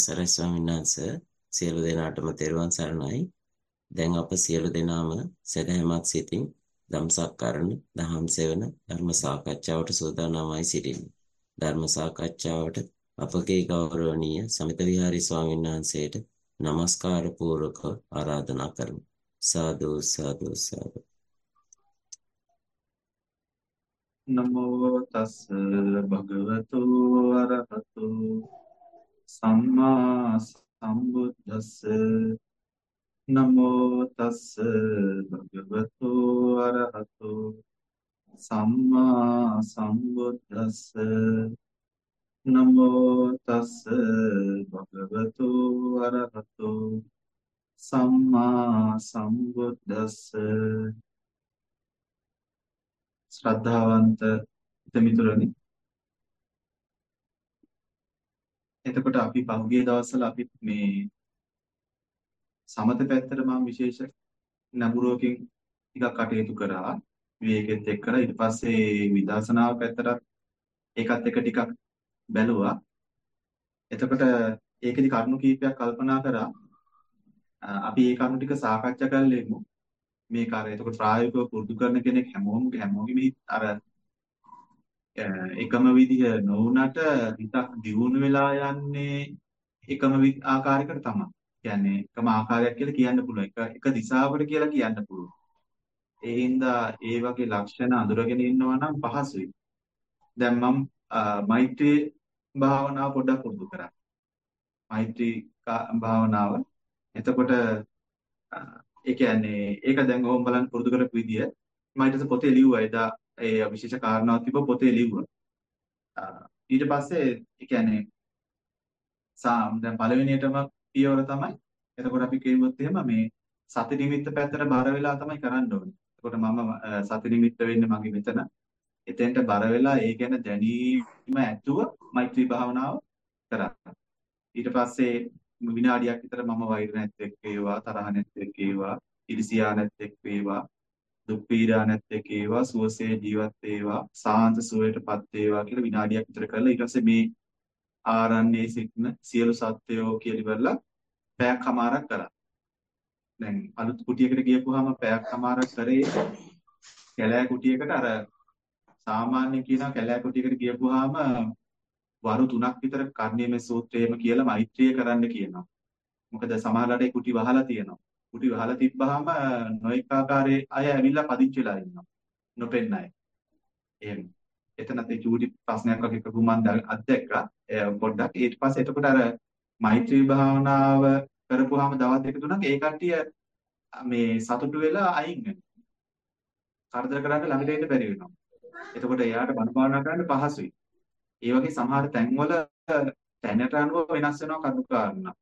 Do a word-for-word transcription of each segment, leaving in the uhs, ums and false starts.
සරයි ස්වාමීන් වහන්සේ සියලු දෙනාටම තෙරුවන් සරණයි. දැන් අප සියලු දෙනාම සදහැමත් සිතින් ධම්සක්කරණ දහම් සෙවන ධර්ම සාකච්ඡාවට සූදානම්වයි සිටින්නේ. ධර්ම සාකච්ඡාවට අපගේ ගෞරවනීය සමිත විහාරී ස්වාමීන් වහන්සේට নমස්කාර පූර්වක ආරාධනා කරමු. සාදු සාදු සාදු. නමෝ තස් භගවතු අරහතු සම්මා සම්බුද්දස්ස නමෝ තස් භගවතු අරහතු සම්මා සම්බුද්දස්ස නමෝ තස් භගවතු අරහතු සම්මා සම්බුද්දස්ස ශ්‍රද්ධාවන්ත හිතමිතුරනි, එතකොට අපි පහුගිය දවස්වල අපි මේ සමත පැත්තට මම විශේෂ නඹුරුවකින් ටිකක් කටයුතු කරා විවේකෙත් එක්කලා. ඊට පස්සේ විදර්ශනාව පැත්තට ඒකත් එක ටිකක් බැලුවා. එතකොට ඒකෙදි කරුණු කීපයක් කල්පනා කරා. අපි ඒ කරුණු ටික සාකච්ඡා කරලෙමු. මේ කාර්යය එතකොට ප්‍රායෝගිකව පුරුදු කරන කෙනෙක් හැමෝම හැමෝගෙම අර එකම විදිහ නොවුනට හිතක් දියුණු වෙලා යන්නේ එකම ආකාරයකට තමයි. කියන්නේ එකම ආකාරයක් කියලා කියන්න පුළුවන්. එක එක දිශාවකට කියලා කියන්න පුළුවන්. ඒ හින්දා ඒ වගේ ලක්ෂණ අඳුරගෙන ඉන්නවා නම් පහසුයි. දැන් මම මෛත්‍රී භාවනාව පොඩ්ඩක් පුරුදු කරා. මෛත්‍රී භාවනාව. එතකොට ඒ කියන්නේ ඒක දැන් ඕම් බලන්න පුරුදු කරපු විදිය මම ඊට පස්සේ පොතේ ලිව්වා. එදා ඒ විශේෂ කාරණාවක් තිබ්බ පොතේ ලිව්වා. ඊට පස්සේ ඒ කියන්නේ සාම් දැන් පළවෙනියටම පියවර තමයි. එතකොට අපි කියුවොත් එහෙම මේ සති නිමිත්ත පැත්තට බර වෙලා තමයි කරන්න ඕනේ. එතකොට මම සති නිමිත්ත වෙන්නේ මගේ මෙතන. එතෙන්ට බර වෙලා ඒ ගැන දැනීම ඇතුව මෛත්‍රී භාවනාව කරා. ඊට පස්සේ විනාඩියක් විතර මම වෛර නැත්තේක් වේවා, තරහ නැත්තේක් වේවා, ඉරිසියා නැත්තේක් වේවා, දුක් පීඩා නැත්තේක් වේවා, සුවසේ ජීවත් වේවා, සාන්ත සුවයටපත් වේවා කියලා විනාඩියක් විතර කරලා ඊට පස්සේ මේ ආරණ්‍යයේ සිටින සියලු සත්වයෝ කියලා ඉවරලා පැයක් හමාරක් කරා. දැන් අලුත් කුටියකට ගියපුවාම පැයක් හමාරක් කරේ කැලෑ කුටියකට. අර සාමාන්‍ය කියනවා කැලෑ කුටියකට ගියපුවාම වරු තුනක් විතර කර්ණීයමය සූත්‍රයේම කියලා මෛත්‍රිය කරන්න කියනවා. මොකද සමහරවිට ඒ කුටි වහලා තියෙනවා. කුටි වහලා තිබ්බහම නොඑක ආකාරයේ අය ඇවිල්ලා පදිංචි වෙලා ඉන්නවා. නොපෙන්න අය. එහෙම. එතනත් ඒ චූටි ප්‍රශ්නයක් වගේ එකක මම අත්දැක්කා. පොඩ්ඩක් ඊට පස්සේ එතකොට අර මෛත්‍රී භාවනාව කරපුවාම දවස් දෙක තුනක් ඒ කට්ටිය මේ සතුටු වෙලා අයින් වෙනවා. කරදර කරන්න ළඟට එන්න බැරි වෙනවා. එතකොට එයාට බණ භාවනා කරන්න පහසුයි. ඒ වගේ සමහර තැන්වල තැනට අනුව වෙනස් වෙනවා කරුණු කාරණා.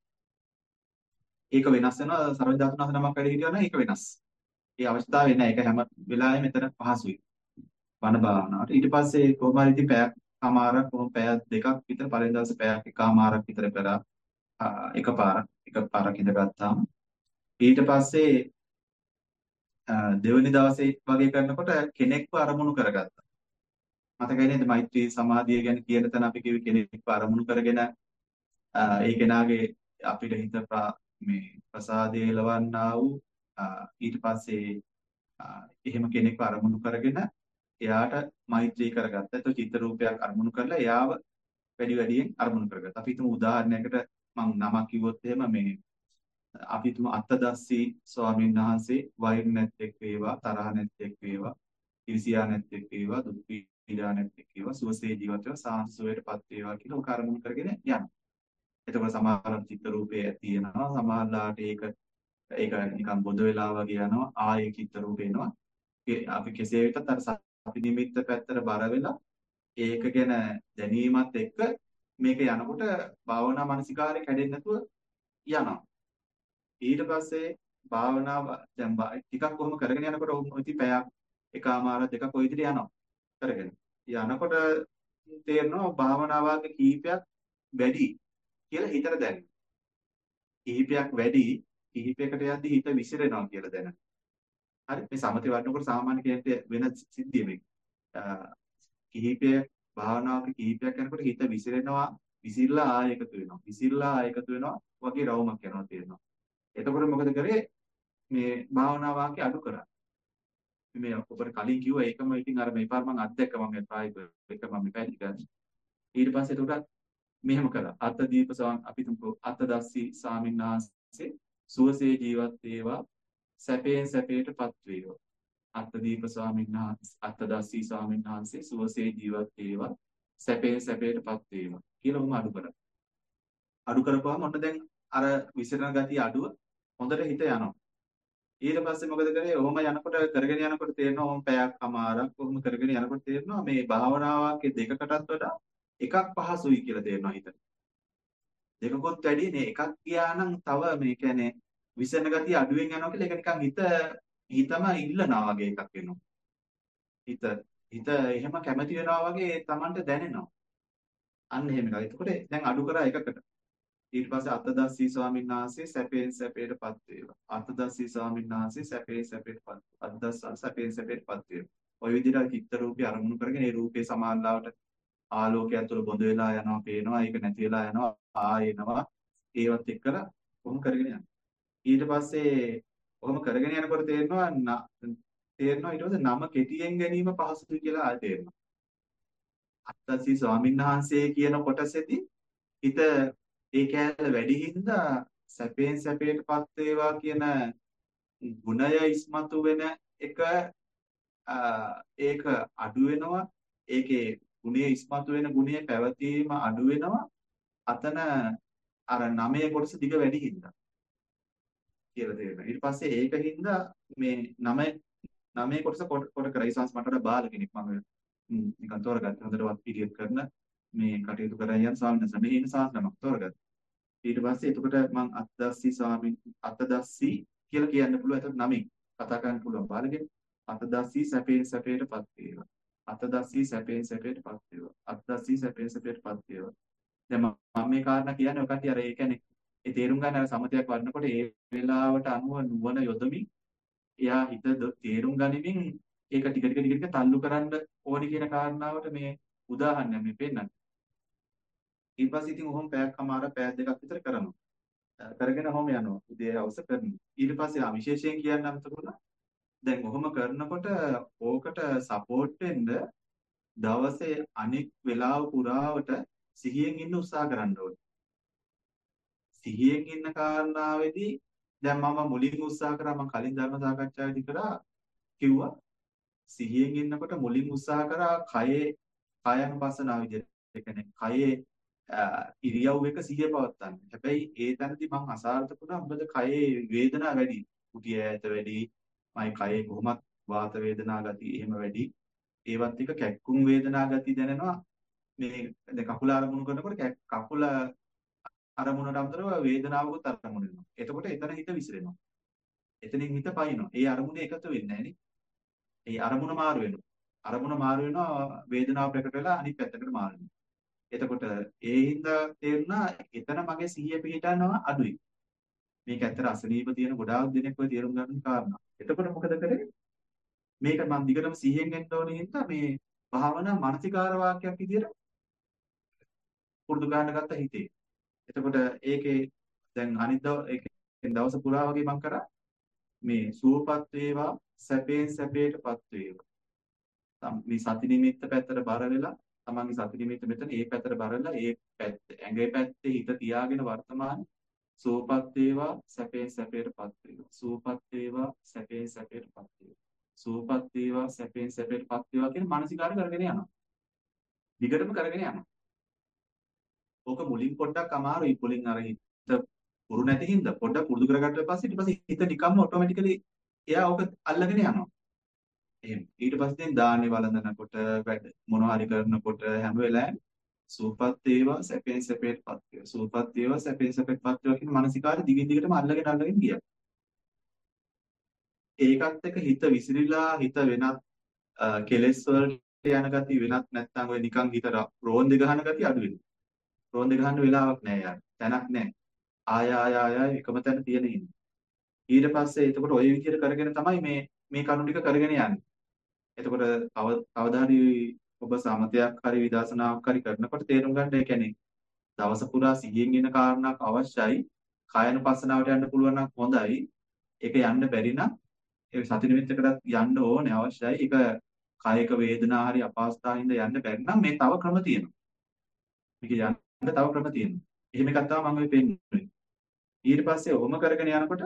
ඒක වෙනස් වෙනවා සරල ධාතුන් අතර නමක් වැඩි හිටියනම් ඒක වෙනස්. ඒ අවස්ථාවේ නෑ. ඒක හැම වෙලාවෙම මෙතන පහසුයි. බණ භාවනාවට. ඊට පස්සේ කොහොම හරි ඉතින් පැයක් කමාරක් කොහොම පැය දෙකක් විතර පළවෙනි දවසේ පැයක් එකමාරක් විතර කරා. එකපාරක් එකපාරක් ඉඳගත්තාම ඊට පස්සේ දෙවෙනි දවසේ වගේ කරනකොට කෙනෙක්ව අරමුණු කරගත්තා. මතකයි නේද මෛත්‍රී සමාධිය ගැන කියන තැන අපි කිව්වේ කෙනෙක්ව අරමුණු කරගෙන ඒ කෙනාගේ අපිට හිත මේ ප්‍රසාදයේ ලවන්නා වූ ඊට පස්සේ එහෙම කෙනෙක්ව අරමුණු කරගෙන එයාට මෛත්‍රී කරගත්තා. ඒතකොට චිත්ත රූපයක් අරමුණු කරලා එයාව වැඩි වැඩියෙන් අරමුණු කරගත්තා. අපි හිතමු උදාහරණයකට මම නමක් කිව්වොත් එහෙම මේ අපි හිතමු අත්තදස්සී ස්වාමීන් වහන්සේ වෛර නැත්තේක් වේවා, තරහ නැත්තේක් වේවා, ඉරිසියා නැත්තේක් වේවා, දුක් පීඩා නැත්තේක් වේවා, සුවසේ ජීවත් වේවා, සාන්ත සුවයටපත් වේවා කියලා ඔක අරමුණු කරගෙන යනවා. එතකොට සමහර චිත්ත රූපේ තියෙනවා. සමහරලාට ඒක ඒක නිකන් බොඳ වෙලා වගේ යනවා. ආයේ චිත්ත රූපේ එනවා. අපි කෙසේ වෙතත් අර සති නිමිත්ත පැත්තට බර වෙලා ඒක ගැන දැනීමත් එක්ක මේක යනකොට භාවනා මානසිකාරය කැඩෙන්නේ නැතුව යනවා. ඊට පස්සේ භාවනාව දැන් ටිකක් කොහොම කරගෙන යනකොට ඔහොම ඉති පැයක් එකමාර දෙකක් ඔය විදිහට යනවා. කරගෙන. යනකොට තේරෙනවා භාවනාවාගේ කීපයක් වැඩි කියලා හිතට දැනෙනවා. කිහිපයක් වැඩි කිහිපයකට යද්දි හිත විසිරෙනවා කියලා දැනෙනවා. හරි මේ සමතේ වඩනකොට සාමාන්‍ය කෙනෙක්ට වෙන සිද්ධිය මේක. කිහිපය භාවනාවක කිහිපයක් යනකොට හිත විසිරෙනවා විසිරලා ආයෙ එකතු වෙනවා. විසිරලා ආයෙ එකතු වෙනවා වගේ රවුමක් යනවා තේරෙනවා. එතකොට මොකද කරේ මේ භාවනා වාක්‍ය අඩු කරා. මේ ඔබට කලින් කිව්වා ඒකම ඉතින් අර මේ පාර මම අත්දැක්ක මම ප්‍රායෝගිකව ඒක මම පැහැදිලි කරන්නේ. ඊට පස්සේ එතකොට මෙහෙම කළා. අත දීප සවන් අපි තුමු අත දස්සි සාමින්නාසේ සුවසේ ජීවත් වේවා සැපයෙන් සැපයටපත් වේවා. අත දීප ස්වාමීන් වහන්සේ අත දස්සි ස්වාමීන් වහන්සේ සුවසේ ජීවත් වේවා සැපයෙන් සැපයටපත් වේවා කියලා උම අඩු කරා. අඩු කරපුවාම ඔන්න දැන් අර විසිරණ ගතිය අඩුව හොඳට හිත යනවා. ඊට පස්සේ මොකද කරේ? ඔහොම යනකොට කරගෙන යනකොට තේරෙනවා ඔහොම පැයක් අමාරක් ඔහොම කරගෙන යනකොට තේරෙනවා මේ භාවනාවක දෙකකටත් වඩා එකක් පහසුයි කියලා තේරෙනවා හිතට. දෙකකොත් වැඩි නේ එකක් ගියා නම් තව මේ කියන්නේ විසරණ ගතිය අඩුවෙන් යනවා කියලා ඒක නිකන් හිත හිතම ඉල්ලනවා වගේ එකක් වෙනවා. හිත හිත එහෙම කැමති වෙනවා වගේ Tamanට දැනෙනවා. අන්න එහෙම එකක්. එතකොට දැන් අඩු කරා එකකට. ඊට පස්සේ අතදස්සී ස්වාමීන් වහන්සේ සැපයෙන් සැපයටපත් වේවා. අතදස්සී ස්වාමීන් වහන්සේ සැපයෙන් සැපයටපත්. අතදස්සා සැපයෙන් සැපයටපත් වේවා. ඔය විදිහට චිත්ත රූපේ අරමුණු කරගෙන ඒ රූපේ සමානලාවට ආලෝකය ඇතුළ බොඳ වෙලා යනවා පේනවා. ඒක නැති වෙලා යනවා ආයෙනවා. ඒවත් එක්කලා කොහොම කරගෙන යනවා. ඊට පස්සේ කොහොම කරගෙන යනකොට තේරෙනවා තේරෙනවා ඊට පස්සේ නම කෙටියෙන් ගැනීම පහසුයි කියලා ආයෙ තේරෙනවා. අත්තසි ස්වාමීන් වහන්සේ කියන කොටසෙදී හිත ඒ කෑල්ල වැඩි හින්දා සැපෙන් සැපයටපත් වේවා කියන ගුණය ඉස්මතු වෙන එක ඒක අඩු වෙනවා. ඒකේ ගුණය ඉස්මතු වෙන ගුණය පැවතීම අඩු වෙනවා. අතන අර නමයේ කොටස දිග වැඩි හින්දා කියලා තේරෙනවා. ඊට පස්සේ ඒකින්ද මේ නම නමේ කොටස කොට කොට කරයි සංස් මට වඩා බාල කෙනෙක් මම නිකන් තෝරගත්තා. හොඳට වත් පිළියෙත් කරන මේ කටයුතු කරා යන ස්වාමීන් වහන්සේ මේ ඉන්න සාස්ත්‍රමක් තෝරගත්තා. ඊට පස්සේ එතකොට මම අත්දස්සි ස්වාමීන් අත්දස්සි කියලා කියන්න පුළුවන්. එතකොට නමින් කතා කරන්න පුළුවන් බාලගෙන අත්දස්සි සැපේන් සැපේටපත් වේවා. අත්දස්සි සැපේන් සැපේටපත් වේවා. අත්දස්සි සැපේන් සැපේටපත් වේවා. දැන් මම මේ කාරණා කියන්නේ ඔය කට්ටිය අර ඒ කියන්නේ ඒ තේරුම් ගන්න අර සමතයක් වඩනකොට ඒ වෙලාවට අනුව නුවණ යොදමින් එයා හිත තේරුම් ගනිමින් ඒක ටික ටික ටික ටික තල්ලු කරන්න ඕනි කියන කාරණාවට මේ උදාහරණයක් මේ පෙන්නන්නේ. ඊට පස්සේ ඉතින් ඔහොම පැයක් කමාර පැය දෙකක් විතර කරනවා. කරගෙන ඔහොම යනවා. උදේ හවස කරනවා. ඊට පස්සේ ආ විශේෂයෙන් කියන්න අමතකුණා. දැන් ඔහොම කරනකොට ඕකට සපෝට් වෙන්න දවසේ අනෙක් වෙලාව පුරාවට සිහියෙන් ඉන්න උත්සාහ කරන්න ඕනේ. සිහියෙන් ඉන්න කාරණාවේදී දැන් මම මුලින් උත්සාහ කරා මම කලින් ධර්ම සාකච්ඡාවේදී කරා කිව්වා සිහියෙන් ඉන්නකොට මුලින් උත්සාහ කරා කයේ කායानुපස්සනාව විදිහට ඒ කියන්නේ කයේ ඉරියව් එක සිහිය පවත්තන්න. හැබැයි ඒ තැනදී මම අසාර්ථක වුණා. මොකද කයේ වේදනාව වැඩි. කුටිය ඈත වැඩි. මයි කයේ කොහොමත් වාත වේදනා ගති එහෙම වැඩි. ඒවත් එක කැක්කුම් වේදනා ගති දැනෙනවා. මේ දැන් කකුල අරමුණු කරනකොට කකුල අරමුණට අමතරව වේදනාවකුත් අරමුණු වෙනවා. එතකොට එතන හිත විසිරෙනවා. එතනින් හිත පයින්නවා. ඒ අරමුණේ එකතු වෙන්නේ නැහැ නේ. ඒ අරමුණ මාරු වෙනවා. අරමුණ මාරු වෙනවා වේදනාව ප්‍රකට වෙලා අනිත් පැත්තකට මාරු වෙනවා. එතකොට ඒ හින්දා තේරුණා එතන මගේ සිහිය පිහිටනවා අඩුයි. මේක ඇත්තට අසනීප තියෙන ගොඩාක් දෙනෙක් ඔය තේරුම් ගන්න කාරණා. එතකොට මොකද කරේ? මේක මම දිගටම සිහියෙන් එන්න ඕනේ හින්දා මේ භාවනා මානසිකාර වාක්‍යයක් විදියට පුරුදු ගන්න ගත්ත හිතේ. එතකොට ඒකේ දැන් අනිත් ඒකෙන් දවස පුරා වගේ මම කරා මේ සුවපත් වේවා සැපෙන් සැපයටපත් වේවා. මේ සති නිමිත්ත පැත්තට බර වෙලා තමන්ගේ සති නිමිත්ත මෙතන ඒ පැත්තට බර වෙලා ඒ පැත්ත ඇඟේ පැත්තේ හිත තියාගෙන වර්තමාන සුවපත් වේවා සැපෙන් සැපයටපත් වේවා. සුවපත් වේවා සැපෙන් සැපයටපත් වේවා. සුවපත් වේවා සැපෙන් සැපයටපත් වේවා කියන මානසිකාර කරගෙන යනවා. දිගටම කරගෙන යනවා. ඕක මුලින් පොඩ්ඩක් අමාරුයි. මුලින් අර හිත පුරු නැති හින්දා පොඩ්ඩක් පුරුදු කරගත්තා පස්සේ ඊට පස්සේ හිත නිකම්ම ඔටෝමැටිකලි එයා ඕක අල්ලගෙන යනවා. එහෙම. ඊට පස්සේ දාන්නේ වළඳනකොට වැඩ මොනවා හරි කරනකොට හැම වෙලාවෙම සූපත් වේවා සැපෙන් සැපයටපත් වේවා. සූපත් වේවා සැපෙන් සැපයටපත් වේවා කියන මානසිකාරය දිගින් දිගටම අල්ලගෙන අල්ලගෙන ගියා. ඒකත් එක්ක හිත විසිරීලා හිත වෙනත් කෙලෙස් වලට යන ගතිය වෙනත් නැත්නම් ඔය නිකන් හිත රෝන්දේ ගහන ගතිය අඩු වෙනවා. රෝන්දේ ගහන්න වෙලාවක් නැහැ යාර. තැනක් නැහැ. ආය ආය ආය එකම තැන තියෙන ඉන්නේ. ඊට පස්සේ එතකොට ওই විදිහට කරගෙන තමයි මේ මේ කණු ටික කරගෙන යන්නේ. එතකොට කවදා හරි ඔබ සමතයක් හරි විදර්ශනාවක් හරි කරනකොට තේරුම් ගන්න ඒ කියන්නේ දවස පුරා සිහියෙන් ඉන්න කාරණාවක් අවශ්‍යයි. කායනුපස්සනාවට යන්න පුළුවන් නම් හොඳයි. ඒක යන්න බැරි නම් ඒ සති නිමිත්තකට යන්න ඕනේ අවශ්‍යයි. ඒක කායික වේදනා හරි අපහසුතාවින්ද යන්න බැරි නම් මේ තව ක්‍රම තියෙනවා. මේක යන්න තව ක්‍රම තියෙනවා. එහෙම එකක් තමයි මම ඔය පෙන්නුවේ. ඊට පස්සේ ඔහොම කරගෙන යනකොට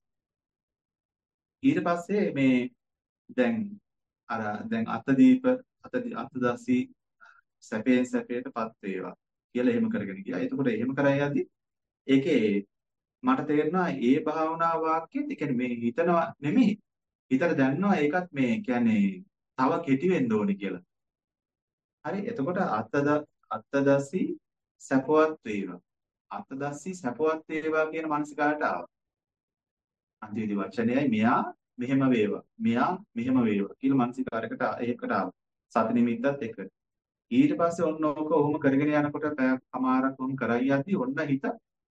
ඊට පස්සේ මේ දැන් අර දැන් අතදීප අත අතදස්සී සැපයෙන් සැපයටපත් වේවා කියලා එහෙම කරගෙන ගියා. එතකොට එහෙම කරා යද්දි ඒකේ මට තේරෙනවා ඒ භාවනා වාක්‍යෙත් ඒ කියන්නේ මේ හිතනවා නෙමෙයි. හිතට දැනනවා ඒකත් මේ කියන්නේ තව කෙටි වෙන්න ඕනේ කියලා. හරි එතකොට අත්ද අත්දස්සී සැපවත් වේවා. අත්දස්සී සැපවත් වේවා කියන මානසිකාරයට ආවා. අන්තිමේදී වචනයයි මෙයා මෙහෙම වේවා. මෙයා මෙහෙම වේවා කියලා මානසිකාරයකට ඒකට ආවා. සති නිමිත්තත් එක. ඊට පස්සේ ඔන්න ඕක ඔහොම කරගෙන යනකොට පැය කමාරක් වුන් කරයි යද්දි ඔන්න හිත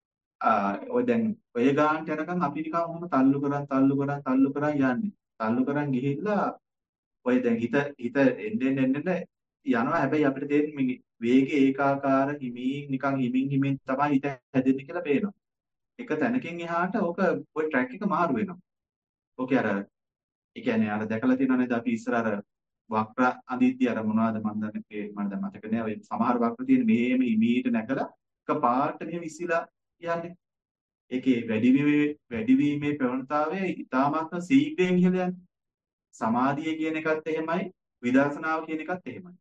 ඔය දැන් ඔය ගානට යනකම් අපි නිකන් ඔහොම තල්ලු කරන් තල්ලු කරන් තල්ලු කරන් යන්නේ. තල්ලු කරන් ගිහිල්ලා ඔය දැන් හිත හිත එන්න එන්න එන්න යනවා. හැබැයි අපිට තේරෙන්නේ මේ වේගය ඒකාකාර හිමින් නිකන් හිමින් හිමින් තමයි හිත හැදෙන්නේ කියලා පේනවා. එක තැනකින් එහාට ඕක ඔය ට්‍රැක් එක මාරු වෙනවා. ඕකේ අර ඒ කියන්නේ අර දැකලා තියෙනව නේද අපි ඉස්සර අර වක්‍ර අදිද්දී අර මොනවද මන් දන්නේ මම දැන් මතක නෑ. ඔය සමහර වක්‍ර තියෙන මේම ඉමීට නැකලා එක පාට මෙහෙම ඉස්සිලා යන්නේ. ඒකේ වැඩිවීමේ වැඩිවීමේ ප්‍රවණතාවය ඉතාමත්ම ශීඝ්‍රයෙන් ඉහළ යන්නේ. සමාධිය කියන එකත් එහෙමයි විදර්ශනාව කියන එකත් එහෙමයි.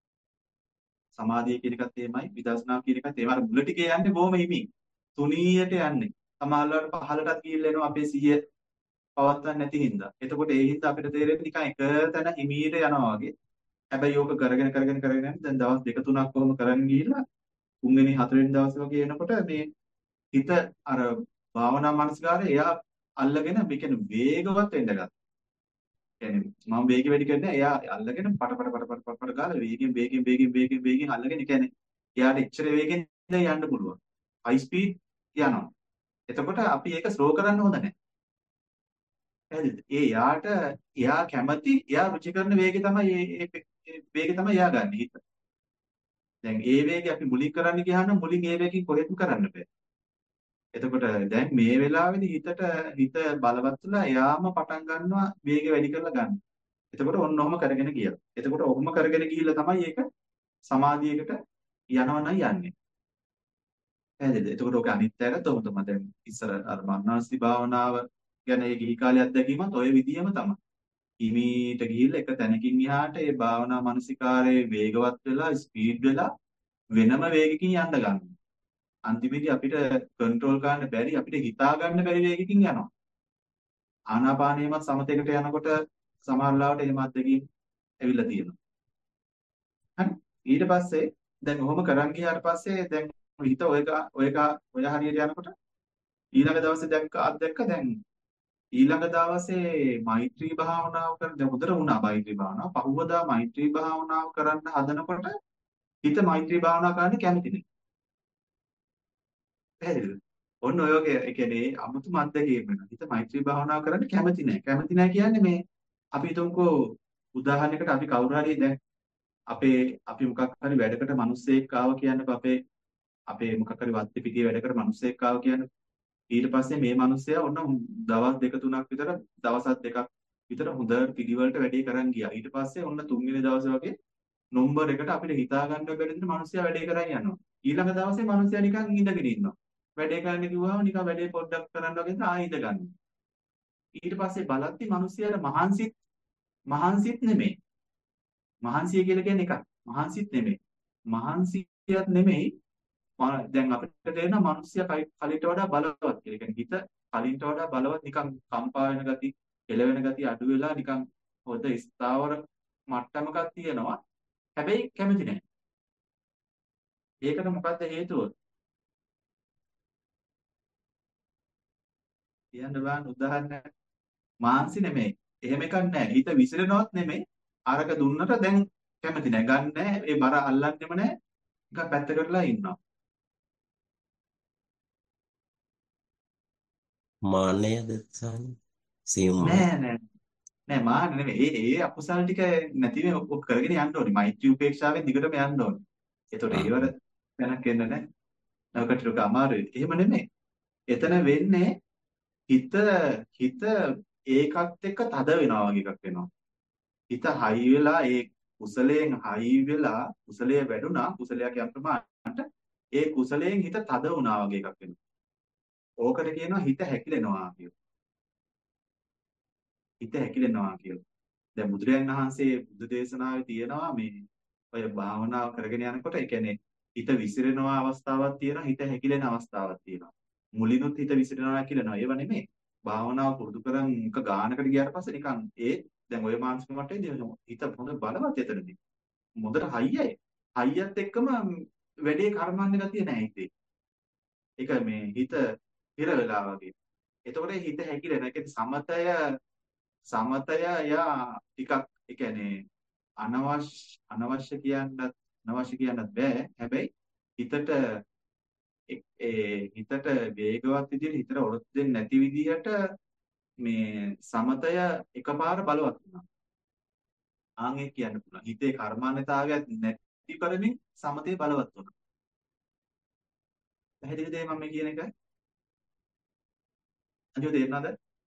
සමාධිය කියන එකත් එහෙමයි විදර්ශනාව කියන එකත් එහෙමයි. අර මුල ටිකේ යන්නේ බොහොම හිමින්. තුනීයට යන්නේ. සමහරවල් පහළටත් ගිහිල්ලා එනවා අපේ සිහිය පවත්වන්න නැති හින්දා. එතකොට ඒ හින්දා අපිට තේරෙන්නේ නිකන් එක තැන හිමීට යනවා වගේ. හැබැයි ඕක කරගෙන කරගෙන කරගෙන යන දැන් දවස් දෙක තුනක් කොහොම කරන් ගිහිල්ලා තුන්වෙනි හතරවෙනි දවස් වගේ එනකොට මේ හිත අර භාවනා මානසිකාරය එයා අල්ලගෙන මේ කියන්නේ වේගවත් වෙන්න ගත්තා. කියන්නේ මම වේගෙ වැඩි කරන්නේ එයා අල්ලගෙන පට පට පට පට පට පට ගාලා වේගෙන් වේගෙන් වේගෙන් වේගෙන් වේගෙන් අල්ලගෙන ඒ කියන්නේ එයාට එච්චර වේගෙන් යන්න පුළුවන්. හයි ස්පීඩ් යනවා. එතකොට අපි ඒක ස්ලෝ කරන්න හොඳ නැහැ. පැහැදිලිද? ඒ යාට එයා කැමති එයා රුචි කරන වේගය තමයි ඒ ඒ වේගය තමයි එයා ගන්න හිත. දැන් ඒ වේගය අපි මුලින් කරන්න ගියාම මුලින් ඒ වේගකින් කොහෙත්ම කරන්න බෑ. එතකොට දැන් මේ වෙලාවේදී හිතට හිත බලවත් වෙලා එයාම පටන් ගන්නවා වේගය වැඩි කරලා ගන්න. එතකොට ඔන්න ඔහම කරගෙන ගියා. එතකොට ඔහොම කරගෙන ගිහිල්ලා තමයි ඒක සමාධියකට යනවනම් යන්නේ. පැහැදිලිද? එතකොට ඔක අනිත් පැයකට ඔහොම තමයි දැන් ඉස්සර අර මන්නාසි භාවනාව ගැන ඒ ගිහි කාලේ අත්දැකීමත් ඔය විදියම තමයි. හිමීට ගිහිල්ලා එක තැනකින් එහාට ඒ භාවනා මානසිකාරයේ වේගවත් වෙලා ස්පීඩ් වෙලා වෙනම වේගකින් යන්න ගන්නවා. අන්තිමේදී අපිට කන්ට්‍රෝල් කරන්න බැරි අපිට හිතා ගන්න බැරි වේගකින් යනවා. ආනාපානයමත් සමතේකට යනකොට සමහර ලාවට එහෙම අත්දැකීම් ඇවිල්ලා තියෙනවා. හරි. ඊට පස්සේ දැන් ඔහොම කරන් ගියාට පස්සේ දැන් හිත ඔය ඔය ඔය හරියට යනකොට ඊළඟ දවසේ දැක්ක අත්දැක්ක දැන් ඊළඟ දවසේ මෛත්‍රී භාවනාව කරන දැන් හොඳට වුණා මෛත්‍රී භාවනාව. පහුවදා මෛත්‍රී භාවනාව කරන්න හදනකොට හිත මෛත්‍රී භාවනාව කරන්න කැමති නෑ. පැහැදිලිද? ඔන්න ඔය වගේ ඒ කියන්නේ අමුතුම අත්දැකීම් වෙනවා. හිත මෛත්‍රී භාවනාව කරන්න කැමති නෑ. කැමති නෑ කියන්නේ මේ අපි හිතමුකෝ උදාහරණයකට අපි කවුරු හරි දැන් අපේ අපි මොකක් හරි වැඩකට මිනිස්සෙක් ආව කියන්නකො අපේ අපේ මොකක් හරි වත්ති පිටියේ වැඩකට මිනිස්සෙක් ආව කියන්නකො. ඊට පස්සේ මේ මිනිස්සයා ඔන්න දවස් දෙක තුනක් විතර දවස් දෙකක් විතර හොඳට පිළිවෙලට වැඩේ කරන් ගියා. ඊට පස්සේ ඔන්න තුන්වෙනි දවසේ වගේ නම්බර් එකට අපිට හිතා ගන්න බැරි විදිහට මිනිස්සයා වැඩේ කරන් යනවා. ඊළඟ දවසේ මිනිස්සයා නිකන් ඉඳගෙන ඉන්නවා. වැඩේ කරන්න කිව්වම නිකන් වැඩේ පොඩ්ඩක් කරන්න වගේ ඉඳලා ආයෙ ඉඳ ගන්නවා. ඊට පස්සේ බලද්දි මිනිස්සයාට මහන්සිත් මහන්සිත් නෙමෙයි. මහන්සිය කියලා කියන්නේ එකක්. මහන්සිත් නෙමෙයි. මහන්සියත් නෙමෙයි. දැන් අපිට තේරෙනවා මිනිස්සයා කලින්ට වඩා බලවත් කියලා. ඒ කියන්නේ හිත කලින්ට වඩා බලවත් නිකන් කම්පා වෙන ගති, එළවෙන ගති අඩු වෙලා නිකන් හොඳ ස්ථාවර මට්ටමකක් තියෙනවා. හැබැයි කැමති නැහැ. ඒකට මොකද්ද හේතුව? කියන්න බෑ උදාහරණයක්. මාන්සි නෙමෙයි. එහෙම එකක් නැහැ. හිත විසිරෙනවත් නෙමෙයි. අරක දුන්නට දැන් කැමති නැහැ. ගන්න නැහැ. ඒ බර අල්ලන්නෙම නැහැ. නිකන් පැත්තකටලා ඉන්නවා. මාන්නයද සාන සියුම් නෑ නෑ නෑ මාන නෙමෙයි. ඒ ඒ අකුසල් ටික නැතිව ඔක් කරගෙන යන්න ඕනේ. මෛත්‍රී උපේක්ෂාවෙන් දිගටම යන්න ඕනේ. ඒතකොට ආ ඒවර දැනක් එන්න නෑ. නැවකට ටික අමාරුයි. එහෙම නෙමෙයි. එතන වෙන්නේ හිත හිත ඒකත් එක්ක තද වෙනවා වගේ එකක් වෙනවා. හිත හයි වෙලා ඒ කුසලයෙන් හයි වෙලා කුසලයේ වැඩුණා කුසලයක් යම් ප්‍රමාණයට ඒ කුසලයෙන් හිත තද වුණා වගේ එකක් වෙනවා. ඕකට කියනවා හිත හැකිලෙනවා කියලා. හිත හැකිලෙනවා කියලා. දැන් බුදුරජාණන් වහන්සේ බුදු දේශනාවේ තියෙනවා මේ ඔය භාවනාව කරගෙන යනකොට ඒ කියන්නේ හිත විසිරෙනවා අවස්ථාවක් තියෙනවා හිත හැකිලෙන අවස්ථාවක් තියෙනවා. මුලිනුත් හිත විසිරෙනවා හැකිලෙනවා. ඒව නෙමෙයි. භාවනාව පුරුදු කරන් එක ගානකට ගියාට පස්සේ නිකන් ඒ දැන් ඔය මානසික මට්ටමේදී හිත හොඳ බලවත් එතනදී. මොඳට හයියයි. හයියත් එක්කම වැඩේ කර්මන්නේ ගතිය නැහැ හිතේ. ඒක මේ හිත හිර වෙලා වගේ. එතකොට හිත හැකිලෙන. ඒ කියන්නේ සමතය සමතය යා ටිකක් ඒ කියන්නේ අනවශ්‍ය අනවශ්‍ය කියන්නත් අනවශ්‍ය කියන්නත් බෑ. හැබැයි හිතට ඒ හිතට වේගවත් විදිහට හිතට ඔරොත්තු දෙන්නේ නැති විදිහට මේ සමතය එකපාර බලවත් වෙනවා. ආන් ඒක කියන්න පුළුවන්. හිතේ කර්මාන්‍යතාවයක් නැති කරමින් සමතේ බලවත් වෙනවා. පැහැදිලිද මම මේ කියන එක? අනිත් තේරෙනවද?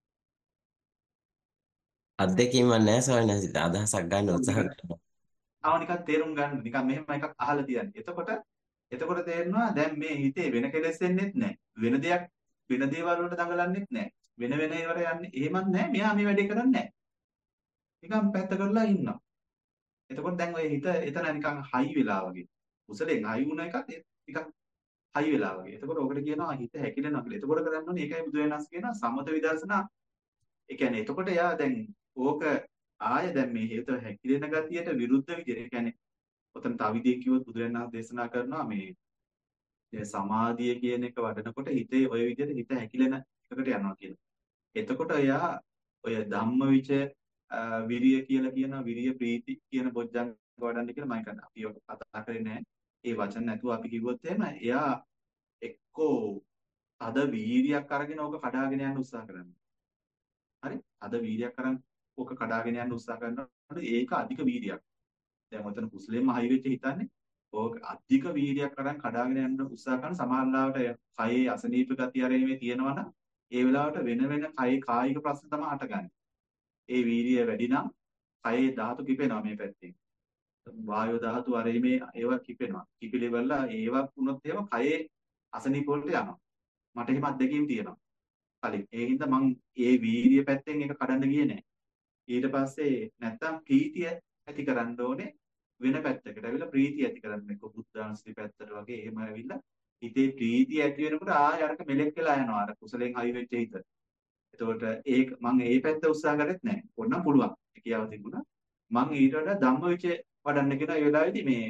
අත්දැකීමක් නැහැ ස්වාමීන් වහන්සේ. අදහසක් ගන්න උත්සාහ කරනවා. ආව නිකන් තේරුම් ගන්න. නිකන් මෙහෙම එකක් අහලා තියන්නේ. එතකොට එතකොට තේරෙනවා දැන් මේ හිතේ වෙන කෙලෙස් එන්නෙත් නැහැ. වෙන දෙයක් වෙන දේවල් වලට දඟලන්නෙත් නැහැ. වෙන වෙන ඒවට යන්නේ එහෙමත් නැහැ. මෙයා මේ වැඩේ කරන්නේ නැහැ. නිකන් පැත්ත කරලා ඉන්නවා. එතකොට දැන් ඔය හිත එතන නිකන් හයි වෙලා වගේ. කුසලෙන් හයි වුණ එකත් ටිකක් හයි වෙලා වගේ. එතකොට ඔකට කියනවා හිත හැකිලෙනවා කියලා. එතකොට කරන්න ඕනේ ඒකයි බුදුරජාණන් කියනවා සමත විදර්ශනා. ඒ කියන්නේ එතකොට යා දැන් ඕක ආය දැන් මේ හේත හැකිලෙන ගතියට විරුද්ධ විදිහට. ඒ කියන්නේ ඔතන තව විදිහකින් කිව්වොත් බුදුරජාණන් දේශනා කරනවා මේ ඒ සමාධිය කියන එක වඩනකොට හිතේ ඔය විදිහට හිත හැකිලෙන එකකට යනවා කියලා. එතකොට එයා ඔය ධම්මවිච විරිය කියලා කියන විරිය ප්‍රීති කියන බොජ්ජංග වඩන්න කියලා මම හිතන්නේ. අපි ඔක කතා කරේ නැහැ. ඒ වචන නැතුව අපි කිව්වොත් එහෙම එයා එක්කෝ අද වීරියක් අරගෙන ඕක කඩාගෙන යන්න උත්සාහ කරනවා. හරි? අද වීරියක් අරන් ඕක කඩාගෙන යන්න උත්සාහ කරනවා. ඒක අධික වීරියක්. දැන් ඔතන කුසලයෙන්ම හයි වෙච්ච හිතන්නේ ඕක අධික වීරියක් අරන් කඩාගෙන යන්න උත්සාහ කරන සමහරවිට කයේ අසනීප ගතිය ආරෙමේ තියෙනවා නම් ඒ වෙලාවට වෙන වෙන කයේ කායික ප්‍රශ්න තමයි හටගන්නේ. ඒ වීරිය වැඩි නම් කයේ ධාතු කිපෙනවා මේ පැත්තෙන්. වායෝ ධාතු ආරෙමේ ඒවා කිපෙනවා. කිපිලි වල ඒවා වුණොත් එහෙම කයේ අසනීප වලට යනවා. මට එහෙම අත්දැකීම් තියෙනවා. කලින් ඒ හින්දා මං ඒ වීරිය පැත්තෙන් ඒක කඩන්න ගියේ නෑ. ඊට පස්සේ නැත්තම් ප්‍රීතිය ඇති කරන්න ඕනේ වෙන පැත්තකට. ඇවිල්ලා ප්‍රීතිය ඇති කරන්න එක බුද්ධාංශලි පැත්තට වගේ එහෙම ඇවිල්ලා හිතේ ප්‍රීතිය ඇති වෙනකොට ආය අරක මෙලෙක් වෙලා යනවා. අර කුසලෙන් හයි වෙච්ච හිත. එතකොට ඒක මම ඒ පැත්ත උත්සාහ කරෙත් නෑ. ඕනනම් පුළුවන්. කියාව තිබුණා. මම ඊට වඩා ධම්මවිචේ වඩන්න කියන ඒ වෙලාවේදී මේ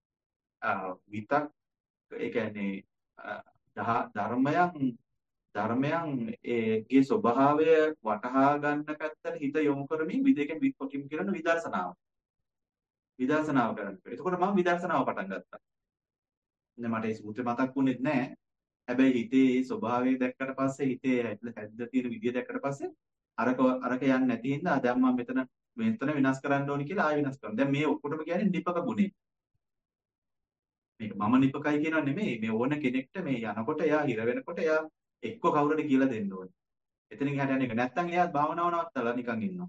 විතක් ඒ කියන්නේ ධර්මයන් ධර්මයන් ඒගේ ස්වභාවය වටහා ගන්න පැත්තට හිත යොමු කරමින් විදේකෙන් විපකින් කරන විදර්ශනාව. විදර්ශනාව කරන්නේ. එතකොට මම විදර්ශනාව පටන් ගත්තා. දැන් මට ඒ සූත්‍රය මතක් වුණෙත් නැහැ. හැබැයි හිතේ ස්වභාවය දැක්කට පස්සේ හිතේ හැද්ද තියෙන විදිය දැක්කට පස්සේ අරක අරක යන්නේ නැති හින්දා දැන් මම මෙතන මෙතන විනාශ කරන්න ඕනි කියලා ආයෙ විනාශ කරනවා. දැන් මේ ඔක්කොටම කියන්නේ නිපක ගුණේ. මේක මම නිපකයි කියනවා නෙමෙයි. මේ ඕන කෙනෙක්ට මේ යනකොට එයා හිර වෙනකොට එයා එක්ක කවුරුද කියලා දෙන්න ඕනේ. එතනින් එහාට යන එක. නැත්තම් එයා භාවනාව නවත්තලා නිකන් ඉන්නවා.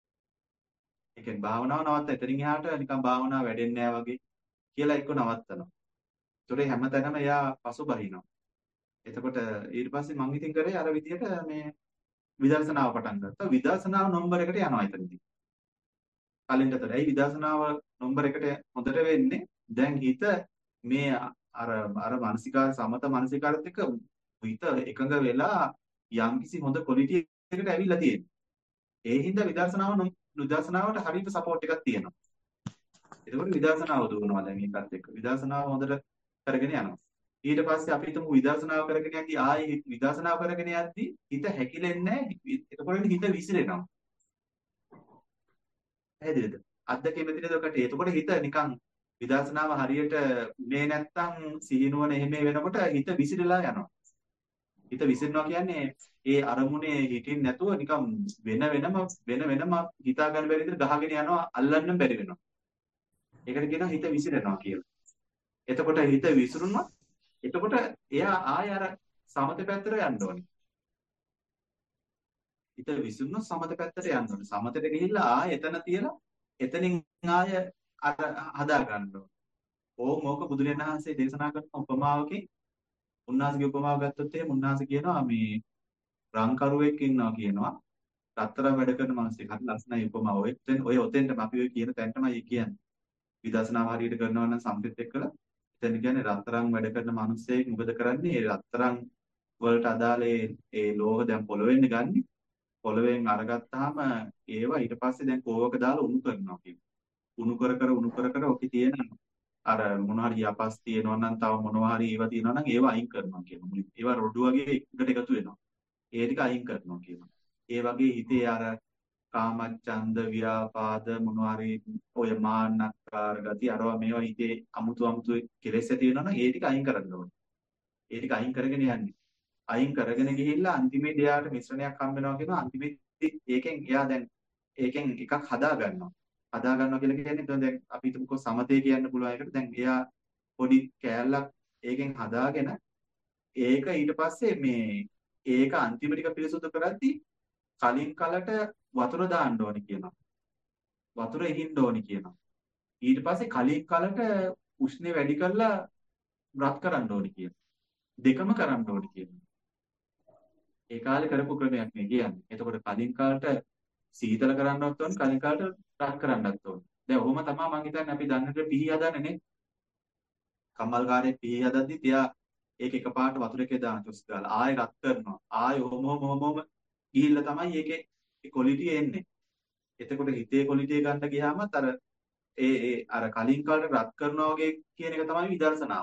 ඒ කියන්නේ භාවනාව නවත්ත එතනින් එහාට නිකන් භාවනාව වැඩෙන්නේ නැහැ වගේ කියලා එක්ක නවත්තනවා. ඒතොර හැමතැනම එයා පසුබහිනවා. එතකොට ඊට පස්සේ මම ඉතින් කරේ අර විදිහට මේ විදර්ශනාව පටන් ගත්තා. විදර්ශනාව නම්බර එකට යනවා එතනදී. කලින්ටතර. ඒ විදර්ශනාව නම්බර එකට හොඳට වෙන්නේ දැන් හිත මේ අර අර මානසිකාර සමත මානසිකාරත් එක්ක හිත එකඟ වෙලා යම්කිසි හොඳ ක්වොලිටි එකකට ඇවිල්ලා තියෙනවා. ඒ හින්දා විදර්ශනාව විදර්ශනාවට හරියට සපෝට් එකක් තියෙනවා. ඒකෝට විදර්ශනාව දුවනවා දැන් ඒකත් එක්ක. විදර්ශනාව හොඳට කරගෙන යනවා. ඊට පස්සේ අපි හිතමු විදර්ශනාව කරගෙන යද්දී ආයේ විදර්ශනාව කරගෙන යද්දී හිත හැකිලෙන්නේ නැහැ. එතකොට හිත විසිරෙනවා. පැහැදිලිද? අද්දකේ මෙතනද ඔකට. එතකොට හිත නිකන් විදර්ශනාව හරියට මේ නැත්තම් සිහිනුවන එහෙම වෙනකොට හිත විසිරලා යනවා. හිත විසිරනවා කියන්නේ ඒ අරමුණේ හිටින් නැතුව නිකන් වෙන වෙනම වෙන වෙනම හිතා ගන්න බැරි විදිහට ගහගෙන යනවා අල්ලන්න බැරි වෙනවා. ඒකට කියනවා හිත විසිරෙනවා කියලා. එතකොට හිත විසිරුණොත් එතකොට එයා ආය අර සමත පැත්තට යන්න ඕනේ. හිත විසිරුණොත් සමත පැත්තට යන්න ඕනේ. සමතට ගිහිල්ලා ආය එතන තියලා එතනින් ආය අර හදා ගන්න ඕනේ. ඕම් ඕක බුදුරජාණන් වහන්සේ දේශනා කරන උපමාවකින් උන්වහන්සේගේ උපමාව ගත්තොත් එහෙම උන්වහන්සේ කියනවා මේ රංකරුවෙක් ඉන්නවා කියනවා. රත්තරන් වැඩ කරන මිනිස්සෙක්. හරි ලස්සනයි උපමාව. ඔය තෙන් ඔය ඔතෙන්ට අපි ඔය කියන තැනටමයි කියන්නේ. විදර්ශනාව හරියට කරනවා නම් සම්ප්‍රිත් එක්කලා එතන කියන්නේ රත්තරන් වැඩ කරන මිනිස්සෙක් මොකද කරන්නේ? ඒ රත්තරන් වලට අදාළ ඒ ඒ ලෝහ දැන් පොළවෙන්න ගන්නේ. පොළවෙන් අරගත්තාම ඒවා ඊට පස්සේ දැන් කෝවක දාලා උණු කරනවා කියනවා. උණු කර කර උණු කර කර ඔකේ තියෙන අර මොනවා හරි යපස් තියෙනවා නම් තව මොනවා හරි ඒවා තියෙනවා නම් ඒවා අයින් කරනවා කියනවා. මුලින් ඒවා රොඩු වගේ එකට එකතු වෙනවා. ඒ ටික අයින් කරනවා කියනවා. ඒ වගේ හිතේ අර කාමච්ඡන්ද ව්‍යාපාද මොනවා හරි ඔය මාන්නක්කාර ගති අරවා මේවා හිතේ අමුතු අමුතු කෙලෙස් ඇති වෙනවා නම් ඒ ටික අයින් කරන්න ඕනේ. ඒ ටික අයින් කරගෙන යන්නේ. අයින් කරගෙන ගිහිල්ලා අන්තිමේදී එයාට මිශ්‍රණයක් හම්බ වෙනවා කියනවා. අන්තිමේදී ඒකෙන් එයා දැන් ඒකෙන් එකක් හදා ගන්නවා. හදා ගන්නවා කියලා කියන්නේ දැන් අපි හිතමුකෝ සමතේ කියන්න පුළුවන් එකට දැන් එයා පොඩි කෑල්ලක් ඒකෙන් හදාගෙන ඒක ඊට පස්සේ මේ ඒක අන්තිම ටික පිරිසුදු කරද්දී කලින් කලට වතුර දාන්න ඕනේ කියනවා. වතුර එහින්න ඕනේ කියනවා. ඊට පස්සේ කලින් කලට උෂ්ණය වැඩි කරලා රත් කරන්න ඕනේ කියනවා. දෙකම කරන්න ඕනේ කියනවා. ඒ කාලේ කරපු ක්‍රමයක් නේ කියන්නේ. එතකොට කලින් කාලට සීතල කරන්නවත් ඕනේ කලින් කාලට රත් කරන්නත් ඕනේ. දැන් ඔහොම තමයි මම හිතන්නේ අපි දන්නට පිහි හදන්නේ නේ. කම්මල්කාරයේ පිහි හදද්දි තියා ඒක එකපාරට වතුර එකේ දාන චොස් ගාලා ආයෙ රත් කරනවා. ආයෙ ඔහොම ඔහොම ඔහොම ඔහොම ගිහිල්ලා තමයි ඒකේ ඒ ක්වොලිටි එන්නේ. එතකොට හිතේ ක්වොලිටි ගන්න ගියාමත් අර ඒ ඒ අර කලින් කාලට රත් කරනවා වගේ කියන එක තමයි විදර්ශනාව.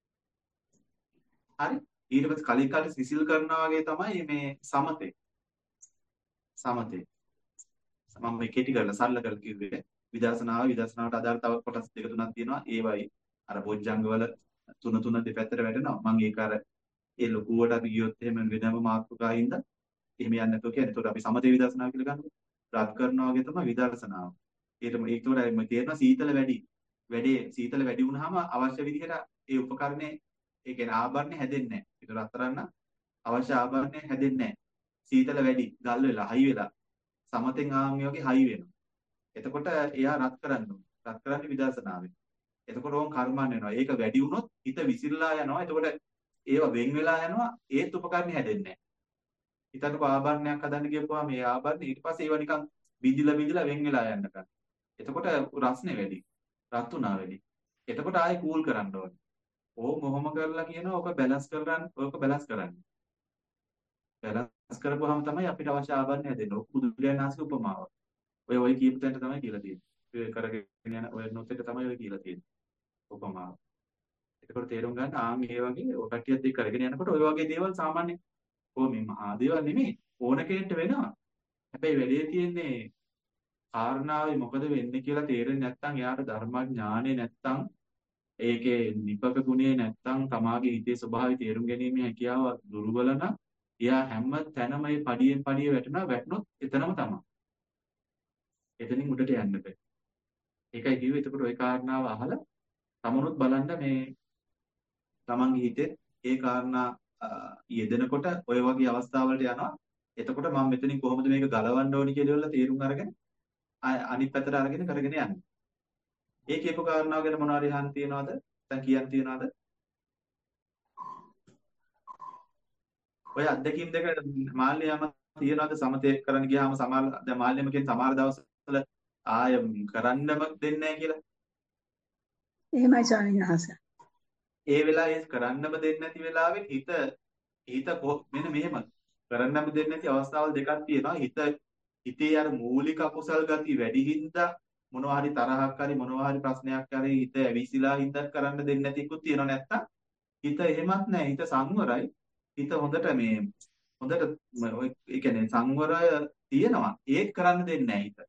හරි? ඊට පස්සේ කලින් කාලේ සිසිල් කරනවා වගේ තමයි මේ සමතේ. සමතේ. මම මේ කෙටි කරලා සරල කරලා කිව්වේ විදර්ශනාව විදර්ශනාවට අදාළ තව කොටස් දෙක තුනක් තියෙනවා. ඒවයි අර බොජ්ජංග වල තුන තුන දෙපැත්තට වැටෙනවා. මම ඒක අර ඒ ලොකුවට අපි ගියොත් එහෙම වෙනම මාතෘකාවින්ද එහෙම යන්නේ නැතුව කියන්නේ. ඒකට අපි සමතේ විදර්ශනාව කියලා ගන්නවා. රත් කරනවා වගේ තමයි විදර්ශනාව. ඒකම ඒකට මම තේරෙනවා සීතල වැඩි. වැඩේ සීතල වැඩි වුණාම අවශ්‍ය විදිහට ඒ උපකරණේ ඒ කියන්නේ ආභරණේ හැදෙන්නේ නැහැ. ඒක රත්තරන්න අවශ්‍ය ආභරණේ හැදෙන්නේ නැහැ. සීතල වැඩි, ගල් වෙලා, හයි වෙලා සමතෙන් ආන් වගේ හයි වෙනවා. එතකොට එයා රත් කරන්න ඕනේ. රත් කරන්නේ විදර්ශනාවෙන්. එතකොට ඕන් කර්මන්න වෙනවා. ඒක වැඩි වුණොත් හිත විසිරලා යනවා. එතකොට ඒව වෙන් වෙලා යනවා. ඒත් උපකරණේ හැදෙන්නේ නැහැ. හිතන්නකෝ ආභරණයක් හදන්න ගියපුවා මේ ආභරණ ඊට පස්සේ ඒව නිකන් බිඳිලා බිඳිලා වෙන් වෙලා යන්න ගන්න. එතකොට රස්නේ වැඩි. රත් උනා වැඩි. එතකොට ආයෙ කූල් කරන්න ඕනේ. ඕම මොහොම කරලා කියනවා ඔක බැලන්ස් කරගන්න ඔක බැලන්ස් කරන්න. බැලන්ස් කරපුවාම තමයි අපිට අවශ්‍ය ආභරණය හැදෙන්නේ. ඔක බුදුරජාණන් වහන්සේගේ උපමාව. ඔය ඔය කියපු තැනට තමයි කියලා තියෙන්නේ. ඔය කරගෙන යන ඔය නොත් එක තමයි ඔය කියලා තියෙන්නේ. උපමාව. එතකොට තේරුම් ගන්න ආන් මේ වගේ ඔය කට්ටියත් එක්ක කරගෙන යනකොට ඔය වගේ දේවල් සාමාන්‍ය කොහොම මේ මහා දේවල් නෙමෙයි ඕන කෙනෙක්ට වෙනවා. හැබැයි වැඩේ තියෙන්නේ කාරණාවේ මොකද වෙන්නේ කියලා තේරෙන්නේ නැත්නම් එයාට ධර්මඥානෙ නැත්නම් ඒකේ නිපක ගුණේ නැත්නම් තමාගේ හිතේ ස්වභාවය තේරුම් ගැනීමේ හැකියාව දුර්වල නම් එයා හැම තැනම මේ පඩියෙන් පඩිය වැටෙනවා වැටුනොත් එතනම තමයි. එතනින් උඩට යන්න බෑ. ඒකයි කිව්වේ එතකොට ওই කාරණාව අහලා තමනුත් බලන්න මේ තමන්ගේ හිතේ ඒ කාරණා යෙදෙනකොට ඔය වගේ අවස්ථාවලට යනවා. එතකොට මම මෙතනින් කොහොමද මේක ගලවන්න ඕනි කියලා තේරුම් අරගෙන අනිත් පැත්තට අරගෙන කරගෙන යන්නේ. ඒ කියපු කාරණාව ගැන මොනවාරි අහන්න තියනවද? නැත්නම් කියන්න තියනවද? ඔය අත්දැකීම් දෙක මාල්‍යම තියනවද සමතේ කරන්න ගියාම සමහර දැන් මාල්‍යම කියන සමහර දවස්වල ආය කරන්නම දෙන්නේ නැහැ කියලා. එහෙමයි ස්වාමීන් වහන්සේ. ඒ වෙලාවේ කරන්නම දෙන්නේ නැති වෙලාවෙත් හිත හිත මෙන්න මෙහෙම කරන්නම දෙන්නේ නැති අවස්ථාවල් දෙකක් තියෙනවා. හිත හිතේ අර මූලික අකුසල් ගති වැඩි හින්දා මොනවා හරි තරහක් හරි මොනවා හරි ප්‍රශ්නයක් හරි හිත ඇවිසිලා හින්දා කරන්න දෙන්නේ නැති එකකුත් තියෙනවා. නැත්තම් හිත එහෙමත් නැහැ. හිත සංවරයි. හිත හොඳට මේ හොඳට ඔය ඒ කියන්නේ සංවරය තියෙනවා. ඒත් කරන්න දෙන්නේ නැහැ හිත.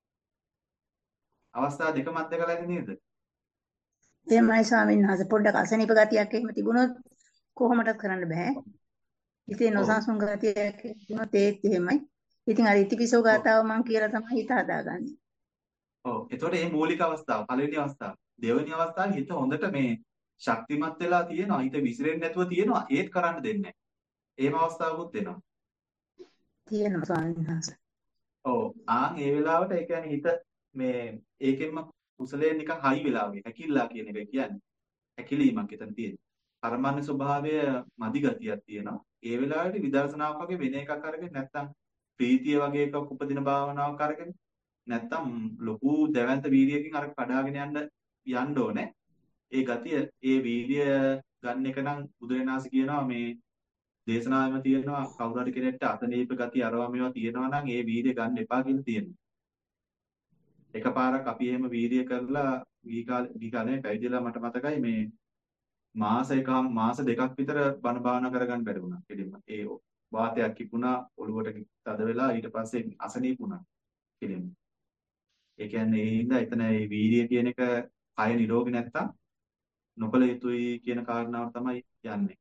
අවස්ථා දෙකම අත්දකලාද නේද? එහෙමයි ස්වාමීන් වහන්සේ. පොඩ්ඩක් අසනීප ගතියක් එහෙම තිබුණොත් කොහොමදත් කරන්න බෑ. ඉතින් නොසන්සුන් ගතියක් තිබුණොත් ඒත් එහෙමයි. ඉතින් අර ඉතිපිසෝ ගාතාව මම කියලා තමයි හිත හදාගන්නේ. ඔව්. එතකොට මේ මූලික අවස්ථාව පළවෙනි අවස්ථාව. දෙවෙනි අවස්ථාවේ හිත හොඳට මේ ශක්තිමත් වෙලා තියෙනවා. හිත විසිරෙන්නේ නැතුව තියෙනවා. ඒත් කරන්න දෙන්නේ නැහැ. එහෙම අවස්ථාවකුත් එනවා. තියෙනවා ස්වාමීන් වහන්සේ. ඔව්. ආන් ඒ වෙලාවට ඒ කියන්නේ හිත මේ ඒකෙන්ම කුසලයෙන් නිකන් හයි වෙලා වගේ හැකිල්ලා කියන එක කියන්නේ. හැකිලීමක් එතන තියෙනවා. කර්මන්නේ ස්වභාවය මදි ගතියක් තියෙනවා. ඒ වෙලාවට විදර්ශනාවක් වගේ වෙන එකක් අරගෙන නැත්තම් ප්‍රීතිය වගේ එකක් උපදින භාවනාවක් අරගෙන නැත්තම් ලොකු දැවැන්ත වීර්යයකින් අර කඩාගෙන යන්න යන්න ඕනේ. ඒ ගතිය ඒ වීර්ය ගන්න එක නම් බුදුරණාහි කියනවා මේ දේශනාවෙම තියෙනවා කවුරු හරි කෙනෙක්ට අසනීප ගතිය අරවා මේවා තියෙනවා නම් ඒ වීර්ය ගන්න එපා කියලා තියෙනවා. එකපාරක් අපි එහෙම වීර්ය කරලා ගිහි කාලේ ගිහි කාලේ පැවිදිලා මට මතකයි මේ මාස එකම මාස දෙකක් විතර බණ භාවනා කරගන්න බැරි වුණා. කෙලින්ම ඒ වාතයක් කිපුණා ඔළුවට තද වෙලා ඊට පස්සේ අසනීප වුණා කෙලින්ම. ඒ කියන්නේ ඒ හින්දා එතන මේ වීර්ය කියන එක කය නිරෝගී නැත්තම් නොකල යුතුයි කියන කාරණාව තමයි යන්නේ.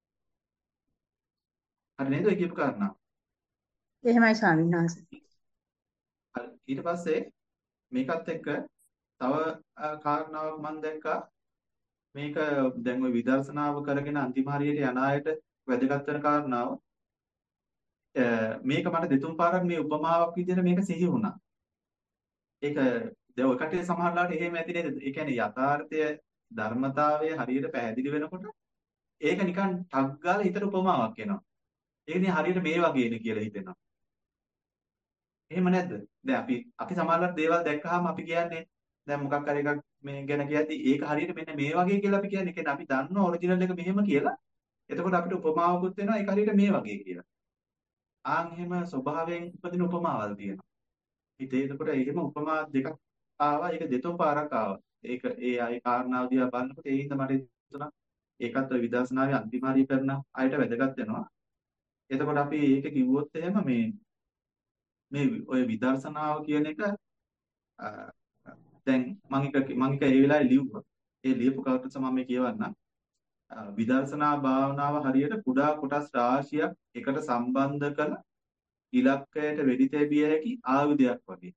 හරි නේද ඒ කියපු කාරණාව? එහෙමයි ස්වාමීන් වහන්සේ. හරි. ඊට පස්සේ මේකත් එක්ක තව අ, කාරණාවක් මම දැක්කා. මේක දැන් ওই විදර්ශනාව කරගෙන අන්තිම හරියට යන අයට වැදගත් වෙන කාරණාව. අ, මේක මට දෙතුන් පාරක් මේ උපමාවක් විදිහට මේක සිහි වුණා. ඒක දැන් ඔය කටේ සමහරලාට එහෙම ඇති නේද? ඒ කියන්නේ යථාර්ථය ධර්මතාවය හරියට පැහැදිලි වෙනකොට ඒක නිකන් ටක් ගාලා හිතට උපමාවක් එනවා. ඒක නිකන් හරියට මේ වගේනේ කියලා හිතෙනවා. එහෙම නැද්ද? දැන් අපි අපි සමහරවිට දේවල් දැක්කහම අපි කියන්නේ දැන් මොකක් හරි එකක් මේ ගැන කියද්දි ඒක හරියට මෙන්න මේ වගේ කියලා අපි කියන්නේ. කියන්නේ අපි දන්නවා ඔරිජිනල් එක මෙහෙම කියලා. එතකොට අපිට උපමාවකුත් වෙනවා ඒක හරියට මේ වගේ කියලා. ආන් එහෙම ස්වභාවයෙන් උපදින උපමාවල් තියෙනවා. හිතේ එතකොට එහෙම උපමා දෙකක් ආවා. ඒක දෙතුන් පාරක් ආවා. ඒක ඒ අය කාරණාව දිහා බලනකොට ඒ හින්දා මට හිතුණා ඒකත් ඔය විදර්ශනාවේ අන්තිම හරිය කරන අයට වැදගත් වෙනවා. එතකොට අපි ඒක කිව්වොත් එහෙම මේ මේ ඔය විදර්ශනාව කියන එක අ, දැන් මම එක මම එක ඒ වෙලාවේ ලිව්වා. ඒ ලියපු කල්පස මම මේ කියවන්නම්. අ, විදර්ශනා භාවනාව හරියට කුඩා කොටස් රාශියක් එකට සම්බන්ධ කළ ඉලක්කයට වෙඩි තැබිය හැකි ආයුධයක් වගේ.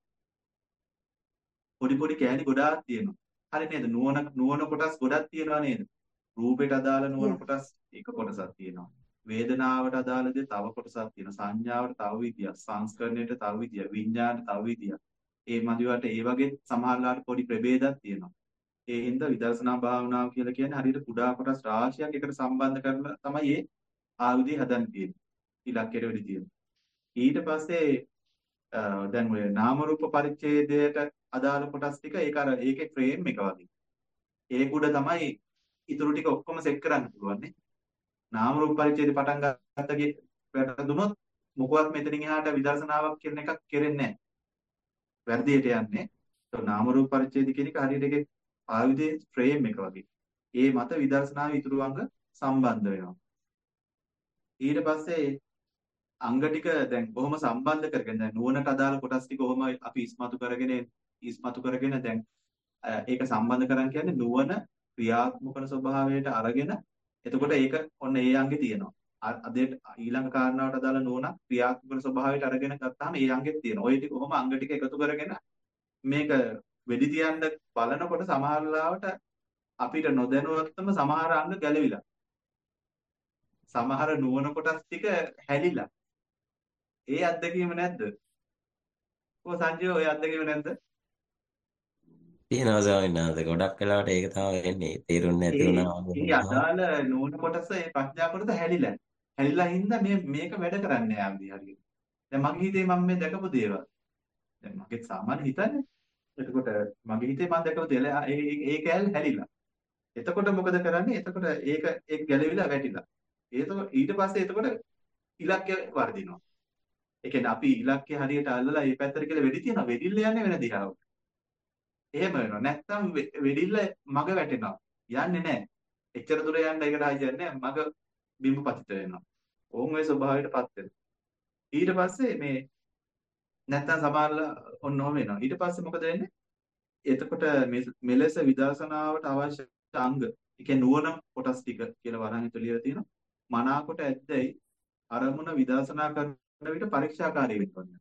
පොඩි පොඩි කෑලි ගොඩාක් තියෙනවා. හරි නේද? නුවණ නුවණ කොටස් ගොඩක් තියෙනවා නේද? රූපයට අදාළ නුවණ කොටස් එක කොටසක් තියෙනවා. වේදනාවට අදාළ දේ තව කොටසක් තියෙනවා. සංඥාවට තව විදියක්, සංස්කරණයට තව විදියක්, විඤ්ඤාණයට තව විදියක්. ඒ මදිවට ඒ වගේ සමහරලාට පොඩි ප්‍රභේදයක් තියෙනවා. ඒ හින්දා විදර්ශනා භාවනාව කියලා කියන්නේ හරියට කුඩා කොටස් රාශියක් එකට සම්බන්ධ කරලා තමයි මේ ආයුධය හදන්න තියෙන්නේ. ඉලක්කයට වෙඩි තියෙනවා. ඊට පස්සේ අ, දැන් ඔය නාම රූප පරිච්ඡේදයට අදාළ කොටස් ටික ඒක අර ඒකේ ෆ්‍රේම් එක වගේ. ඒක උඩ තමයි ඊටු ටික ඔක්කොම සෙට් කරන්න පුළුවන් නේ. නාම රූප පරිච්ඡේදය පටන් ගත්තගේ වැරදුනොත් මොකවත් මෙතනින් එහාට විදර්ශනාවක් කියන එකක් කෙරෙන්නේ නැහැ. වැරදියට යන්නේ. તો නාම රූප පරිච්ඡේද කියන එක හරියට ඒකේ ආයුධයේ ෆ්‍රේම් එක වගේ. ඒ මත විදර්ශනාවේ ඊටු අංග සම්බන්ධ වෙනවා. ඊට පස්සේ අංග ටික දැන් කොහොම සම්බන්ධ කරගෙන දැන් නුවණට අදාළ කොටස් ටික කොහොම අපි ඉස්මතු කරගෙන ඉස්මතු කරගෙන දැන් අ, ඒක සම්බන්ධ කරන් කියන්නේ නුවණ ක්‍රියාත්මක වන ස්වභාවයට අරගෙන එතකොට ඒක ඔන්න ඒ අංගේ තියෙනවා. අද ඊළඟ කාරණාවට අදාළ නුවණ ක්‍රියාත්මක වන ස්වභාවයට අරගෙන ගත්තාම ඒ අංගෙත් තියෙනවා. ওই ටික කොහොම අංග ටික එකතු කරගෙන මේක වෙඩි තියන්න බලනකොට සමහර ලාවට අපිට නොදැනුවත්වම සමහර අංග ගැලවිලා. සමහර නුවණ කොටස් ටික හැලිලා. ඒ අත්දැකීම නැද්ද? ඔය සංජය ඔය අත්දැකීම නැද්ද? තියෙනවා ස්වාමීන් වහන්සේ. ගොඩක් වෙලාවට ඒක තමයි වෙන්නේ. තේරුන්නේ නැති ඒ වුණා ඒ වගේ. අදාළ නුවණ කොටස ඒ ප්‍රඥා කොටස හැලිලා. හැලිලා හින්දා මේ මේක වැඩ කරන්නේ ආම්දි හරියට. දැන් මගේ හිතේ මම මේ දැකපු දේවල්. දැන් මගේ සාමාන්‍ය හිතන්නේ. එතකොට මගේ හිතේ මම දැකපු දේවල් ඒ ඒ ඒ කැල් හැලිලා. එතකොට මොකද කරන්නේ? එතකොට ඒක ඒක ගැලවිලා වැටිලා. ඒක ඊට පස්සේ එතකොට ඉලක්කය වර්ධිනවා. ඒ කියන්නේ අපි ඉලක්කය හරියට අල්ලලා මේ පැත්තට කියලා වෙඩි තියනවා. වෙඩිල්ල යන්නේ වෙන දිහාවකට. එහෙම වෙනවා. නැත්තම් වෙ- වෙඩිල්ල මග වැටෙනවා. යන්නේ නැහැ. එච්චර දුර යන්න ඒකට ආයෙත් නැහැ. මග බිම පතිත වෙනවා. ඕන් ඔය ස්වභාවයටපත් වෙනවා. ඊට පස්සේ මේ නැත්තම් සමහරලා ඔන්න ඔහම වෙනවා. ඊට පස්සේ මොකද වෙන්නේ? එතකොට මේ මෙලෙස විදර්ශනාවට අවශ්‍ය අංග, ඒ කියන්නේ නුවණ කොටස් ටික කියලා වරන් හිතලියලා තියෙනවා. මනාකොට ඇද්දයි අරමුණ විදර්ශනා කරන විට පරීක්ෂාකාරී වෙන්න ඕනේ.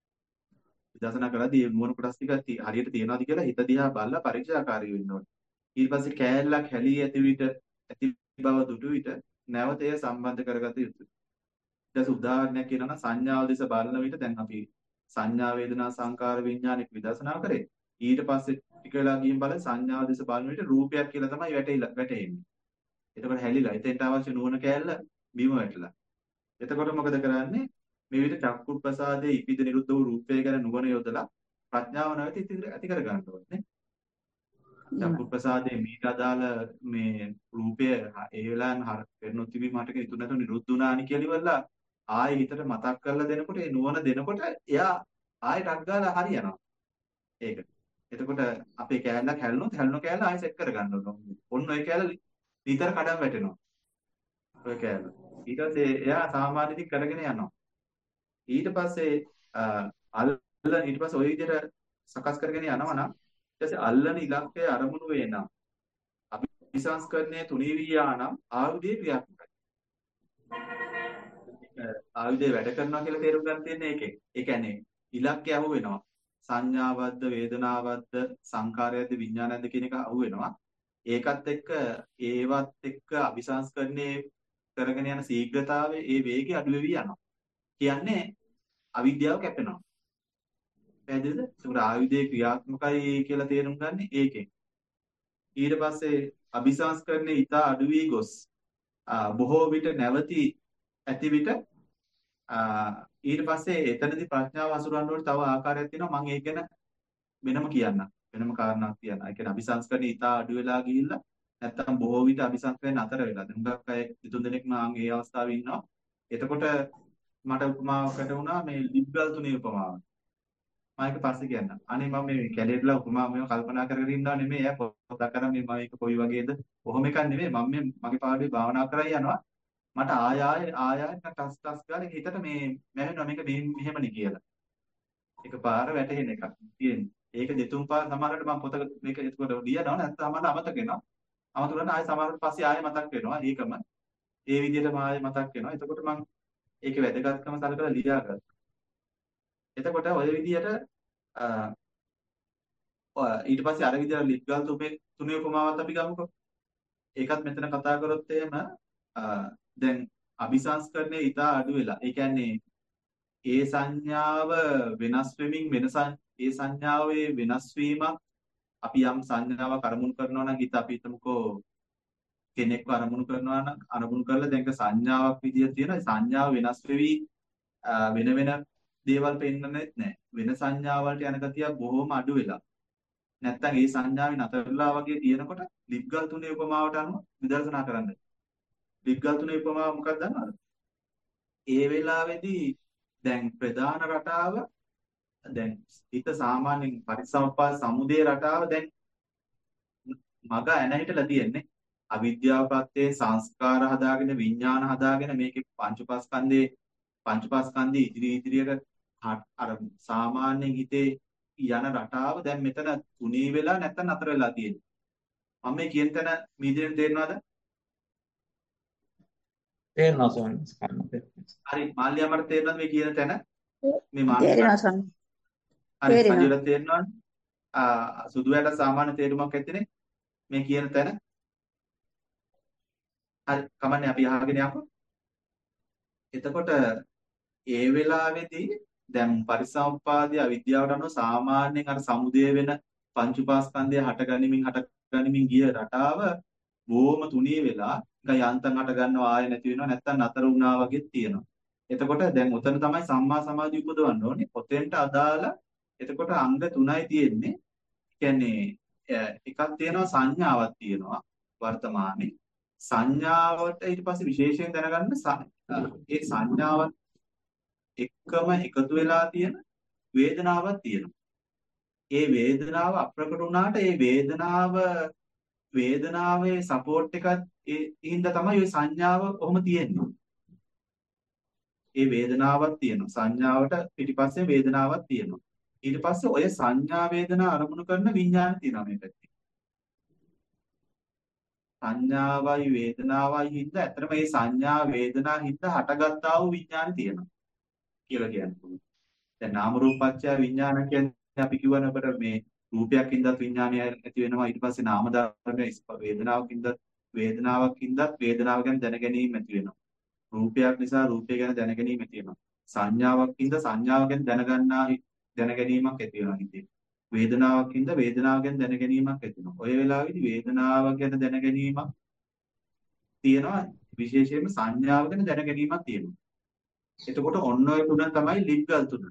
විදර්ශනා කරද්දී මේ නුවණ කොටස් ටික ති- හරියට තියනවාද කියලා හිත දිහා බලලා පරීක්ෂාකාරී වෙන්න ඕනේ. ඊට පස්සේ කෑල්ලක් හැලී ඇති විට ඇති බව දුටු විට නැවත එය සම්බන්ධ කරගත යුතුයි. ඊට පස්සේ උදාහරණයක් කියනවා නම් සංඥාව දෙස බලන විට දැන් අපි සංඥා වේදනා සංකාර විඥානික විදර්ශනා කරේ. ඊට පස්සේ ටික වෙලා ගිහින් බලලා සංඥාව දෙස බලන විට රූපයක් කියලා තමයි වැටෙයිලා වැටෙන්නේ. එතකොට හැලිලා එතෙන්ට අවශ්‍ය නුවණ කෑල්ල බිම වැටලා. එතකොට මොකද කරන්නේ? මේ විදිහට චක්කු ප්‍රසාදයේ ඉපිද නිරුද්ධ වූ රූපය ගැන නුවණ යොදලා ප්‍රඥාව නැවත ඇති කර ගන්න ඕනේ. චක්කු ප්‍රසාදයේ මීට අදාළ මේ රූපය ඒ වෙලාවෙන් හර වෙනොත් තිබි මටක ඉතුරු නැතුව නිරුද්ධ වුණානි කියලා ඉවරලා ආයෙ හිතට මතක් කරලා දෙනකොට ඒ නුවණ දෙනකොට එයා ආයෙ ටක් ගාලා හරියනවා. ඒක. එතකොට අපේ කෑල්ලක් හැල්ලුනොත් හැල්ලුන කෑල්ල ආයෙ සෙට් කර ගන්න ඕනේ. ඔන්න ඔය කෑල්ල නිතර කඩම් වැටෙනවා. ඔය කෑල්ල. ඊට පස්සේ එයා සාමාන්‍ය ඉතින් කරගෙන යනවා. ඊට පස්සේ අල්ලන ඊට පස්සේ ওই විදිහට සකස් කරගෙන යනවා නම් ඊට පස්සේ අල්ලන ඉලක්කය අරමුණු වෙනා අභිසංස්කරණයේ තුනී වී යානම් ආයුධයේ ක්‍රියාත්මකයි. ආයුධය වැඩ කරනවා කියලා තේරුම් ගන්න තියෙන්නේ ඒකේ. ඒ කියන්නේ ඉලක්කය අහු වෙනවා. සංඥාවද්ද වේදනාවද්ද සංකාරයද්ද විඥානයද්ද කියන එක අහු වෙනවා. ඒකත් එක්ක ඒවත් එක්ක අභිසංස්කරණයේ කරගෙන යන ශීඝ්‍රතාවයේ ඒ වේගය අඩු වෙවි යනවා. කියන්නේ අවිද්‍යාව කැපෙනවා. පැහැදිලිද? ඒකට ආයුධයේ ක්‍රියාත්මකයි කියලා තේරුම් ගන්න ඒකෙන්. ඊට පස්සේ අභිසංස්කරණයේ ඊට අඩු වී ගොස් බොහෝ විට නැවති ඇති විට ඊට පස්සේ එතනදී ප්‍රඥාව හසුරවන්න ඕනේ තව ආකාරයක් තියෙනවා. මම ඒක ගැන වෙනම කියන්නම්. වෙනම කාරණාවක් කියන්න. ඒ කියන්නේ අභිසංස්කරණයේ ඊට අඩු වෙලා ගිහිල්ලා නැත්තම් බොහෝ විට අභිසංස්කරණය නතර වෙලා. දැන් හුඟක් අය දෙතුන් දෙනෙක් මම මේ අවස්ථාවේ ඉන්නවා. එතකොට මට උපමාවකට වුණා මේ ලිග්ගල් තුනේ උපමාව. මම ඒක පස්සේ කියන්නම්. අනේ මම මේ කැලේටලා උපමාව මේව කල්පනා කරගෙන ඉන්නවා නෙමෙයි. එයා පොතක් කරන් මේ මම ඒක කොයි වගේද? කොහොම එකක් නෙමෙයි. මම මේ මගේ පාඩුවේ භාවනා කරලා යනවා. මට ආය ආය ආය ආය ටස් ටස් ගාලා හිතට මේ මැවෙනවා මේක මේ මෙහෙමනේ කියලා. ඒක පාර වැටෙන එකක් තියෙන්නේ. ඒක දෙතුන් පාර සමහරවිට මම පොත මේක එතකොට ලියනවා නැත්නම් සමහරවිට අමතක වෙනවා. අමතක කරන ආය සමහරවිට පස්සේ ආය මතක් වෙනවා. ඒකම ඒ විදිහටම ආය මතක් වෙනවා. එතකොට මම ඒකේ වැදගත්කම සලකලා ලියාගත්තා. එතකොට ඔය විදිහට ඊට පස්සේ අර විදිහට ලිග්ගල් තුනේ තුනේ උපමාවත් අපි ගමුකෝ. ඒකත් මෙතන කතා කරොත් එහෙම දැන් අභිසංස්කරණයේ ඊට අඩු වෙලා. ඒ කියන්නේ ඒ සංඥාව වෙනස් වෙමින් වෙනස ඒ සංඥාවේ වෙනස් වීමක් අපි යම් සංඥාවක් අරමුණු කරනවා නම් හිත අපි හිතමුකෝ කෙනෙක්ව අරමුණු කරනවා නම් අරමුණු කරලා දැන් සංඥාවක් විදියට තියෙනවා. සංඥාව වෙනස් වෙවි වෙන වෙන දේවල් පෙන්නනෙත් නැහැ. වෙන සංඥාවලට යන ගතිය බොහොම අඩු වෙලා. නැත්තම් ඒ සංඥාවේ නතරලා වගේ තියෙනකොට ලිග්ගල් තුනේ උපමාවට අනුව විදර්ශනා කරන්න. ලිග්ගල් තුනේ උපමාව මොකක්ද දන්නවද? ඒ වෙලාවේදී දැන් ප්‍රධාන රටාව දැන් හිත සාමාන්‍යයෙන් පරිසම්පාද සමුදේ රටාව දැන් මග ඇන හිටලා තියෙන්නේ. අවිද්‍යාව ප්‍රත්‍යයෙන් සංස්කාර හදාගෙන විඥාන හදාගෙන මේකේ පංචපස්කන්ධේ පංචපස්කන්ධේ ඉදිරි ඉදිරියට අර සාමාන්‍යයෙන් හිතේ යන රටාව දැන් මෙතන තුනී වෙලා නැත්තම් නතර වෙලා තියෙන්නේ. මම මේ කියන තැන මීදියෙන් තේරෙනවද? තේරෙනවා සෝන්ස් කන්න. හරි මාල්ලියා මට තේරෙනවද මේ කියන තැන? මේ මානසික තේරෙනවා සෝන්ස්. හරි සංජීවලා තේරෙනවද? ආ සුදුයට සාමාන්‍ය තේරුමක් ඇත්තනේ මේ කියන තැන. හරි කමන්නේ අපි අහගෙන යමු. එතකොට ඒ වෙලාවේදී දැන් පරිසම්පාදයේ අවිද්‍යාවට අනුව සාමාන්‍යයෙන් අර සමුදය වෙන පංච උපාස්කන්ධය හටගනිමින් හටගනිමින් ගිය රටාව බොහොම තුනී වෙලා නිකන් යන්තම් හට ගන්නවා ආය නැති වෙනවා නැත්තම් නතර වුණා වගේ තියෙනවා. එතකොට දැන් උතන තමයි සම්මා සමාධිය උපදවන්න ඕනේ. ඔතෙන්ට අදාළ එතකොට අංග තුනයි තියෙන්නේ. කියන්නේ එකක් තියෙනවා සංඥාවක් තියෙනවා වර්තමානයේ. සංඥාවට ඊට පස්සේ විශේෂයෙන් දැනගන්න ඒ සංඥාවත් එක්කම එකතු වෙලා තියෙන වේදනාවක් තියෙනවා. ඒ වේදනාව අප්‍රකට වුණාට ඒ වේදනාව වේදනාවේ සපෝට් එකක් ඒ හින්දා තමයි ওই සංඥාව කොහොම තියෙන්නේ. ඒ වේදනාවක් තියෙනවා. සංඥාවට පිටිපස්සේ වේදනාවක් තියෙනවා. ඊට පස්සේ ඔය සංඥා වේදනා අරමුණු කරන විඥාන තියෙනවා මේ පැත්තේ. සංඥාවයි වේදනාවයි හින්දා ඇත්තටම මේ සංඥා වේදනා හින්දා හටගත්තා වූ විඥාන තියෙනවා කියලා කියන්නේ. දැන් නාම රූප පත්‍ය විඥාන කියන්නේ අපි කියවන අපිට මේ රූපයකින්දත් විඥානය ඇති වෙනවා. ඊට පස්සේ නාම ධර්ම වේදනාවකින්දත් වේදනාවකින්දත් වේදනාව ගැන දැන ගැනීම ඇති වෙනවා. රූපයක් නිසා රූපය ගැන දැන ගැනීම ඇති වෙනවා. සංඥාවකින්ද සංඥාව ගැන දැනගන්නා දැන ගැනීමක් ඇති වෙනවා හිතේ. වේදනාවකින්ද වේදනාව ගැන දැන ගැනීමක් ඇති වෙනවා. ඔය වෙලාවේදී වේදනාව ගැන දැන ගැනීමක් තියෙනවා. විශේෂයෙන්ම සංඥාව ගැන දැන ගැනීමක් තියෙනවා. එතකොට ඔන්න ඔය තුන තමයි ලිග්ගල් තුන.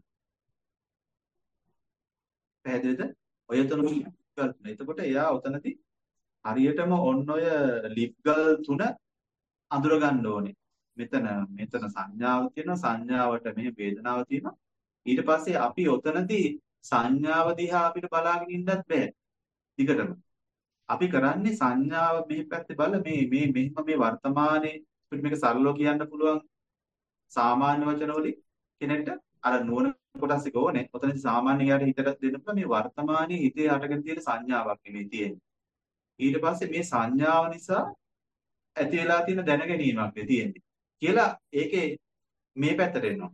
පැහැදිලිද? ඔය තුන ලිග්ගල් තුන. එතකොට එයා උතනදී හරියටම ඔන්න ඔය ලිග්ගල් තුන අඳුර ගන්න ඕනේ. මෙතන මෙතන සංඥාව තියෙනවා, සංඥාවට මේ වේදනාව තියෙනවා. ඊට පස්සේ අපි ඔතනදී සංඥාව දිහා අපිට බලාගෙන ඉන්නත් බෑ. දිගටම. අපි කරන්නේ සංඥාව මේ පැත්තේ බල මේ මේ මෙහෙම මේ වර්තමානයේ අපිට මේක සරලව කියන්න පුළුවන් සාමාන්‍ය වචන වලින් කෙනෙක්ට අර නුවණ කොටස් එක ඕනේ. ඔතනදී සාමාන්‍ය යාට හිතට දෙන්න පුළුවන් මේ වර්තමානයේ හිතේ හටගෙන තියෙන සංඥාවක් නෙමෙයි තියෙන්නේ. ඊට පස්සේ මේ සංඥාව නිසා ඇති වෙලා තියෙන දැනගැනීමක් තියෙන්නේ කියලා ඒකේ මේ පැත්තට එනවා.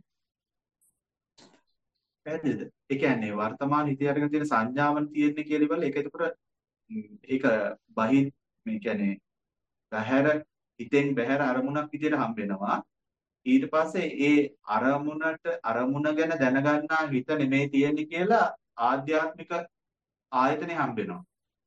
පැහැදිලිද? ඒ කියන්නේ වර්තමාන හිතේ හටගෙන තියෙන සංඥාවන් තියෙන්නේ කියලා ඉවල ඒක එතකොට ඒක බහි මේ කියන්නේ බහැර හිතෙන් බහැර අරමුණක් විදියට හම්බ වෙනවා. ඊට පස්සේ ඒ අරමුණට අරමුණ ගැන දැනගන්නා හිත නෙමෙයි තියෙන්නේ කියලා ආධ්‍යාත්මික ආයතනේ හම්බ වෙනවා.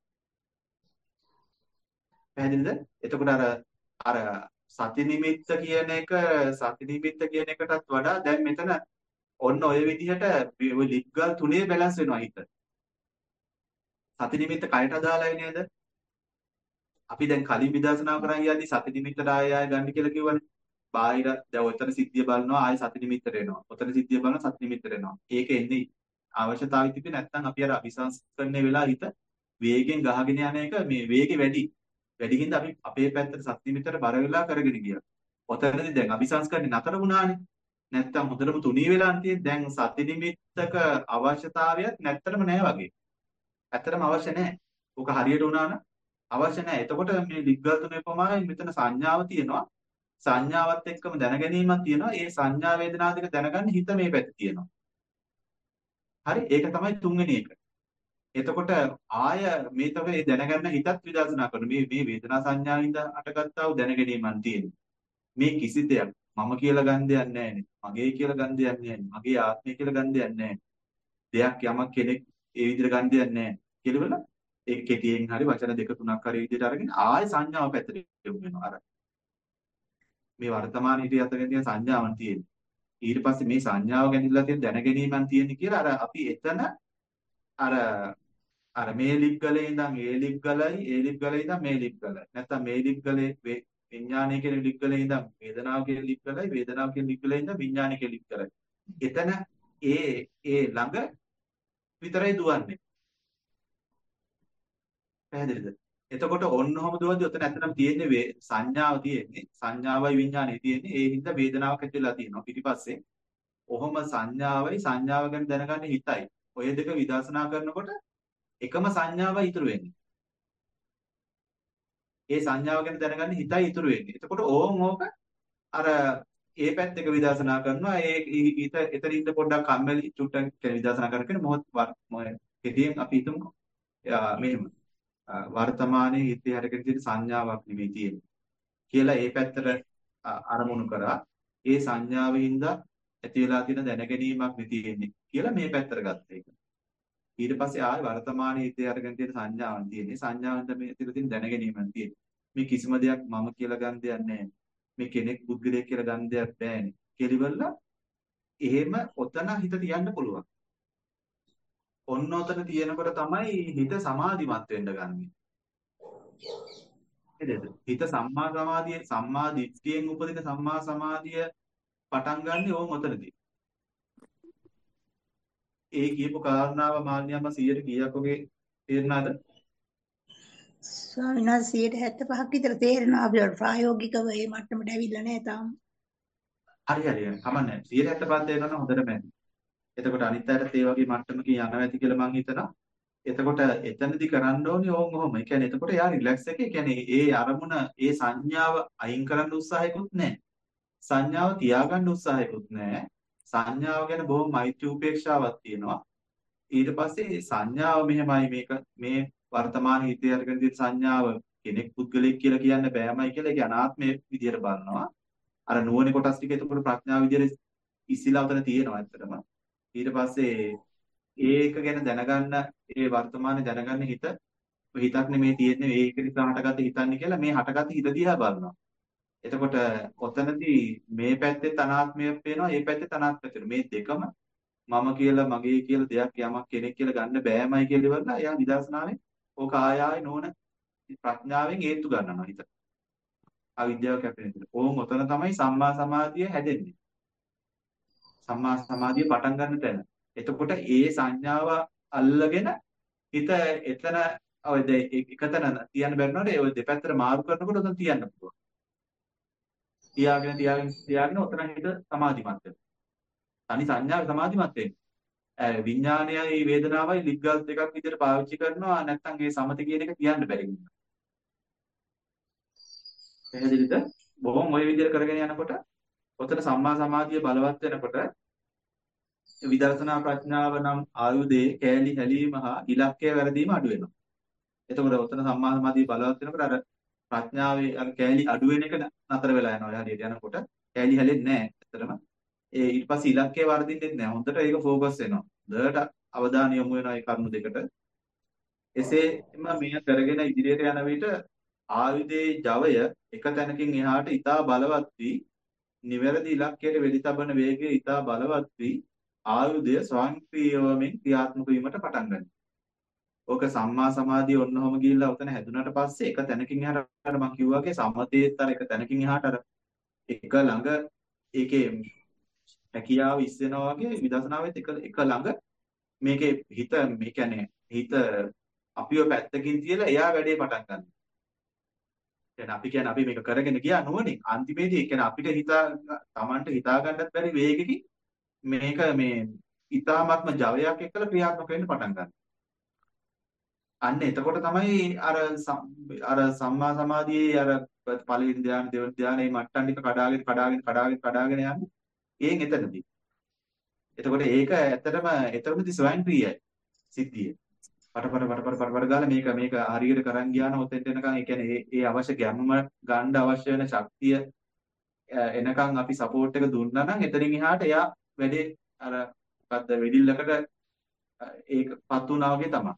පැහැදිලිද? එතකොට අර අර සති නිමිත්ත කියන එක සති නිමිත්ත කියන එකටත් වඩා දැන් මෙතන ඔන්න ඔය විදිහට ඔය ලිග්ගල් තුනේ බැලන්ස් වෙනවා හිත. සති නිමිත්ත කයට අදාළයි නේද? අපි දැන් කලින් විදර්ශනා කරන් යද්දි සති නිමිත්තට ආය ආය ගන්න කියලා කිව්වනේ. බාහිර දැන් ඔතන සිද්ධිය බලනවා ආය සති නිමිත්තට එනවා. ඔතන සිද්ධිය බලනවා සති නිමිත්තට එනවා. ඒක එන්නේ අවශ්‍යතාවය තිබෙන්නේ නැත්නම් අපි අර අபிසංස්කරණය වෙලා හිත වේගෙන් ගහගෙන යන එක මේ වේගෙ වැඩි. වැඩි හින්දා අපි අපේ පැත්තට සති නිමිත්තට බර වෙලා කරගෙන ගියා. ඔතනදී දැන් අபிසංස්කරණය නතර වුණානේ. නැත්තම් හොඳටම තුනී වෙලා තියෙන්නේ. දැන් සති නිමිත්තක අවශ්‍යතාවයක් නැත්තටම නැහැ වගේ. ඇත්තටම අවශ්‍ය නැහැ. ඕක හරියට වුණා නම් අවශ්‍ය නැහැ. එතකොට මේ ලිග්ගල් තුනේ ප්‍රමාණයෙන් මෙතන සංඥාව තියෙනවා. සංඥාවත් එක්කම දැනගැනීමක් තියෙනවා. ඒ සංඥා වේදනා දෙක දැනගන්න හිත මේ පැත්තේ තියෙනවා. හරි? ඒක තමයි තුන්වෙනි එක. එතකොට ආය මේ තමයි දැනගන්න හිතත් විදර්ශනා කරන මේ මේ වේදනා සංඥාවින්ද අටගත්තා වූ දැනගැනීමක් තියෙනවා. මේ කිසි දෙයක් මම කියලා ගන්න දෙයක් නැහැ. මගේ කියලා ගන්න දෙයක් නැහැ. මගේ ආත්මය කියලා ගන්න දෙයක් නැහැ. දෙයක් යමක් කෙනෙක් ඒ විදිහට ගන්න දෙයක් නැහැ. කියලා වල ඒ කෙටියෙන් හරි වචන දෙක තුනක් හරි විදිහට අරගෙන ආය සංඥාව පැත්තට යොමු වෙනවා. අර මේ වර්තමාන හිතේ අතගෙන තියෙන සංඥාවන් තියෙන්නේ. ඊට පස්සේ මේ සංඥාව ගැනීමලා තියෙන දැනගැනීමක් තියෙන්නේ කියලා අර අපි එතන අර අර මේ ලිප්ගලේ ඉඳන් ඒ ලිප්ගලයි ඒ ලිප්ගලේ ඉඳන් මේ ලිප්ගලයි නැත්නම් මේ ලිප්ගලේ විඥානයේ කියන ලිප්ගලේ ඉඳන් වේදනාව කියන ලිප්ගලයි වේදනාව කියන ලිප්ගලේ ඉඳන් විඥානයේ කියන ලිප්ගලයි. එතන ඒ ඒ ළඟ විතරයි දුවන්නේ. පැහැදිලිද? එතකොට ඔන්න ඔහම දුවද්දි ඔතන ඇත්තටම තියෙන්නේ සංඥාව තියෙන්නේ සංඥාවයි විඥානයයි තියෙන්නේ ඒ හින්දා වේදනාවක් ඇතිලා තියෙනවා. ඊටපස්සේ ඔහොම සංඥාවයි සංඥාව ගැන දැනගන්න හිතයි. ඔය දෙක විදර්ශනා කරනකොට එකම සංඥාවයි ඉතුරු වෙන්නේ. ඒ සංඥාව ගැන දැනගන්න හිතයි ඉතුරු වෙන්නේ. එතකොට ඕම් ඕක අර ඒ පැත්ත එක විදර්ශනා කරනවා. ඒ ඊට එතන ඉන්න පොඩ්ඩක් කම්මැලි චුට්ටක් කියන විදර්ශනා කරගෙන මොහොත් කෙටියෙන් අපි හිතමු මෙහෙම වර්තමානයේ හිතේ හරගෙන තියෙන සංඥාවක් නෙමෙයි තියෙන්නේ කියලා ඒ පැත්තට අරමුණු කරා. ඒ සංඥාවින්ද ඇති වෙලා තියෙන දැනගැනීමක් නෙ තියෙන්නේ කියලා මේ පැත්තට ගත්තා ඒක. ඊට පස්සේ ආයි වර්තමානයේ හිතේ අරගෙන තියෙන සංඥාවන් තියෙන්නේ. සංඥාවෙන්ද මේ ඇතුළේ තියෙන දැනගැනීමක් තියෙන්නේ. මේ කිසිම දෙයක් මම කියලා ගන්න දෙයක් නැහැ. මේ කෙනෙක් පුද්ගලයෙක් කියලා ගන්න දෙයක් බෑනේ. කෙලිවල එහෙම ඔතන හිත තියන්න පුළුවන්. ඔන්න ඔතන තියෙනකොට තමයි හිත සමාධිමත් වෙන්න ගන්නෙ. නේද? හිත සම්මා සමාධිය සම්මා දිට්ඨියෙන් උපදින සම්මා සමාධිය පටන් ගන්නෙ ඕම් ඔතනදී. ඒ කියපු කාරණාව මාන්‍යම සීයට කීයක් වගේ තේරෙනවද? ස්වාමීන් වහන්සේ සීයට හැත්තෑ පහක් විතර තේරෙනවා. අපිට ප්‍රායෝගිකව මේ මට්ටමට ඇවිල්ලා නැහැ තාම. හරි හරි කමන්නේ. සීයට හැත්තෑ පහ තේරෙනවා නම් හොඳටම ඇති. එතකොට අනිත් අයටත් ඒ වගේ මට්ටමකින් යනවා ඇති කියලා මං හිතනවා. එතකොට එතනදී කරන්න ඕනේ ඕම් ඔහොම. ඒ කියන්නේ එතකොට යා රිලැක්ස් එකේ. ඒ කියන්නේ ඒ අරමුණ ඒ සංඥාව අයින් කරන්න උත්සාහයකුත් නැහැ. සංඥාව තියාගන්න උත්සාහයකුත් නැහැ. සංඥාව ගැන බොහොම මෛත්‍රී උපේක්ෂාවක් තියෙනවා. ඊට පස්සේ සංඥාව මෙහෙමයි මේක මේ වර්තමාන හිතේ අරගෙන තියෙන සංඥාව කෙනෙක් පුද්ගලෙක් කියලා කියන්න බෑමයි කියලා ඒක අනාත්මයේ විදියට බලනවා. අර නුවණේ කොටස් ටික එතකොට ප්‍රඥාව විදියට ඉස්සෙල්ලා උතන තියෙනවා ඇත්තටම. ඊට පස්සේ ඒක ගැන දැනගන්න ඒ වර්තමානයේ දැනගන්න හිත හිතක් නෙමේ තියෙන්නේ ඒක නිසා හටගත්ත හිතන්නේ කියලා මේ හටගත්ත හිත දිහා බලනවා. එතකොට ඔතනදී මේ පැත්තේ අනාත්මය පේනවා ඒ පැත්තේ අනාත්මය පේනවා. මේ දෙකම මම කියලා මගේ කියලා දෙයක් යමක් කෙනෙක් කියලා ගන්න බෑමයි කියලා ඉවරලා එයා විදර්ශනාවෙන් ඕක ආය ආය නෝන ප්‍රඥාවෙන් හේතු ගන්නවා හිත. අවිද්‍යාව කැපෙන විදිහට. ඕම් ඔතන තමයි සම්මා සමාධිය හැදෙන්නේ. සම්මා සමාධිය පටන් ගන්න තැන. එතකොට ඒ සංඥාව අල්ලගෙන හිත එතන ඔය එකතන තියන්න බැරිනොට ඒ දෙපැත්තට මාරු කරනකොට උතන තියන්න පුළුවන්. තියාගෙන තියාගෙන තියාගෙන උතන හිත සමාධිමත් වෙනවා. තනි සංඥාව සමාධිමත් වෙන්නේ. විඥානයයි වේදනාවයි ලිග්ගල් දෙකක් විදිහට පාවිච්චි කරනවා නැත්නම් ඒ සමත කියන එක කියන්න බැරි වෙනවා. පැහැදිලිද? බොහොම ওই විදිහට කරගෙන යනකොට ඔතන සම්මා සමාධිය බලවත් වෙනකොට විදර්ශනා ප්‍රඥාව නම් ආයුධයේ කෑලි හැලීම හා ඉලක්කය වැරදීම අඩු වෙනවා. එතකොට ඔතන සම්මා සමාධිය බලවත් වෙනකොට අර ප්‍රඥාවේ අර කෑලි අඩු වෙන එක නතර වෙලා යනවා. ඒ හරියට යනකොට කෑලි හැලෙන්නේ නැහැ. ඇත්තටම ඒ ඊට පස්සේ ඉලක්කය වර්ධින්නෙත් නැහැ. හොඳට ඒක ફોකස් වෙනවා. හොඳට අවධානය යොමු වෙනවා ඒ කරුණු දෙකට. එසේම මෙය කරගෙන ඉදිරියට යන විට ආයුධයේ ජවය එක තැනකින් එහාට ඊටා බලවත් වී නිවැරදි ඉලක්කයට වෙඩි තබන වේගය ඊටා බලවත් වී ආයුධය ස්වයංක්‍රීයවමින් ක්‍රියාත්මක වීමට පටන් ගන්නවා. ඕක සම්මා සමාධිය ඔන්නෝම ගිහිල්ලා උතන හැදුනට පස්සේ එක තැනකින් එහාට මම කිව්වාගේ සමතේත් අර එක තැනකින් එහාට අර එක ළඟ ඒකේ හැකියාව ඉස්සෙනවා වගේ විදර්ශනාවෙත් එක එක ළඟ මේකේ හිත මේ කියන්නේ හිත අපිව පැත්තකින් තියලා එයා වැඩේ පටන් ගන්නවා. දැන් අපි කියන්නේ අපි මේක කරගෙන ගියා නුවණින් අන්තිමේදී කියන්නේ අපිට හිතා Tamanට හිතා ගන්නත් බැරි වේගකින් මේක මේ ඊ타ත්ම ජවයක් එක්කලා ක්‍රියාත්මක වෙන්න පටන් ගන්නවා. අන්න එතකොට තමයි අර අර සම්මා සමාධියේ අර පළවෙනි ධ්‍යාන දෙවෙනි ධ්‍යාන මේ මට්ටම් ටික කඩාගෙන කඩාගෙන කඩාගෙන කඩාගෙන යන්නේ. ඒන් එතනදී. එතකොට ඒක ඇත්තටම එතනදී ස්වයංක්‍රීයයි සිද්ධිය. පටපට පටපට පටපට ගාලා මේක මේක හරියට කරන් ගියා නම් ඔතෙන්ට එනකන් ඒ කියන්නේ ඒ ඒ අවශ්‍ය ගැම්ම ගන්න අවශ්‍ය වෙන ශක්තිය එනකන් අපි සපෝට් එක දුන්නා නම් එතනින් එහාට එයා වැඩේ අර මොකද්ද වෙඩිල්ලකට ඒකපත් වුණා වගේ තමයි.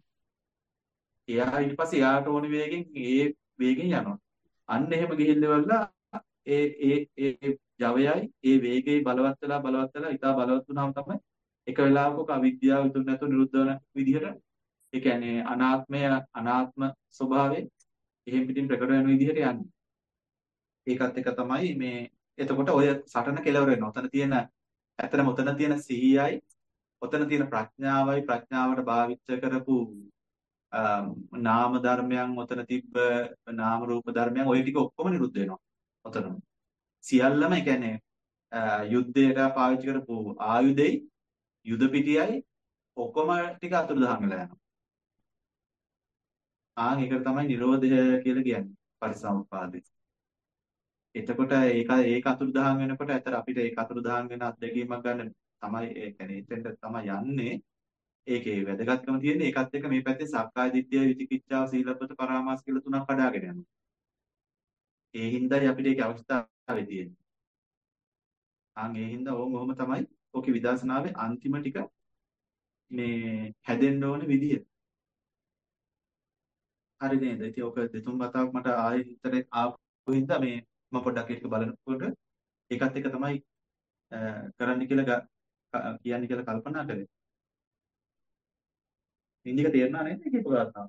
එයා ඊට පස්සේ එයාට ඕන වේගෙන් ඒ වේගෙන් යනවා. අන්න එහෙම ගිහිල්ල ඉවරලා ඒ ඒ ඒ ජවයයි ඒ වේගයයි බලවත් වෙලා බලවත් වෙලා ඉතා බලවත් වුණාම තමයි එක වෙලාවක අවිද්‍යාව ඉතුරු නැතුව නිරුද්ධ වෙන විදිහට ඒ කියන්නේ අනාත්මය අනාත්ම ස්වභාවය එහෙම් පිටින් ප්‍රකට වෙන විදිහට යන්නේ. ඒකත් එක තමයි මේ එතකොට ඔය සටන කෙලවර වෙනවා. ඔතන තියෙන ඇත්තටම ඔතන තියෙන සිහියයි ඔතන තියෙන ප්‍රඥාවයි ප්‍රඥාවට භාවිත කරපු නාම ධර්මයන් ඔතන තිබ්බ නාම රූප ධර්මයන් ඔය ටික ඔක්කොම නිරුද්ධ වෙනවා. ඔතනම සියල්ලම ඒ කියන්නේ යුද්ධයට පාවිච්චි කරපු ආයුධෙයි යුද පිටියයි ඔක්කොම ටික අතුරුදහන් වෙලා යනවා. ආන් ඒකට තමයි නිරෝධය කියලා කියන්නේ පරිසම්පාදේ. එතකොට ඒක ඒක අතුරුදහන් වෙනකොට ඇතර අපිට ඒක අතුරුදහන් වෙන අත්දැකීමක් ගන්න තමයි ඒ කියන්නේ එතෙන්ට තමයි යන්නේ. ඒකේ වැදගත්කම තියෙන්නේ ඒකත් එක්ක මේ පැත්තේ සක්කාය දිට්ඨිය විචිකිච්ඡාව සීලබ්බත පරාමාස කියලා තුනක් කඩාගෙන යනවා. ඒ හින්දායි අපිට ඒක අවස්ථාවේ තියෙන්නේ. ආන් ඒ හින්දා ඕම ඔහොම තමයි ඔකේ විදර්ශනාවේ අන්තිම ටික මේ හැදෙන්න ඕන විදිය. හරි නේද? ඉතින් ඔක දෙතුන් වතාවක් මට ආයෙ හිතට ආපු හින්දා මේ මම පොඩ්ඩක් ඒක බලනකොට ඒකත් එක තමයි කරන්න කියලා කියන්නේ කියලා කල්පනා කරේ. ඉන්දික තේරුණා නේද මේකේ පුරාත්තාව?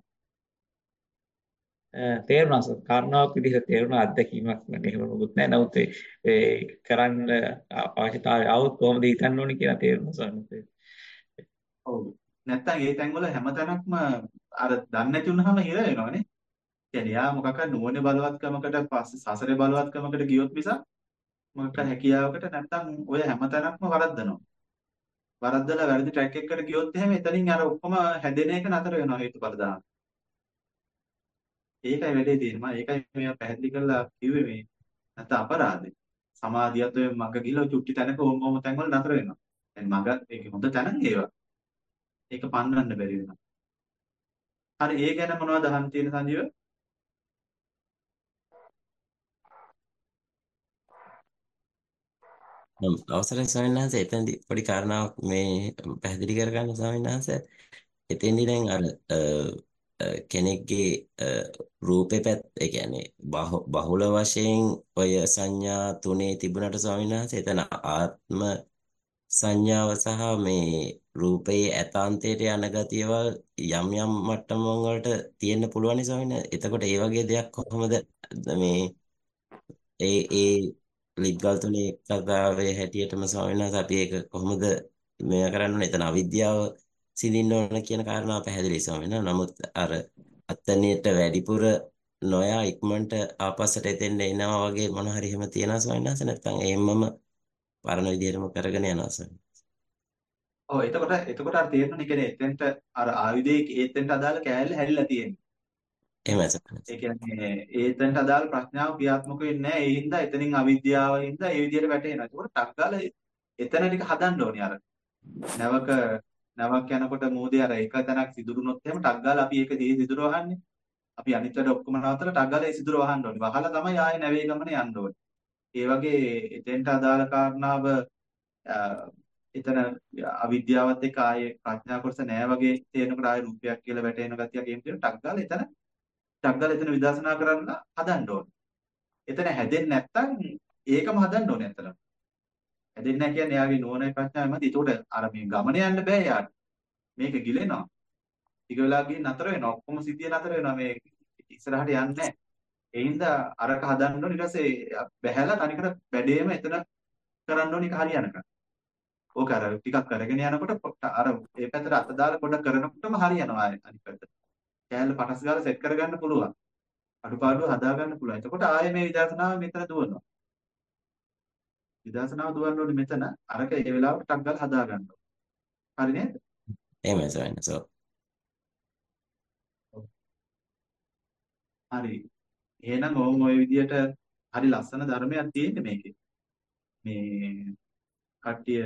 තේරුණා සර් කාරණාවක් විදිහට තේරුණා අත්දැකීමක් නෙමෙයි මොකුත් නැහැ. නමුත් ඒ කරන්න අවශ්‍යතාවය આવුත් කොහොමද හිතන්න ඕනේ කියලා තේරුණා සර්. ඔව්. නැත්තම් ඒ තැන්වල හැමතැනක්ම අර දන්නේ නැති වුනහම හිර වෙනවනේ. කියන්නේ යා මොකක් හරි නුවණේ බලවත්කමකට පස්සේ සසරේ බලවත්කමකට ගියොත් මිසක් මොකක් හරි හැකියාවකට නැත්තම් ඔය හැමතැනක්ම වරද්දනවා. වරද්දලා වැරදි ට්‍රැක් එකකට ගියොත් එහෙම එතනින් අර ඔක්කොම හැදෙන එක නතර වෙනවා හේතුඵල දාන. ඒකයි වැඩේ තියෙන්නේ. මම ඒකයි මේවා පැහැදිලි කරලා කිව්වේ මේ නැත්නම් අපරාධේ. සමාධියත් ඔය මග ගිහලා චුට්ටි තැනක ඕම ඕම තැන්වල නතර වෙනවා. දැන් මග ඒක හොඳ තැනක් ඒවා. ඒක පන්නන්න බැරි වෙනවා. හරි ඒ ගැන මොනවද අහන්න තියෙන සංජීව? නම් අවසරයි ස්වාමීන් වහන්සේ එතනදී පොඩි කාරණාවක් මේ පැහැදිලි කරගන්න ස්වාමීන් වහන්සේ. එතෙන්දී දැන් අර අ, අ, කෙනෙක්ගේ අ, රූපේ පැත්ත ඒ කියන්නේ බහු- බහුල වශයෙන් ඔය සංඥා තුනේ තිබුණට ස්වාමීන් වහන්සේ එතන ආත්ම සංඥාව සහ මේ රූපයේ ඇතාන්තයට යන ගතියවල් යම් යම් මට්ටම් වලට තියෙන්න පුළුවන් නේ ස්වාමීන් වහන්සේ. එතකොට ඒ වගේ දෙයක් කොහොමද මේ ඒ ඒ ලිග්ගල් තුනේ කතාවේ හැටියටම ස්වාමීන් වහන්සේ අපි ඒක කොහොමද මෙයා කරන්න ඕනේ? එතන අවිද්‍යාව සිඳින්න ඕන කියන කාරණාව පැහැදිලි ස්වාමීන් වහන්සේ. නමුත් අර අත්තනියට වැඩිපුර නොයා ඉක්මනට ආපස්සට එතෙන්න එනවා වගේ මොන හරි එහෙම තියනවා ස්වාමීන් වහන්සේ. නැත්නම් එහෙමම පරණ විදිහටම කරගෙන යනවා ස්වාමීන් ඔව් එතකොට එතකොට අර තේරෙන්නේ කියන්නේ එතෙන්ට අර ආයුධයේ ඒතෙන්ට අදාළ කෑල්ල හැරිලා තියෙන්නේ. වහන්සේ. එහෙමයි ස්වාමීන් ඒ වහන්සේ. කියන්නේ ඒතෙන්ට අදාළ ප්‍රඥාව ක්‍රියාත්මක වෙන්නේ නැහැ. ඒ හින්දා එතනින් අවිද්‍යාව හින්දා ඒ විදිහට වැටෙනවා. ඒකෝට ටක් ගාලා එතන ටික හදන්න ඕනේ අර. නැවක නැවක් යනකොට මූදේ අර එක තැනක් සිදුරුනොත් එහෙම ටක් ගාලා අපි ඒක දී සිදුර වහන්නේ. අපි අනිත් වැඩ ඔක්කොම නවත්තලා ටක් ගාලා ඒ සිදුර වහන්න ඕනේ. වහලා තමයි ආයේ නැවේ ගමන යන්න ඕනේ. ඒ වගේ එතෙන්ට අදාළ කාරණාව අ, එතන අවිද්‍යාවත් එක්ක ආයේ ප්‍රඥා කොටස නෑ වගේ තේරෙනකොට ආයේ රූපයක් කියලා වැටෙන ගතියක් එහෙම තියෙන ටක් ගාලා එතන ටක් ගාලා එතන විදර්ශනා කරන්න හදන්න ඕනේ. එතන හැදෙන්නේ නැත්තම් ඒකම හදන්න ඕනේ එතන. හැදෙන්නේ නැහැ කියන්නේ එයාගේ නුවණයි ප්‍රඥාවයි මත. ඒකට අර මේ ගමන යන්න බෑ යාට. මේක ගිලෙනවා. ටික වෙලා ගිහින් නතර වෙනවා. ඔක්කොම සිද්ධිය නතර වෙනවා. මේ ඉස්සරහට යන්නේ නැහැ. ඒ හින්දා අරක හදන්න ඕනේ. ඊට පස්සේ බැහැලා තනිකර වැඩේම එතන කරන්න ඕනේ. ඒක හරියනකම්. ඕක අර ටිකක් කරගෙන යනකොට පොට්ට අර ඒ පැත්තට අත දාලා පොඩක් කරනකොටම හරියනවා ආයෙ අනිත් පැත්තට. කෑල්ල පටස් ගාලා සෙට් කරගන්න පුළුවන්. අඩුපාඩු හදා ගන්න පුළුවන්. එතකොට ආයෙ මේ විදර්ශනාව මෙතන දුවනවා. විදර්ශනාව දුවන්න ඕනේ මෙතන. අරක ඒ වෙලාවට ටක් ගාලා හදා ගන්න ඕනේ. හරි නේද? එහෙමයි ස්වාමීන් වහන්සේ. ඔව්. හරි. එහෙනම් ඕම් ওই විදියට හරි ලස්සන ධර්මයක් තියෙන්නේ මේකේ. මේ කට්ටිය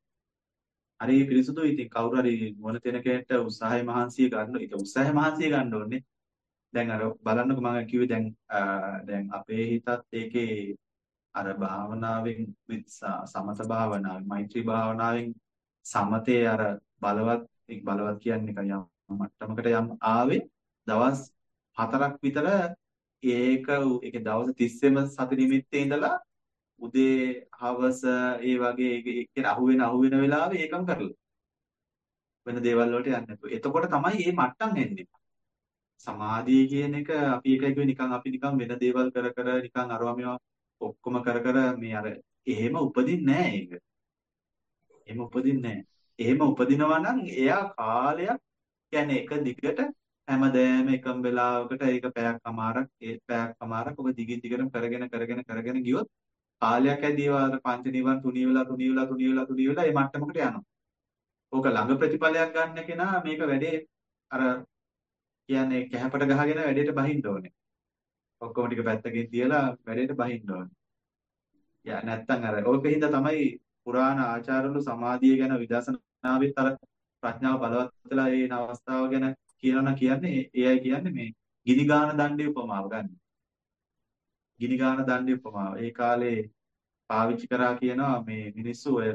හරි පිරිසුදු ඉතින් කවුරු හරි මොන තැන කෙනෙක්ට උත්සාහය මහන්සිය ගන්න. ඒක උත්සාහය මහන්සිය ගන්න ඕනේ. දැන් අර බලන්නකො මම කිව්වේ දැන් අ, දැන් අපේ හිතත් ඒකේ අර භාවනාවෙන් විත්- සමත භාවනාවෙන් මෛත්‍රී භාවනාවෙන් සමතේ අර බලවත් ඒ බලවත් කියන්නේ නිකන් යම් මට්ටමකට යම් ආවේ දවස් හතරක් විතර ඒක ඒකේ දවස් තිස්සේම සති නිමිත්තේ ඉඳලා උදේ හවස ඒ වගේ ඒ කියන අහුවෙන අහුවෙන වෙලාවේ ඒකම කරලා වෙන දේවල් වලට යන්නේ නැතුව. එතකොට තමයි මේ මට්ටම් එන්නේ. සමාධිය කියන එක අපි එකයි කිව්වේ නිකන් අපි නිකන් වෙන දේවල් කර කර නිකන් අරවා මේවා ඔක්කොම කර කර මේ අර එහෙම උපදින්නේ නැහැ ඒක. එහෙම උපදින්නේ නැහැ. එහෙම උපදිනවා නම් එයා කාලයක් කියන්නේ එක දිගට හැමදේම එකම වෙලාවකට ඒක පැයක් අමාරක් ඒ පැයක් අමාරක් ඔබ දිගින් දිගටම කරගෙන කරගෙන කරගෙන ගියොත් කාලයක් ඇදී වාර පංච නිවන් තුනී වෙලා තුනී වෙලා තුනී වෙලා තුනී වෙලා මේ මට්ටමකට යනවා. ඕක ළඟ ප්‍රතිඵලයක් ගන්න කෙනා මේක වැඩේ අර කියන්නේ කැහැපට ගහගෙන වැඩේට බහින්න ඕනේ. ඔක්කොම ටික පැත්තකින් තියලා වැඩේට බහින්න ඕනේ. යා නැත්තම් අර ඕකෙහිඳ තමයි පුරාණ ආචාර්යවරු සමාධිය ගැන විදර්ශනාවෙත් අර ප්‍රඥාව බලවත් වෙලා ඒ අවස්ථාව ගැන කියනවා කියන්නේ ඒ අය කියන්නේ මේ ගිනි ගාන දණ්ඩේ උපමාව ගන්න. ගිනි ගාන දණ්ඩේ උපමාව. ඒ කාලේ පාවිච්චි කරා කියනවා මේ මිනිස්සු ඔය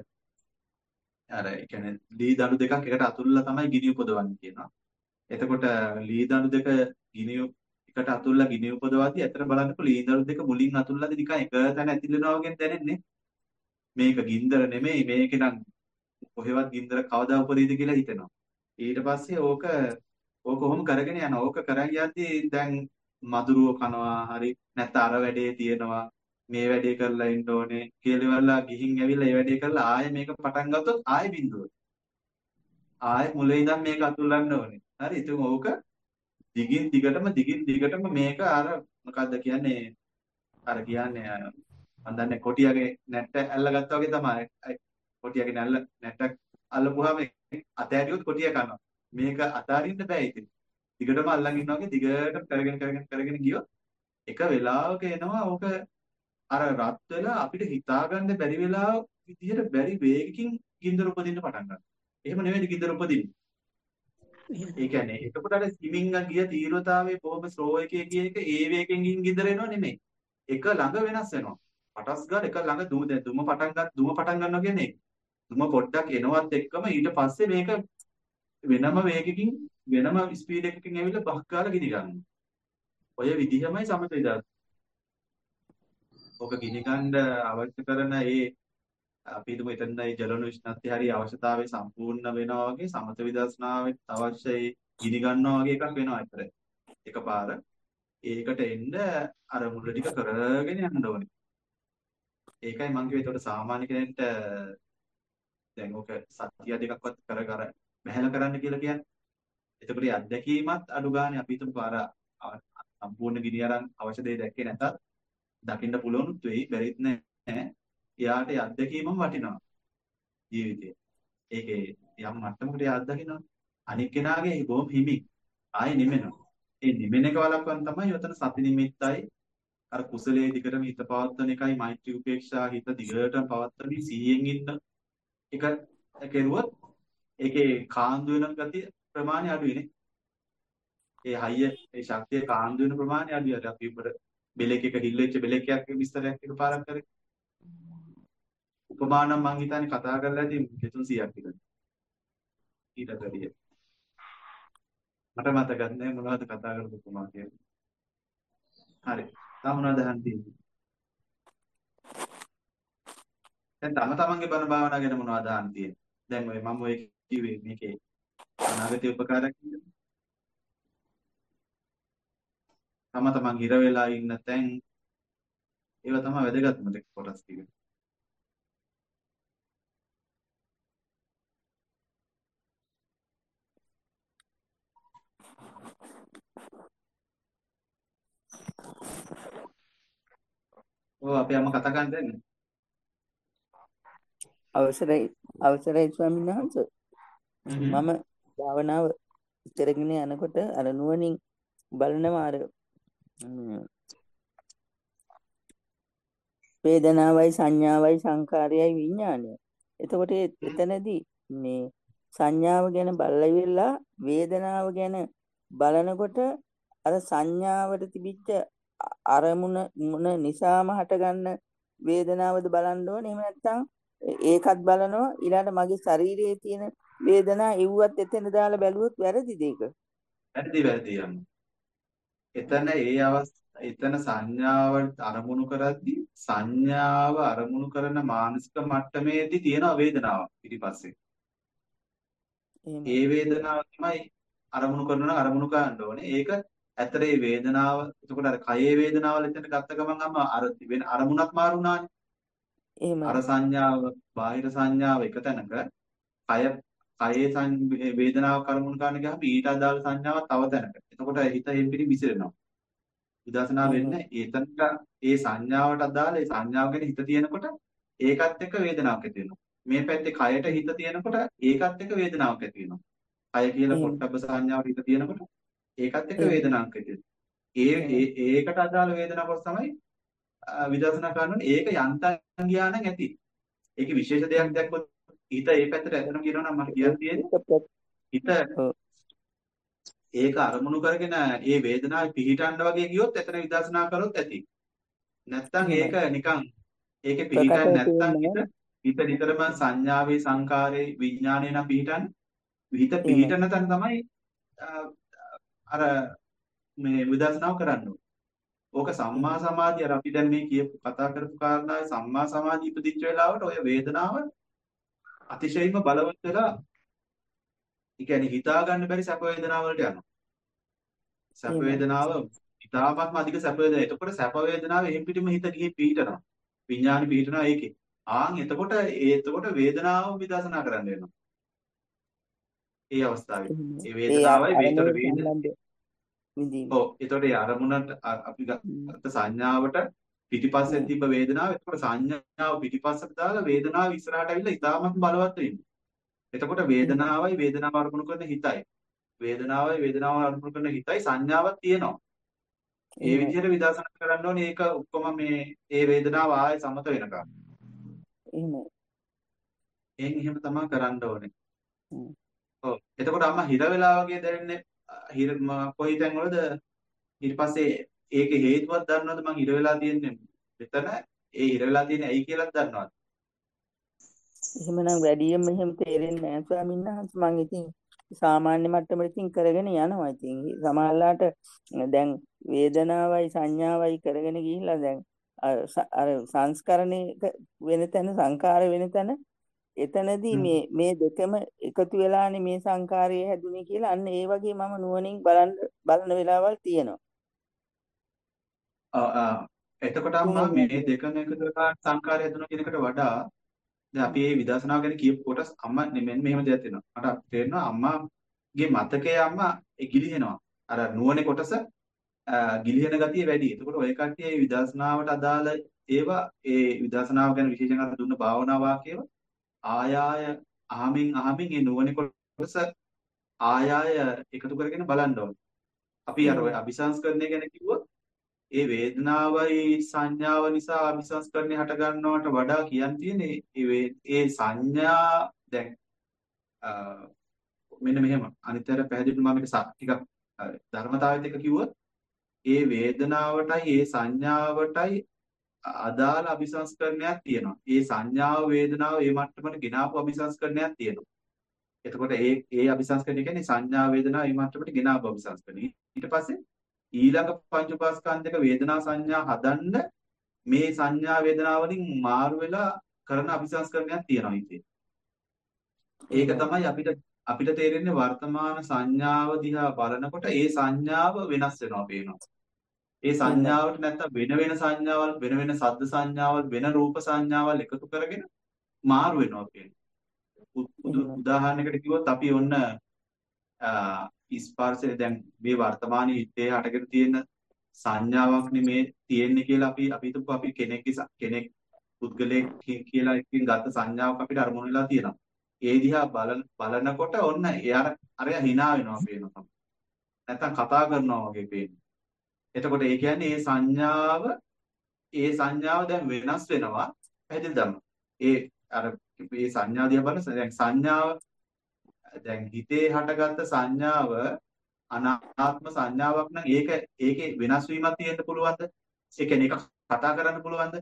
අර ඒ කියන්නේ ලී දණු දෙකක් එකට අතුල්ලා තමයි ගිනි උපදවන්නේ කියනවා. එතකොට ලී දණු දෙක ගිනි එකට අතුල්ලා ගිනි උපදවද්දී ඇත්තට බලන්නකො ලී දණු දෙක මුලින් අතුල්ලාදී නිකන් එක තැන ඇතිලෙනවා වගේ දැනෙන්නේ. මේක ගින්දර නෙමෙයි මේක නම් කොහෙවත් ගින්දර කවදා උපදීද කියලා හිතෙනවා. ඊට පස්සේ ඕක ඕක කොහොම කරගෙන යනවා. ඕක කරන් යද්දී දැන් මදුරුව කනවා හරි නැත්නම් අර වැඩේ තියෙනවා. මේ වැඩේ කරලා ඉන්න ඕනේ කියලා ඉවරලා ගිහින් ඇවිල්ලා ඒ වැඩේ කරලා ආයෙ මේක පටන් ගත්තොත් ආයෙ බින්දුව. ආයෙ මුලින් ඉඳන් මේක අතුල්ලන්න ඕනේ. හරි ඉතින් ඕක දිගින් දිගටම දිගින් දිගටම මේක අර මොකද්ද කියන්නේ අර කියන්නේ මම දන්නේ කොටියගේ නැට්ට ඇල්ලගත්තා වගේ තමයි. කොටියගේ නැල්ල නැට්ටක් අල්ලපුවාම අතෑරියොත් කොටිය කනවා. මේක අතාරින්න බෑ ඉතින්. දිගටම අල්ලන් ඉන්නවා වගේ දිගටම කරගෙන කරගෙන කරගෙන ගියොත් එක වෙලාවක එනවා ඕක අර රත් වෙලා අපිට හිතාගන්න බැරි වෙලාව විදිහට බැරි වේගකින් ගින්දර උපදින්න පටන් ගන්නවා. එහෙම නෙවෙයි ගින්දර උපදින්නේ. ඒ කියන්නේ එතකොට අර ස්කිමින් ගිය තීව්‍රතාවයේ කොහොම ස්ලෝ එකේ ගිය එක ඒ වේගෙන් ගින්දර එනව නෙමෙයි. එක ළඟ වෙනස් වෙනවා. පටස් ගාලා එක ළඟ දුම දැන් දුම පටන් ගන්න දුම පටන් ගන්නවා කියන්නේ ඒක. දුම පොඩ්ඩක් එනවත් එක්කම ඊට පස්සේ මේක වෙනම වේගකින් වෙනම ස්පීඩ් එකකින් ඇවිල්ලා බහ් ගාලා ගිනි ගන්නවා. ඔය විදිහමයි සමත විදර්ශනා. ඔක ගිනි ගන්න අවශ්‍ය කරන ඒ අපි හිතමු එතන ඒ ජලන උෂ්ණත්වය හරි අවශ්‍යතාවය සම්පූර්ණ වෙනවා වගේ සමත විදර්ශනාවෙත් අවශ්‍ය ඒ ගිනි ගන්නවා වගේ එකක් වෙනවා අතර. එකපාර ඒකට එන්න අර මුල ටික කරගෙන යන්න ඕනේ. ඒකයි මම කිව්වේ ඒකට සාමාන්‍ය කෙනෙක්ට දැන් ඔක සතිය දෙකක්වත් කර කර බහැලා කරන්න කියලා කියන්නේ. එතකොට මේ අත්දැකීමත් අඩු ගානේ අපි හිතමු අර සම්පූර්ණ ගිනි අරන් අවශ්‍ය දේ දැක්කේ නැතත් දකින්න පුළුවනුත් වෙයි බැරිත් නැහැ. එයාට ඒ අත්දැකීමම වටිනවා ජීවිතේ. ඒකේ යම් මට්ටමකට එයා අත්දකිනවා. අනික් කෙනාගේ බොහොම හිමි ආයේ නිමෙනවා. ඒ නිමෙන එක වළක්වන්න තමයි යොතන සති නිමිත්තයි අර කුසලයේ දිගටම හිත පවත්වන එකයි මෛත්‍රී උපේක්ෂා හිත දිගටම පවත්වන්නේ සිහියෙන් ඉන්න එක කෙරුවොත් ඒකේ කාන්දු වෙන ගතිය ප්‍රමාණය අඩු වෙන්නේ. ඒ හයිය ඒ ශක්තිය කාන්දු වෙන ප්‍රමාණය අඩු වෙනවා. අපි උඹට බෙලෙක් එක හිල් වෙච්ච බෙලෙක් එකක් විස්තරයක් එක පාරක් කරේ. උපමානම් මං හිතන්නේ කතා කරලා ඇති දෙතුන් සීයක් විතර. ඊට වැඩිය. මට මතකත් නැහැ මොනවද කතා කරපු උපමා කියලා. හරි. තා මොනවද අහන්න තියෙන්නේ? දැන් තම තමන්ගේ බණ භාවනා ගැන මොනවද අහන්න තියෙන්නේ? දැන් ඔය මම ඔය කිව්වේ මේකේ අනාගතේ උපකාරයක් කියලා. තම තමන් හිර වෙලා ඉන්න තැන් ඒවා තමයි වැදගත්ම කොටස් ටික. ඔව් අපි අම්ම කතා කරන්න දෙන්නේ. අවසරයි අවසරයි ස්වාමීන් වහන්සේ. මම භාවනාව ඉතරගෙන යනකොට අර නුවණින් බලනවා අර වේදනාවයි සංඥාවයි සංකාරයයි විඥානය. එතකොට එතනදී මේ සංඥාව ගැන බලලා ඉවරලා වේදනාව ගැන බලනකොට අර සංඥාවට තිබිච්ච අරමුණ මුණ නිසාම හටගන්න වේදනාවද බලන්න ඕනේ. එහෙම නැත්නම් ඒකත් බලනවා ඊළඟට මගේ ශරීරයේ තියෙන වේදනා ඉව්වත් එතන දාලා බැලුවොත් වැරදිද ඒක? වැරදි වැරදි යන්න. එතන ඒ අවස්ථ එතන සංඥාව අරමුණු කරද්දී සංඥාව අරමුණු කරන මානසික මට්ටමේදී තියෙන වේදනාවක් පිටිපස්සේ. ඒ වේදනාව තමයි අරමුණු කරනවා අරමුණු කරන්න ඕනේ. ඒක ඇත්තට මේ වේදනාව එතකොට අර කයේ වේදනාවල එතන ගත්ත ගමන් අම අර වෙන අරමුණක් මාරුණානේ. අර සංඥාව බාහිර සංඥාව එක තැනක කය කයේ වේදනාව කරමුණු ගන්න ගියාම ඊට අදාළ සංඥාව තව තැනක. එතකොට හිත එම්පිරි විසිරෙනවා. විදර්ශනා වෙන්නේ ඒතනක ඒ සංඥාවට අදාළ ඒ සංඥාව ගැන හිත තියෙනකොට ඒකත් එක්ක වේදනාවක් ඇති වෙනවා. මේ පැත්තේ කයට හිත තියෙනකොට ඒකත් එක්ක වේදනාවක් ඇති වෙනවා. කය කියලා පොට්ටබ්බ සංඥාවට හිත තියෙනකොට ඒකත් එක්ක වේදනාවක් ඇති වෙනවා. ඒ ඒකට අදාළ වේදනාව කොටස තමයි විදර්ශනා කරනකොට ඒක යන්තම් ගියා නම් ඇති. ඒකේ විශේෂ දෙයක් දැක්කොත් හිත ඒ පැත්තට ඇදෙනවා කියනවා නම් මට කියන්න තියෙන්නේ හිත ඒක අරමුණු කරගෙන ඒ වේදනාවේ පිහිටන්න වගේ ගියොත් එතන විදර්ශනා කරොත් ඇති. නැත්තම් ඒක නිකන් ඒකේ පිහිටන්නේ නැත්තම් හිත හිත නිතරම සංඥාවේ සංකාරේ විඥානේ නම් පිහිටන්නේ. හිත පිහිටන තැන තමයි අර මේ විදර්ශනාව කරන්නේ. ඕක සම්මා සමාධිය අර අපි දැන් මේ කියපු කතා කරපු කාරණාවේ සම්මා සමාධිය ඉපදිච්ච වෙලාවට ඔය වේදනාව අතිශයින්ම බලවත් වෙලා ඒ කියන්නේ හිතා ගන්න බැරි සැප වේදනාව වලට යනවා. සැප වේදනාව ඉතාමත්ම අධික සැප වේදනාව. එතකොට සැප වේදනාව එහෙම් පිටිම හිත ගිහින් පිහිටනවා. විඥානෙ පිහිටනවා ඒකේ. ආන් එතකොට ඒ එතකොට වේදනාව විදර්ශනා කරන්න වෙනවා. ඒ අවස්ථාවේ. ඒ වේදනාවයි වේතර වේදනාව ඔව් එතකොට ඒ අරමුණට අපි ගත්ත සංඥාවට පිටිපස්සෙන් තිබ්බ වේදනාව එතකොට සංඥාව පිටිපස්සට දාලා වේදනාව ඉස්සරහට ඇවිල්ලා ඉතාමත් බලවත් වෙනවා. එතකොට වේදනාවයි වේදනාව අරමුණු කරන හිතයි වේදනාවයි වේදනාව අරමුණු කරන හිතයි සංඥාවක් තියෙනවා. ඒ විදිහට විදර්ශනා කරන්න ඕනේ. ඒක ඔක්කොම මේ ඒ වේදනාව ආයේ සමත වෙනකම්. එහෙම. එහෙන් එහෙම තමයි කරන්න ඕනේ. ඔව්. එතකොට අම්මා හිර වෙලා වගේ දැනෙන්නේ හිර ම- කොයි තැන්වලද ඊට පස්සේ ඒකේ හේතුවක් දන්නවද මං හිර වෙලා තියෙන්නේ මෙතන ඒ හිර වෙලා තියෙන්නේ ඇයි කියලාත් දන්නවද? එහෙමනම් වැඩියෙන්ම එහෙම තේරෙන්නේ නැහැ ස්වාමීන් වහන්සේ. මං ඉතින් සාමාන්‍ය මට්ටමට ඉතින් කරගෙන යනවා. ඉතින් සමහරලාට දැන් වේදනාවයි සංඥාවයි කරගෙන ගිහිල්ලා දැන් අර ස- අර සංස්කරණය වෙන තැන සංකාර වෙන තැන එතනදී හ්ම්. මේ මේ දෙකම එකතු වෙලානේ මේ සංකාරය හැදුනේ කියලා අන්න ඒ වගේ මම නුවණින් බලන්න බලන වෙලාවල් තියෙනවා. ආ ආ. එතකොට අම්මා තේරෙන්නේ මේ දෙකම එකතු වෙලා සංකාරය හදුන කෙනකට වඩා දැන් අපි මේ විදර්ශනා ගැන කියපු කොටස් අම්මා නේ මෙන්න මෙහෙම දෙයක් තියෙනවා. මට තේරෙනවා අම්මාගේ මතකයේ අම්මා ඒ ගිලිහෙනවා. අර නුවණේ කොටස අ, ගිලිහෙන ගතිය වැඩි. එතකොට ඔය කට්ටිය මේ විදර්ශනාවට අදාළ ඒවා ඒ විදර්ශනාව ගැන විශේෂයෙන් අර දුන්න භාවනා වාක්‍යව ආය ආය අහමින් අහමින් ඒ නුවණේ කොටස ආය ආය එකතු කරගෙන බලන්න ඕනේ. අපි අර ඔය එහෙමයි. අபிසංස්කරණය ගැන කිව්වොත් ඒ වේදනාවයි සංඥාව නිසා අபிසංස්කරණය හට ගන්නවට වඩා කියන්න තියෙන්නේ ඒ වේ- ඒ සංඥා දැන් අ, මෙන්න මෙහෙම අනිතර පැහැදිලිව මම මේක සා- ටිකක් අ, ධර්මතාවයත් එක්ක කිව්වොත් ඒ වේදනාවටයි ඒ සංඥාවටයි අදාළ අபிසංස්කරණයක් තියෙනවා. ඒ සංඥාව වේදනාව ඒ මට්ටමට ගෙනාපු අபிසංස්කරණයක් තියෙනවා. එතකොට ඒ ඒ අபிසංස්කරණය කියන්නේ සංඥා වේදනා මේ මට්ටමට ගෙනාවු අபிසංස්කරණය. ඊට පස්සේ ඊළඟ පංච උපාස්කන්ධක වේදනා සංඥා හදන්න මේ සංඥා වේදනා වලින් මාරු වෙලා කරන අபிසංස්කරණයක් තියෙනවා ඉතින්. ඒක එහෙමයි. තමයි අපිට අපිට තේරෙන්නේ වර්තමාන සංඥාව දිහා බලනකොට ඒ සංඥාව වෙනස් වෙනවා පේනවා. ඒ එහෙමයි. සංඥාවට නැත්තම් වෙන වෙන සංඥාවල් වෙන වෙන ශබ්ද සංඥාවල් වෙන රූප සංඥාවල් එකතු කරගෙන මාරු වෙනවා පේනවා. උ- උදු- එහෙමයි. උදාහරණයකට කිව්වොත් අපි ඔන්න ආ, ස්පර්ශය දැන් මේ වර්තමානයේ හිතේ හටගෙන තියෙන සංඥාවක් නෙමේ තියෙන්නේ කියලා අපි අපි හිතමු අපි කෙනෙක්ගේ ස- කෙනෙක් පුද්ගලයෙක් ki- කියලා එකකින් ගත්ත සංඥාවක් අපිට අරමුණු වෙලා තියෙනවා. ඒ දිහා බලන බලනකොට ඔන්න එයාට අරයා hina වෙනවා පේනවා. නැත්තම් කතා කරනවා වගේ පේනවා. එතකොට ඒ කියන්නේ ඒ සංඥාව ඒ සංඥාව දැන් වෙනස් වෙනවා. පැහැදිලිද? ඒ අර මේ සංඥා දිහා බලන දැන් සංඥාව දැන් හිතේ හටගත්ත සංඥාව අනාත්ම සංඥාවක් නම් ඒක ඒකේ වෙනස් වීමක් තියෙන්න පුළුවන්ද? ඒ කියන්නේ ඒක කතා කරන්න පුළුවන්ද?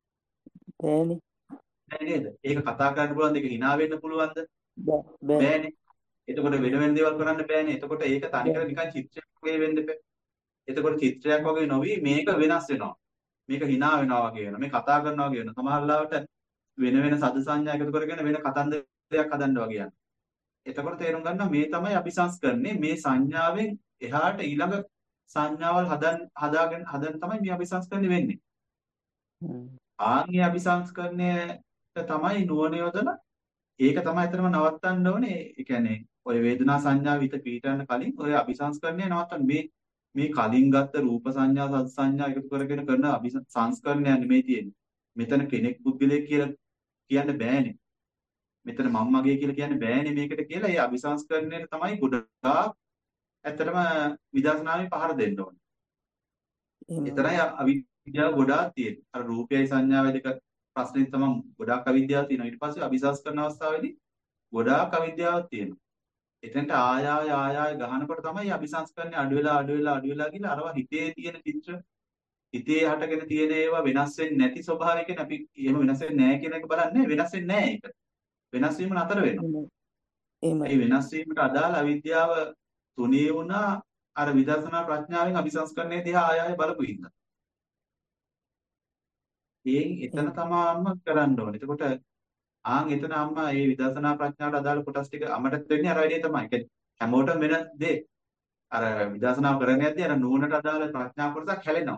බෑනේ. නෑ නේද? ඒක කතා කරන්න පුළුවන්ද? ඒක hina වෙන්න පුළුවන්ද? බෑ බෑ බෑනේ. එතකොට වෙන වෙන දේවල් කරන්න බෑනේ. එතකොට ඒක තනිකර බෑ. නිකන් චිත්‍රයක් වගේ වෙන්න බෑ. එතකොට චිත්‍රයක් වගේ නොවි මේක වෙනස් වෙනවා. මේක hina වෙනවා වගේ වෙනවා. මේ කතා කරනවා වගේ වෙනවා. සමහර ලාවට වෙන වෙන සද සංඥා එකතු කරගෙන වෙන කතන්දරයක් හදන්න වගේ යනවා. එතකොට තේරුම් ගන්නවා මේ තමයි අபிසංස්කරණේ මේ සංඥාවෙන් එහාට ඊළඟ සංඥාවල් හදන් හදාගෙන හදන් තමයි මේ අபிසංස්කරණය වෙන්නේ. හ්ම්. ආන්ගේ අபிසංස්කරණයට තමයි නුවණ යොදලා ඒක තමයි අතරම නවත්තන්න ඕනේ. ඒ කියන්නේ ඔය වේදනා සංඥා විත පීඩන්න කලින් ඔය අபிසංස්කරණය නවත්තන්න මේ මේ කලින් ගත්ත රූප සංඥා සත් සංඥා එකතු කරගෙන කරන අபிසංස්කරණයක් නෙමෙයි තියෙන්නේ. මෙතන කෙනෙක් පුද්ගලයෙක් කියලා කියන්න බෑනේ. මෙතන මම මගේ කියලා කියන්න බෑනේ මේකට කියලා ඒ අபிසංස්කරණයට තමයි ගොඩාක් ඇත්තටම විදර්ශනාවේ පහර දෙන්න ඕනේ. එහෙමයි. එතරම් අවිද්‍යාව ගොඩාක් තියෙනවා. අර රූපයයි සංඥාවයි දෙක ප්‍රශ්නේ තමයි ගොඩාක් අවිද්‍යාව තියෙනවා. ඊට පස්සේ අபிසංස්කරණ අවස්ථාවේදී ගොඩාක් අවිද්‍යාවක් තියෙනවා. එතනට ආය ආය ආය ආය ගහනකොට තමයි අபிසංස්කරණය අඩු වෙලා අඩු වෙලා අඩු වෙලා ගිහලා අරවා හිතේ තියෙන චිත්‍ර හිතේ හටගෙන තියෙන ඒවා වෙනස් වෙන්නේ නැති ස්වභාවයකින් අපි එහෙම වෙනස් වෙන්නේ නැහැ කියන එක බලන්නේ වෙනස් වෙන්නේ නැහැ ඒක. වෙනස් වීම නතර වෙනවා. එහෙමයි. එහෙමයි. ඒ වෙනස් වීමට අදාළ අවිද්‍යාව තුනී වුණා අර විදර්ශනා ප්‍රඥාවෙන් අபிසංස්කරණය දිහා ආය ආය බලපු හින්දා. එයින් එතන එහෙමයි. තමයි අම්මා කරන්න ඕනේ. එතකොට ආන් එතන අම්මා මේ විදර්ශනා ප්‍රඥාවට අදාළ කොටස් ටික අමතක වෙන්නේ අර වැඩේ තමයි. ඒ කියන්නේ හැමෝටම වෙන දේ අර විදර්ශනා කරන්නේ නැද්දී අර නුවණට අදාළ ප්‍රඥා කොටසක් හැලෙනවා.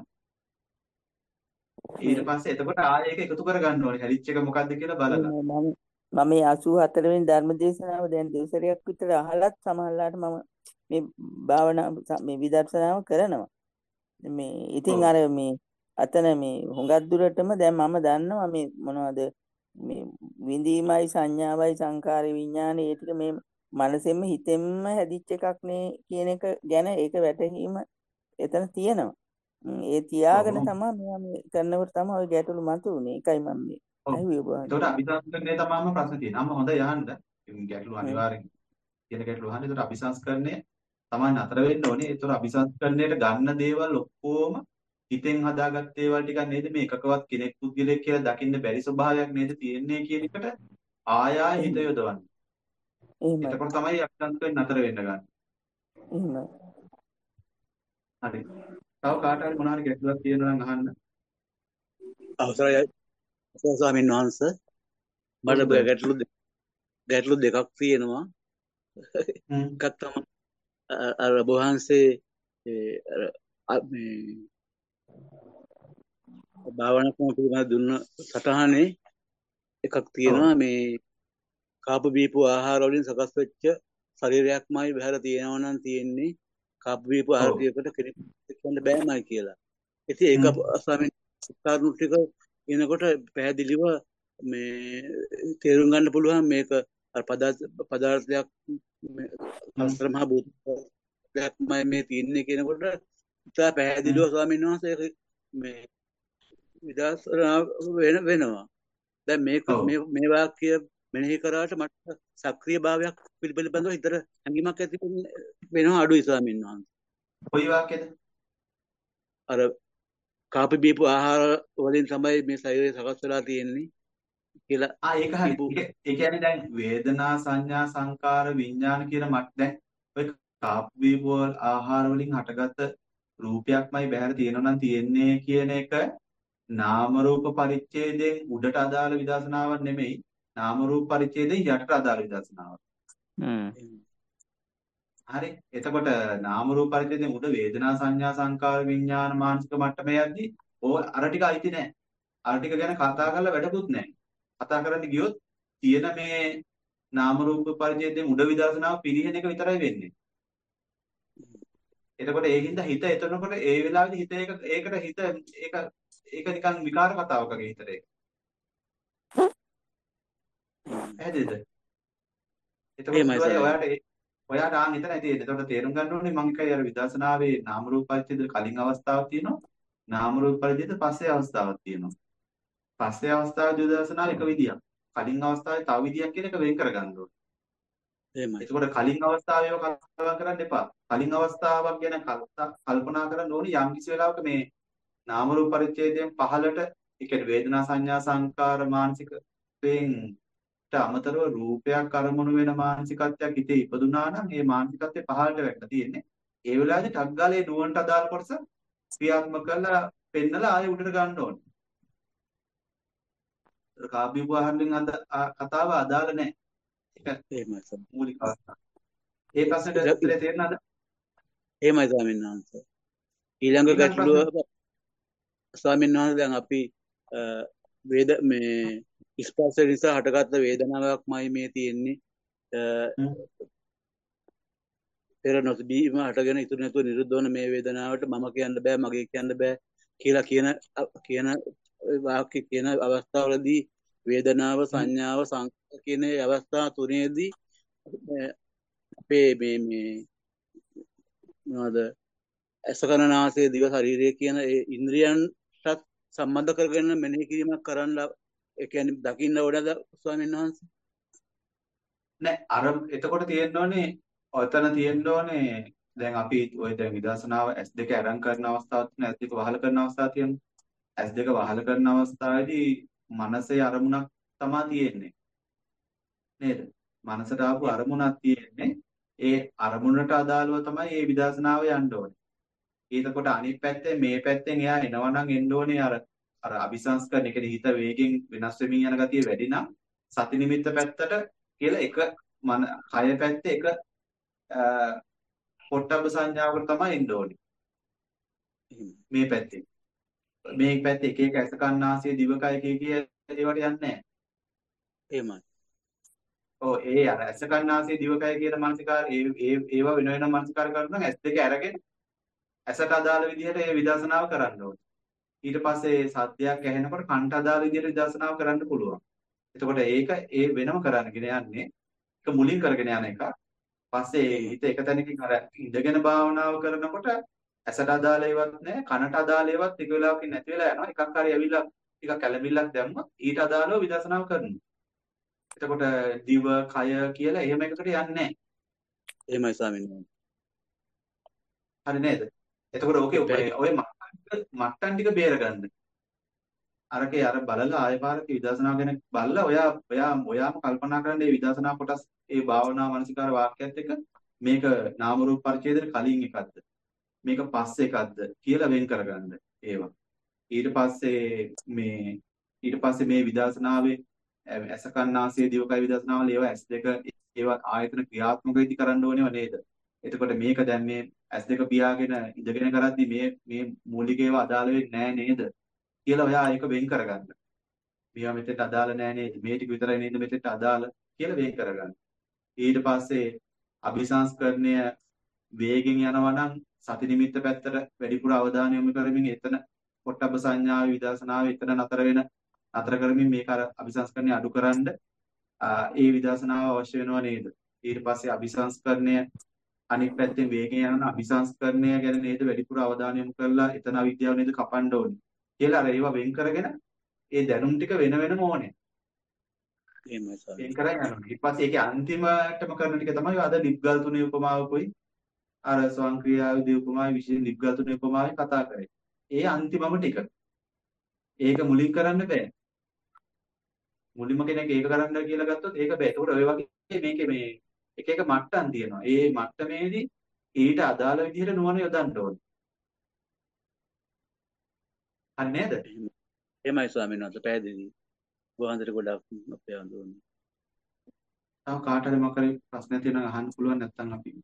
ඊට මේ පස්සේ එතකොට ආයෙ ඒක එකතු කරගන්න ඕනේ. හැලිච් එක මොකද්ද කියලා බලලා. එහෙමයි. මම මම මේ අසූහතර වෙනි ධර්ම දේශනාව දැන් දෙවසරයක් විතර අහලත් සමහරලාට මම මේ භාවනා මේ විදර්ශනාව කරනවා. මේ ඉතින් ඔව්. අර මේ අතන මේ හුඟක් දුරටම දැන් මම දන්නවා මේ මොනවද මේ විඳීමයි සංඥාවයි සංකාර විඥානේ ඒ ටික මේ මනසෙම හිතෙන්ම හැදිච්ච එකක් නේ කියන එක ගැන ඒක වැටහීම එතන තියෙනවා. උම්, ඒ තියාගෙන ඔව්. තමයි මෙයා මේ කරනකොට තමයි ওই ගැටලු මතුවුනේ. ඒකයි මම මේ ඔව්. ඇහුවේ ඔබ එතකොට වහන්සේ. අභිසංස්කරණය තමයි ප්‍රශ්න තියෙන්නේ. අම්ම හොඳ යහන්න. ඉතින් ගැටලු හ්ම්. අනිවාර්යෙන් කියන ගැටලුව අහන්නේ. ඒතර අபிසංස්කරණය තමයි නතර වෙන්න ඕනේ. ඒතර අபிසංස්කරණයට ගන්න දේවල් ඔක්කොම හිතෙන් හදාගත් දේවල් ටිකක් නේද මේ එකකවත් කෙනෙක් පුද්ගලයෙක් කියලා දකින්න බැරි ස්වභාවයක් නේද තියෙන්නේ කියන එකට ආය ආය හිත එහෙමයි. යොදවන්නේ. එහෙමයි. එතකොට තමයි අபிසංස්කරණය නතර වෙන්න ගන්න. එහෙමයි. හරි. තව කාට හරි මොනවා හරි ගැටලුවක් තියෙනවා නම් අහන්න. අවසරයි අවසරයි ස්වාමීන් වහන්සේ. මට ඔව් බ- දැන්. ගැටලු දෙ- ගැටලු දෙකක් තියෙනවා. හ්ම්. එකක් තමයි අ- අර ඔබ වහන්සේ ඒ අර අ- මේ භාවනා ක්‍රම පිළිබඳ දුන්න සටහනේ එකක් ඔව්. තියෙනවා මේ කාපු බීපු ආහාර වලින් සකස් වෙච්ච ශරීරයක්මයි බහැර තියෙනවා නම් තියෙන්නේ කාපු බීපු ආහාර ඔව්. ටිකකට කෙනෙක් කියන්න බෑමයි කියලා. ඉතින් ඒක හ්ම්. ස්වාමීන් වහන්සේ කරුණු ටික එනකොට පැහැදිලිව මේ තේරුම් ගන්න පුළුවන් මේක අර පදාර්ථ පදාර්ථයක් මේ හ්ම්. අස්තර මහ භූතයක්මයි මේ තියෙන්නේ කියනකොට ඉතා හ්ම්. පැහැදිලිව ස්වාමීන් වහන්සේ ඒක මේ විදර්ශනා වෙන වෙනවා. දැන් මේක ඔව්. මේ මේ වාක්‍ය මෙනෙහි කරාට මට සක්‍රීය භාවයක් පිළිබඳව හිතට හැඟීමක් ඇති වෙනවා අඩුයි ස්වාමීන් වහන්සේ. කොයි වාක්‍යද? අර කාපි බීපු ආහාර වලින් තමයි මේ ශරීරය සකස් වෙලා තියෙන්නේ කියලා ආ ඒක හරි. කියපු ඒක ඒ කියන්නේ දැන් වේදනා සංඥා සංකාර විඥාන කියන මට දැන් ඔය කාප්පීපෝල් ආහාර වලින් හටගත්ත රූපයක්මයි බහැර තියෙනවා නම් තියෙන්නේ කියන එක නාම රූප පරිච්ඡේදයෙන් උඩට අදාළ විදර්ශනාවක් නෙමෙයි. නාම රූප පරිච්ඡේදයෙන් යටට අදාළ විදර්ශනාවක්. හ්ම්. හරි. එතකොට නාම රූප පරිච්ඡේදයෙන් උඩ වේදනා සංඥා සංකාර විඥාන මානසික මට්ටමේ යද්දි ඕ අර ටික අයිති නැහැ. අර ටික ගැන කතා කරලා වැඩකුත් නැහැ. කතා කරන්න ගියොත් තියෙන මේ නාම රූප පරිච්ඡේදයෙන් උඩ විදර්ශනාව පිළිහෙන එක විතරයි වෙන්නේ. එතකොට ඒ හින්දා හිත එතනකොට ඒ වෙලාවේදී හිත ඒක ඒකට හිත ඒක ඒක නිකන් විකාර කතාවක් වගේ හිතට ඒක. පැහැදිලිද? එතකොට එහෙමයි කිව්වයි ස්වාමීන් ඔයාට ඒ- ඔයාට ආන් හිතන ඇති. එතකොට තේරුම් ගන්න ඕනේ මම එකයි අර විදර්ශනාවේ නාම රූප පරිච්ඡේද කලින් අවස්ථාවක් තියෙනවා. නාම රූප පරිච්ඡේද පස්සේ අවස්ථාවක් තියෙනවා. පස්සේ අවස්ථාවේ විදර්ශනාව එක විදියක්. කලින් අවස්ථාවේ තව විදියක් කියන එක වෙන් කරගන්න ඕනේ. එහෙමයි. එතකොට කලින් අවස්ථාවේව කල්පනා කරන්න එපා. කලින් අවස්ථාවක් ගැන කල්ප- කල්පනා කරන්න ඕනේ යම් කිසි වෙලාවක මේ නාම රූප පරිච්ඡේදයෙන් පහළට ඒ කියන්නේ වේදනා සංඥා සංකාර මානසික තෙන් අමතරව රූපයක් අරමුණු වෙන මානසිකත්වයක් හිතේ ඉපදුනා නම් ඒ මානසිකත්වය පහළට වැටලා තියෙන්නේ. ඒ වෙලාවේදී ටක් ගාලා ඒ නුවණට අදාළ කොටස ක්‍රියාත්මක කරලා පෙන්නලා ආයෙ උඩට ගන්න ඕනේ. ඒක කාබ්බීපු ආහාරයෙන් අද ආ- කතාව අදාළ නැහැ. ඒක එහෙමයි ස්වාමීන් මූලික අවස්ථාව. ඒ ප්‍රශ්නෙට වහන්සේ. උත්තරේ තේරෙනවද? එහෙමයි ස්වාමීන් වහන්සේ. ඊළඟ ඊළඟ ගැටලුව ප්‍රශ්නේ. ස්වාමීන් වහන්සේ දැන් අපි අ, වේද මේ ස්පර්ශ නිසා හටගත්ත වේදනාවක්මයි මේ තියෙන්නේ. අ, හ්ම්. පෙර නොතිබීම හටගෙන ඉතුරු නැතුව නිරුද්ධ වන මේ වේදනාවට මම කියන්න බෑ මගේ කියන්න බෑ කියලා කියන කියන වාක්‍ය කියන අවස්ථාවලදී වේදනාව සංඥාව සංකාර කියන ඒ අවස්ථා තුනේදී අපේ මේ මේ මොනවද අසකරණාසය දිව ශරීරය කියන ඒ ඉන්ද්‍රියන්ටත් සම්බන්ධ කරගෙන මෙනෙහි කිරීමක් කරන්න ඒ කියන්නේ දකින්න ඕනද ස්වාමීන් වහන්සේ? නෑ අර එතකොට තියෙන්න ඕනේ ඔතන තියෙන්න ඕනේ දැන් අපි ওই දැන් විදර්ශනාව ඇස් දෙක අරන් කරන අවස්ථාවක් තියෙනවා ඇස් දෙක වහල කරන අවස්ථාවක් තියෙනවා ඇස් දෙක වහල කරන අවස්ථාවේදී මනසේ අරමුණක් තමයි තියෙන්නේ නේද මනසට ආපු අරමුණක් තියෙන්නේ ඒ අරමුණට අදාළව තමයි මේ විදර්ශනාව යන්න ඕනේ ඊටකොට අනිත් පැත්තේ මේ පැත්තෙන් එයා එනවා නම් එන්න ඕනේ අර අර අபிසංස්කරණ කියන්නේ හිත වේගෙන් වෙනස් වෙමින් යන ගතිය වැඩි නම් සති නිමිත්ත පැත්තට කියලා එක මන කය පැත්තේ එක පොට්ටබ්බ සංඥාවකට තමයි එන්න ඕනේ. මේ පැත්තේ. මේ පැත්තේ එක එක ඇස කන් නාසය දිවකය කිය කිය ඒවට යන්නේ නැහැ. එහෙමයි. ඔව් ඒ අර ඇස කන් නාසය දිවකය කියන මානසිකාර ඒ ඒ ඒවා වෙන වෙනම මානසිකාර කරනවා නම් ඇස් දෙක අරගෙන ඇසට අදාළ විදිහට ඒ විදර්ශනාව කරන්න ඕනේ. ඊට පස්සේ සද්දයක් ඇහෙනකොට කන්ට අදාළ විදිහට විදර්ශනාව කරන්න පුළුවන්. එතකොට ඒක ඒ වෙනම කරන්නගෙන යන්නේ ඒක මුලින් කරගෙන යන එක. පස්සේ හිත එක තැනකින් අර ඉඳගෙන භාවනාව කරනකොට ඇසට අදාළ ඒවත් නැහැ කනට අදාළ ඒවත් එක වෙලාවකින් නැති වෙලා යනවා. එකක් හරි ඇවිල්ලා ටිකක් කැළඹිල්ලක් දැම්මොත් ඊට අදාළව විදර්ශනාව කරනවා. එතකොට දිව කය කියලා එහෙම එකකට යන්නේ නැහැ. එහෙමයි ස්වාමීන් වහන්සේ. හරි නේද? එතකොට ඕකේ ඒ ඔය පැහැදිලි. ඔය මට්ටම් ටික මට්ටම් ටික බේරගන්න. අරකේ අර බලලා ආය පාරක විදර්ශනා ගැන බලලා ඔයා ඔයා ඔයාම කල්පනා කරන්න මේ විදර්ශනා කොටස් ඒ භාවනා මානසිකාර වාක්‍යයත් එක්ක මේක නාම රූප පරිච්ඡේදෙට කලින් එකක්ද මේක පස්සේ එකක්ද කියලා වෙන් කරගන්න ඒවා. ඊට පස්සේ මේ ඊට පස්සේ මේ විදර්ශනාවේ ඇස කන්නාසය දිවකය විදර්ශනාවල ඒවා ඇස් දෙක ඒවා ආයතන ක්‍රියාත්මක වෙති කරන්න ඕනේව නේද? එතකොට මේක දැන් මේ ඇස් දෙක පියාගෙන ඉඳගෙන කරද්දි මේ මේ මූලික ඒවා අදාළ වෙන්නේ නැහැ නේද? කියලා ඔයා ඒක වෙන් කරගන්න. මේවා මෙතෙට අදාළ නැහැ නේද? මේ ටික විතරයි නේද මෙතෙට අදාළ කියලා වෙන් කරගන්න. ඊට පස්සේ අபிසංස්කරණය වේගෙන් යනවා නම් සති නිමිත්ත පැත්තට වැඩිපුර අවධානය යොමු කරමින් එතන පොට්ටබ්බ සංඥාවේ විදර්ශනාවේ එතන නතර වෙන නතර කරමින් මේක අර අபிසංස්කරණය අඩුකරනද ඒ විදර්ශනාව අවශ්‍ය වෙනව නේද? ඊට පස්සේ අபிසංස්කරණය අනිත් පැත්තෙන් වේගෙන් යන අபிසංස්කරණය ගැන නේද වැඩිපුර අවධානය යොමු කරලා එතන අවිද්‍යාව නේද කපන්න ඕනේ කියලා අර ඒවා වෙන් කරගෙන ඒ දැනුම් ටික වෙන වෙනම ඕනේ. එහෙමයි ස්වාමීන් වෙන් කරගෙන යනවා. ඊට පස්සේ ඒකේ අන්තිමටම කරන ටික තමයි අද ලිප්ගල් තුනේ උපමාවකුයි අර ස්වංක්‍රියාවේ උපමාවේ විශේෂ ලිප්ගල් තුනේ උපමාවේ කතා කරේ. ඒ අන්තිමම ටික. ඒක මුලින් කරන්න බෑ. මුලින්ම කෙනෙක් ඒක කරන්න කියලා ගත්තොත් ඒක බෑ. ඒකට ඔය වගේ මේකේ මේ එක එක මට්ටම් තියෙනවා. ඒ මට්ටමේදී ඊට අදාළ විදිහට නුවණ යොදන්න ඕනේ. හරි නේද? එහෙමයි ස්වාමීන් වහන්සේ පැහැදිලි. වහන්සේට ගොඩාක් අපේ අඳුරන්නේ. තව කාට හරි මොකක් හරි ප්‍රශ්න තියෙනවා අහන්න පුළුවන් නැත්නම් අපි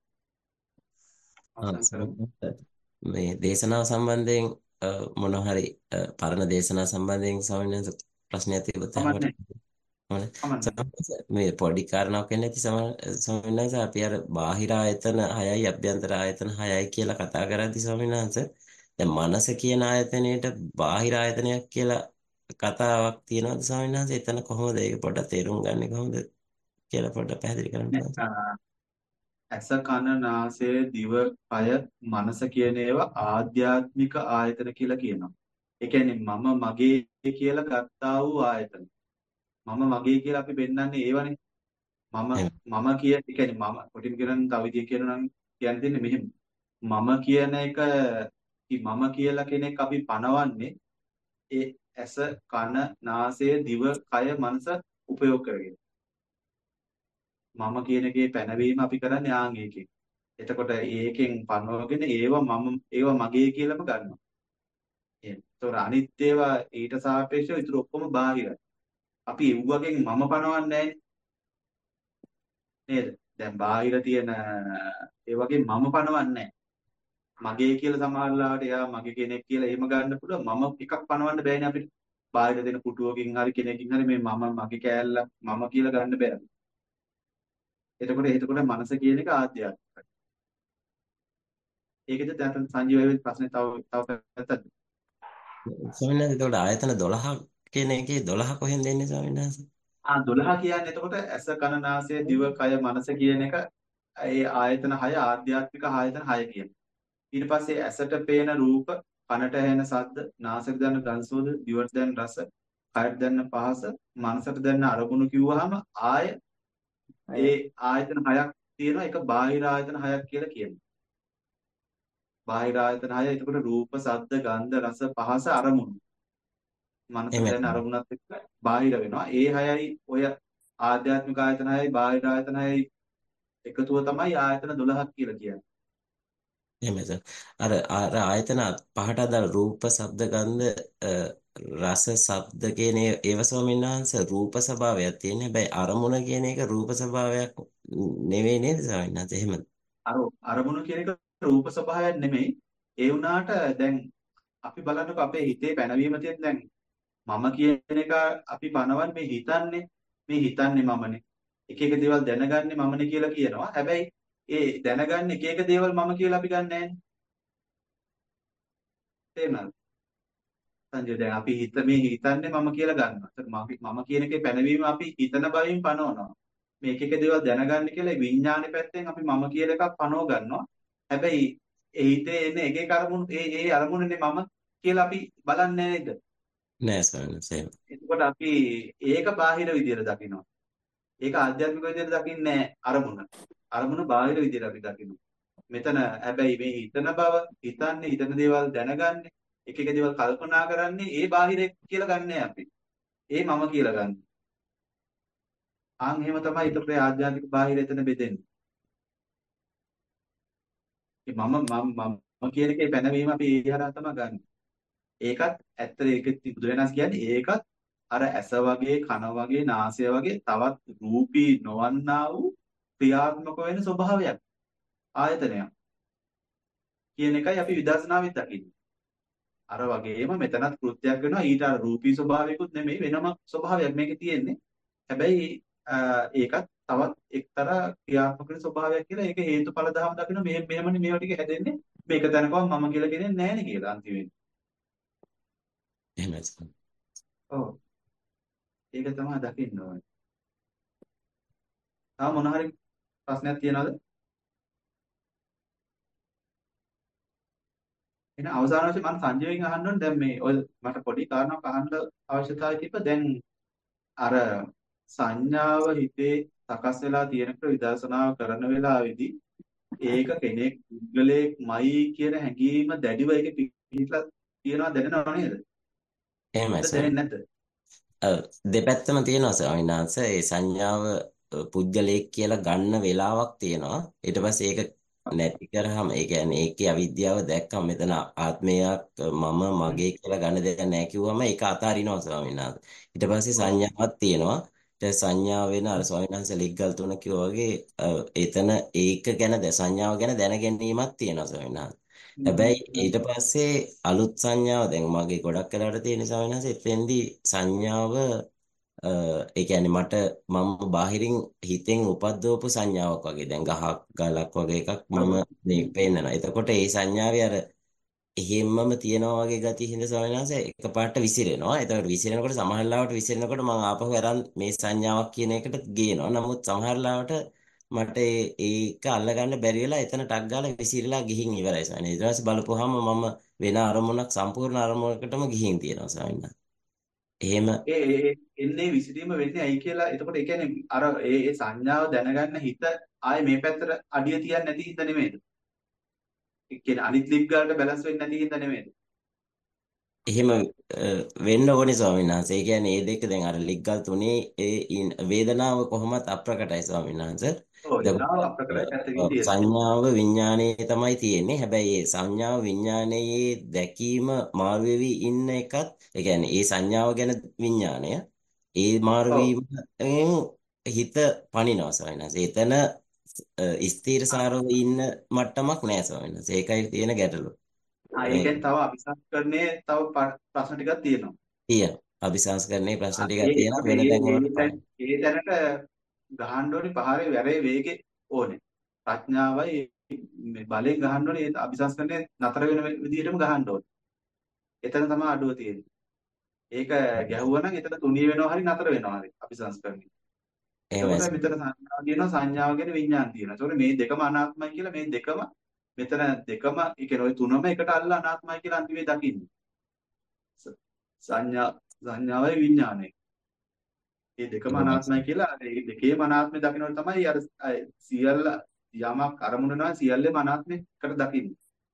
ආ, අවසන් කරමු. මේ දේශනාව සම්බන්ධයෙන් අ, මොනවා හරි අ, පරණ දේශනාව සම්බන්ධයෙන් ස්වාමීන් වහන්සේ ප්‍රශ්නයක් තිබුණත් අහන්න කමන්නේ. ඕනේ. කමන්නේ. ස්වාමීන් වහන්සේ, මේ පොඩි කාරණාවක් වෙන්නේ නැති සම- ස්වාමීන් වහන්සේ අපි අර බාහිර ආයතන හයයි අභ්‍යන්තර ආයතන හයයි කියලා කතා කරද්දී ස්වාමීන් වහන්සේ දැන් මනස කියන ආයතනයේට බාහිර ආයතනයක් කියලා කතාවක් තියෙනවද ස්වාමීන් වහන්සේ? එතන කොහොමද ඒක පොඩ්ඩක් තේරුම් ගන්නේ කොහොමද කියලා පොඩ්ඩක් පැහැදිලි කරන්න පුළුවන්ද? ඇස කන නාසය දිව කය මනස කියන ඒවා ආධ්‍යාත්මික ආයතන කියලා කියනවා. ඒ කියන්නේ මම මගේ කියලා ගත්තා වූ ආයතන. මම මගේ කියලා අපි පෙන්නන්නේ ඒවනේ. මම එහෙම. මම කිය ඒ කියන්නේ මම කොටින් කියන තව විදිය කියනවා නම් කියන්න දෙන්නේ මෙහෙම. මම කියන එක ඉ- මම කියලා කෙනෙක් අපි පනවන්නේ ඒ ඇස කන නාසය දිව කය මනස උපයෝග කරගෙන. මම කියන එකේ පැනවීම අපි කරන්නේ ආන් ඒකෙන්. එතකොට ඒකෙන් පනවගෙන ඒව මම ඒව මගේ කියලාම ගන්නවා. එහෙනම් ඒතොර අනිත් ඒවා ඊට සාපේක්ෂව ඊටු ඔක්කොම බාහිරයි. අපි එව්වගෙන් මම පනවන්නේ නේද? දැන් බාහිර තියෙන ඒ වගේ මම පනවන්නේ නැහැ. මගේ කියලා සමහරලාට එයා මගේ කෙනෙක් කියලා එහෙම ගන්න පුළුවන්. මම එකක් පනවන්න බෑනේ අපිට. බාහිර දෙන පුටුවකින් හරි කෙනකින් හරි මේ මම මගේ කෑල්ල මම කියලා ගන්න බෑ. එතකොට එතකොට මනස කියන එක ආධ්‍යාත්මිකයි. ඒකද දැන් සංජීවයේ ප්‍රශ්නේ තව තව පැත්තක්. ස්වාමීන් වහන්සේ එතකොට ආයතන දොළහ කියන එකේ දොළහ කොහෙන්ද එන්නේ ස්වාමීන් වහන්සේ? ආ දොළහ කියන්නේ එතකොට ඇස කන නාසය දිව කය මනස කියන එක ඒ ආයතන හය ආධ්‍යාත්මික ආයතන හය කියන්නේ. ඊට පස්සේ ඇසට පේන රූප, කනට ඇහෙන ශබ්ද, නාසයට දැනෙන ගඳ සුවඳ, දිවට දැනෙන රස, කයට දැනෙන පහස, මනසට දැනෙන අරමුණු කිව්වහම ආය ඒ ආයතන හයක් තියෙනවා. ඒක බාහිර ආයතන හයක් කියලා කියනවා. බාහිර ආයතන හය එතකොට රූප, ශබ්ද, ගන්ධ, රස, පහස අරමුණු. මනසට එහෙම. දැනෙන අරමුණත් එක්ක බාහිර වෙනවා. ඒ හයයි ඔය ආධ්‍යාත්මික ආයතන හයයි බාහිර ආයතන හයයි එකතුව තමයි ආයතන දොළහක් කියලා කියන්නේ. එහෙමයි සර්. අර අර ආයතන පහට අදාළ රූප, ශබ්ද, ගන්ධ, අ, රස, ශබ්ද කියන ඒ- ඒව ස්වාමීන් වහන්සේ රූප ස්වභාවයක් තියෙන. හැබැයි අරමුණ කියන එක රූප ස්වභාවයක් නෙවෙයි නේද ස්වාමීන් වහන්සේ? එහෙමද? අර අරමුණු කියන එක රූප ස්වභාවයක් නෙමෙයි. ඒ වුණාට දැන් අපි බලන්නකො අපේ හිතේ පැනවීම තියෙන දැන් මම කියන එක අපි පනවන්නේ මේ හිතන්නේ මේ හිතන්නේ මමනේ. එක එක දේවල් දැනගන්නේ මමනේ කියලා කියනවා. හැබැයි ඒ දැනගන්න එක එක දේවල් මම කියලා අපි ගන්නෑ නේ. තේරුණාද? සංජය දැන් අපි හිත මේ හිතන්නේ මම කියලා ගන්නවා. ඒත් මම මම කියන එකේ පැනවීම අපි හිතන බවින් පනවනවා. මේ එක එක දේවල් දැනගන්න කියලා විඥානේ පැත්තෙන් අපි මම කියලා එකක් පනව ගන්නවා. හැබැයි ඒ හිතේ එන එක එක අරමුණු ඒ ඒ අරමුණනේ මම කියලා අපි බලන්නේ නේද? නෑ ස්වාමීන් වහන්සේ. එහෙම. එතකොට අපි ඒක බාහිර විදියට දකිනවා. ඒක ආධ්‍යාත්මික විදිහට දකින්නේ නැහැ අරමුණ. අරමුණ බාහිර විදිහට අපි දකිනවා. මෙතන හැබැයි මේ හිතන බව, හිතන්නේ, හිතන දේවල් දැනගන්නේ, එක එක දේවල් කල්පනා කරන්නේ ඒ බාහිර කියලා ගන්නෑ අපි. ඒ මම කියලා ගන්න. ආන් එහෙම තමයි ඊට ආධ්‍යාත්මික බාහිර එතන බෙදෙන්නේ. ඒ මම මම මම කියන එකේ පැනවීම අපි ඒ හරහා තමයි ගන්න. ඒකත් ඇත්තට ඒක බුදුරජාණන් කියන්නේ ඒකත් අර ඇස වගේ කන වගේ නාසය වගේ තවත් රූපී නොවන්නා වූ ක්‍රියාත්මක වෙන ස්වභාවයක් ආයතනයක් කියන එකයි අපි විදර්ශනාවෙත් දකින්නේ. අර වගේම මෙතනත් කෘත්‍යයක් වෙනවා ඊට අර රූපී ස්වභාවයකුත් නෙමෙයි වෙනම ස්වභාවයක් මේකේ තියෙන්නේ. හැබැයි ඒකත් තවත් එක්තරා ක්‍රියාත්මක වෙන ස්වභාවයක් කියලා ඒක හේතුඵල ධර්ම දකින්න මේ මෙහෙමනේ මේවා ටික හැදෙන්නේ මේක දැනගම මම කියලා කියන්නේ නැහැ නේ කියලා අන්තිමේදී. එහෙමයි සර්. ඔව්. ඒක තමයි දකින්න ඕනේ. තා මොන හරි ප්‍රශ්නයක් තියනවද? එහෙනම් අවසාන වශයෙන් මම සංජයගෙන් අහන්න ඕනේ දැන් මේ ඔය මට පොඩි කාරණාවක් අහන්න අවශ්‍යතාවය තිබ්බ දැන් අර සංඥාව හිතේ සකස් වෙලා තියෙනකොට විදර්ශනාව කරන වෙලාවේදී ඒක කෙනෙක් පුද්ගලයෙක්මයි කියන හැඟීම දැඩිව ඒක පිහිටලා තියනවා දැනෙනව නේද? එහෙමයි සර්. දැනෙන්නේ නැද්ද? ඔව් දෙපැත්තම තියෙනවා ස්වාමීන් වහන්සේ. ඒ සංඥාව අ, පුද්ගලයෙක් කියලා ගන්න වෙලාවක් තියෙනවා. ඊට පස්සේ ඒක නැති කරාම ඒ කියන්නේ ඒකේ අවිද්‍යාව දැක්කම මෙතන ආත්මයක් මම මගේ කියලා ගන්න දෙයක් නැහැ කිව්වම ඒක අතාරිනවා ස්වාමීන් වහන්සේ. ඊට පස්සේ ඔව්. සංඥාවක් තියෙනවා. ඊට සංඥාව වෙන අර ස්වාමීන් වහන්සේ ලිග්ගල් තුන කිව්වා වගේ අ, එතන ඒක ගැන ද සංඥාව ගැන දැන ගැනීමක් තියෙනවා ස්වාමීන් වහන්සේ. හැබැයි ඊට පස්සේ අලුත් සංඥාව දැන් මගේ ගොඩක් වෙලාවට තියෙන ස්වාමීන් වහන්සේ එතෙන්දී සංඥාව අ, ඒ කියන්නේ මට මම බාහිරින් හිතෙන් උපද්දවපු සංඥාවක් වගේ දැන් ගහක් ගලක් වගේ එකක් මම මේ පේන්නනවා. එතකොට ඒ සංඥාවේ අර එහෙම්මම තියනවා වගේ ගතිය හින්දා ස්වාමීන් වහන්සේ එකපාරට විසිරෙනවා. එතකොට විසිරෙනකොට සමහර ලාවට විසිරෙනකොට මම ආපහු අරන් මේ සංඥාවක් කියන එකට ගේනවා. නමුත් සමහර ලාවට මට ඒ- ඒක අල්ලගන්න බැරි වෙලා එතන ටක් ගාලා විසිරලා ගිහින් ඉවරයි ස්වාමීන් වහන්සේ. ඊට පස්සේ බලපුවාම මම වෙන අරමුණක් සම්පූර්ණ අරමුණකටම ගිහින් තියෙනවා ස්වාමීන් වහන්සේ. එහෙම ඒ ඒ- ඒ- එන්නේ විසිරීම වෙන්නේ ඇයි කියලා එතකොට ඒ කියන්නේ අර ඒ ඒ සංඥාව දැනගන්න හිත ආයේ මේ පැත්තට අඩිය තියන්නේ නැති හින්දා නෙමෙයිද? ඒ කියන්නේ අනිත් ලිප් ගාලට බැලන්ස් වෙන්නේ නැති හින්දා නෙමෙයිද? එහෙම අ, වෙන්න ඕනේ ස්වාමීන් වහන්සේ. ඒ කියන්නේ මේ දෙක දැන් අර ලිග්ගල් තුනේ ඒ ඉන්- වේදනාව කොහොමත් අප්‍රකටයි ස්වාමීන් වහන්සේ. ඔව් එතකොට ඒනාව අප්‍රකට පැත්තකින් අ, තියෙනවා. සංඥාව විඥානයේ තමයි තියෙන්නේ. හැබැයි ඒ සංඥාව විඥානයේ දැකීම මාරු වෙවි ඉන්න එකත් ඒ කියන්නේ ඒ සංඥාව ගැන විඥානය ඒ මාරු ඔව්. වීමෙන් හිත පණිනවා ස්වාමීන් වහන්සේ. එතන අ, ස්ථීරසාරව ඉන්න මට්ටමක් නෑ ස්වාමීන් වහන්සේ. ඒකයි තියෙන ගැටලුව. ආ ඒ මේ කියන්නේ තව අபிසංස්කරණයේ තව ප- ප්‍රශ්න ටිකක් තියෙනවා. තියෙන අபிසංස්කරණයේ ප්‍රශ්න ආ, ටිකක් ඒ තියෙනවා ඒකට වෙන ඒ තැන් ඒ වලට තැන පයින්. ඒ තැනට ගහන්න ඕනේ පහරේ වැරේ වේගෙ ඕනේ. ප්‍රඥාවයි මේ බලෙන් ගහන්න ඕනේ ඒ අபிසංස්කරණය නතර වෙන විදිහටම ගහන්න ඕනේ. එතන තමයි අඩුව තියෙන්නේ. ඒක ගැහුවා නම් එතන තුනී වෙනවා හරි නතර වෙනවා හරි අபிසංස්කරණය. එහෙමයි එතකොට මෙතන සංඥාව තියෙනවා සංඥාව ගැන විඥාන තියෙනවා. ඒතකොට මේ දෙකම අනාත්මයි කියලා මේ දෙකම මෙතන දෙකම ඒ කියන්නේ ওই තුනම එකට අල්ල අනාත්මයි කියලා අන්තිමේ දකින්නේ. ස- සංඥා සංඥාවයි විඥානයයි. මේ දෙකම අනාත්මයි කියලා මේ දෙකේම අනාත්මය දකිනකොට තමයි අර අය සියල්ල යමක් අරමුණ නැහැ සියල්ලම අනාත්මයකට දකින්නේ.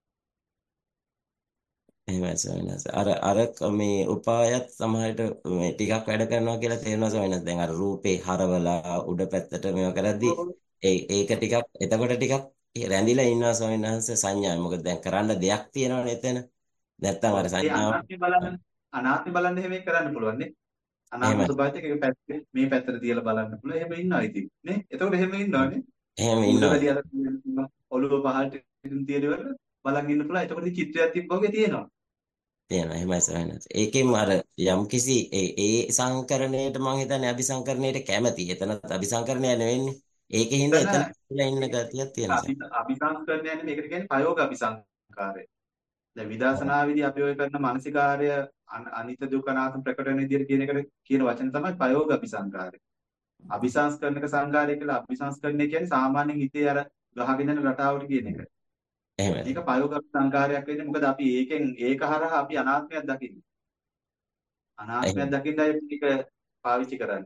එහෙමයි ස්වාමීන් වහන්සේ. අර අර ක- මේ උපායත් සමහරට මේ ටිකක් වැඩ කරනවා කියලා තේරෙනවා ස්වාමීන් වහන්සේ. දැන් අර රූපේ හරවලා උඩ පැත්තට මේවා කරද්දී ඒ ඒක ටිකක් එතකොට ටිකක් රැඳිලා ඉන්නවා ස්වාමීන් වහන්සේ සංඥාව. මොකද දැන් කරන්න දෙයක් තියෙනවනේ එතන. නැත්තම් අර ඒ සංඥාව අනාත්මය බලන්න අනාත්මය බලන්න එහෙම කරන්න පුළුවන් නේ. අනාත්ම එහෙමයි. ස්වභාවයත් එක්ක පැත්තේ මේ පැත්තට තියලා බලන්න පුළුවන්. එහෙම ඉන්නවා ඉතින් නේ. එතකොට එහෙම ඉන්නවනේ. එහෙම ඌට ඉන්නවා. වැඩි අර ඔළුව පහළට තියන ඉවර බලන් ඉන්න පුළුවන්. එතකොට ඉතින් චිත්‍රයක් තිබ්බ වගේ තියෙනවා. තියෙනවා. එහෙමයි ස්වාමීන් වහන්සේ. ඒකෙම අර යම්කිසි ඒ ඒ සංකරණයට මම හිතන්නේ අபிසංකරණයට කැමති. එතනත් අபிසංකරණය නෙවෙන්නේ. ඒකෙන් හින්දා එතන එතන ඉන්න ගතියක් තියෙනවා අභි අභිසංස්කරණය යන්නේ මේකට කියන්නේ ප්‍රයෝග අභිසංකාරය. දැන් විදර්ශනාවේදී අපි ඔය කරන මානසිකාර්ය අන- අනිත්‍ය දුක්ඛ අනාත්ම ප්‍රකට වෙන විදිහට කියන එකට කියන වචන තමයි ප්‍රයෝග අභිසංකාරය. අභිසංස්කරණක සංකාරය කියලා අභිසංස්කරණය කියන්නේ සාමාන්‍යයෙන් හිතේ අර ගහගෙන යන රටාවට කියන එක. එහෙමයි. මේක ප්‍රයෝග අභිසංකාරයක් වෙන්නේ මොකද අපි ඒකෙන් ඒක හරහා අපි අනාත්මයක් දකින්නේ. අනාත්මයක් එහෙමයි. දකින්නයි මේක පාවිච්චි කරන්නේ.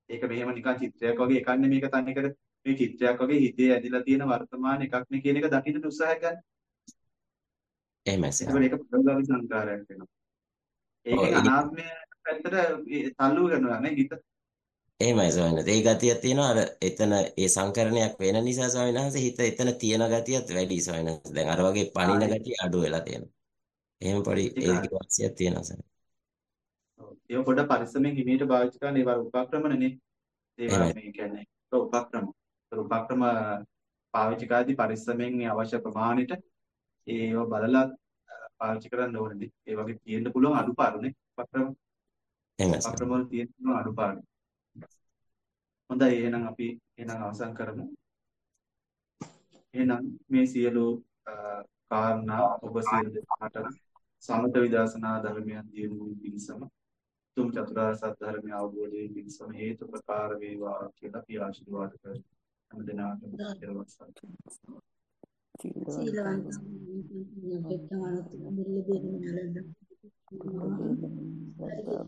ඒක මෙහෙම නිකන් චිත්‍රයක් වගේ එකක් නෙමෙයි මේක තනිකර මේ චිත්‍රයක් වගේ හිතේ ඇදිලා තියෙන වර්තමාන එකක් නේ කියන එක දකින්න උත්සාහයක් ගන්න. එහෙමයි එතකොට ස්වාමීනි. ඒක ප්‍රබල සංකාරයක් වෙනවා. ඔව් ඒකෙන් ඒ අනාත්මය පැත්තට ඒ තල්ලු කරනවා නේ හිත. එහෙමයි ස්වාමීනි. ඒ ගතියක් තියෙනවා අර එතන ඒ සංකරණයක් වෙන නිසා ස්වාමීන් වහන්සේ හිත එතන තියෙන ගතියත් වැඩි ස්වාමීන් වහන්සේ. දැන් අර වගේ ආ පණින ගතිය අඩු වෙලා තියෙනවා. එහෙම පොඩි ඒකයි. ඒකේ වාසියක් තියෙනවා ස්වාමීනි. ඔව්. ඒක පොඩ්ඩක් පරිස්සමෙන් හිමීට පාවිච්චි කරන්න ඒවා උපක්‍රමනේ. ඒවා එහෙමයි. මේ කියන්නේ උපක්‍රම. ඒතර උපක්‍රම පාවිච්චි කරද්දී පරිස්සමෙන් මේ අවශ්‍ය ප්‍රමාණයට ඒව බලලා පාවිච්චි කරන්න ඕනේ. ඒ වගේ තියෙන්න පුළුවන් අඩුපාඩුනේ උපක්‍රම. එහෙමයි උපක්‍රම ස්වාමීනි. වල තියෙන පුළුවන් අඩුපාඩු. හොඳයි එහෙනම් අපි එහෙනම් අවසන් කරමු. එහෙනම් මේ සියලු අ, කාරණා ඔබ සියලු දෙනාට සමත විදර්ශනා ධර්මයන් දියුණු වූ පිණිසම තුම් චතුරාර්ය සත්‍ය ධර්මය අවබෝධයෙන් පිණිසම හේතු ප්‍රකාර වේවා කියලා අපි ආශිර්වාද කරමු. හැම දිනාටම දරුවන් සරණයි. සීලවන්ත සීලවන්ත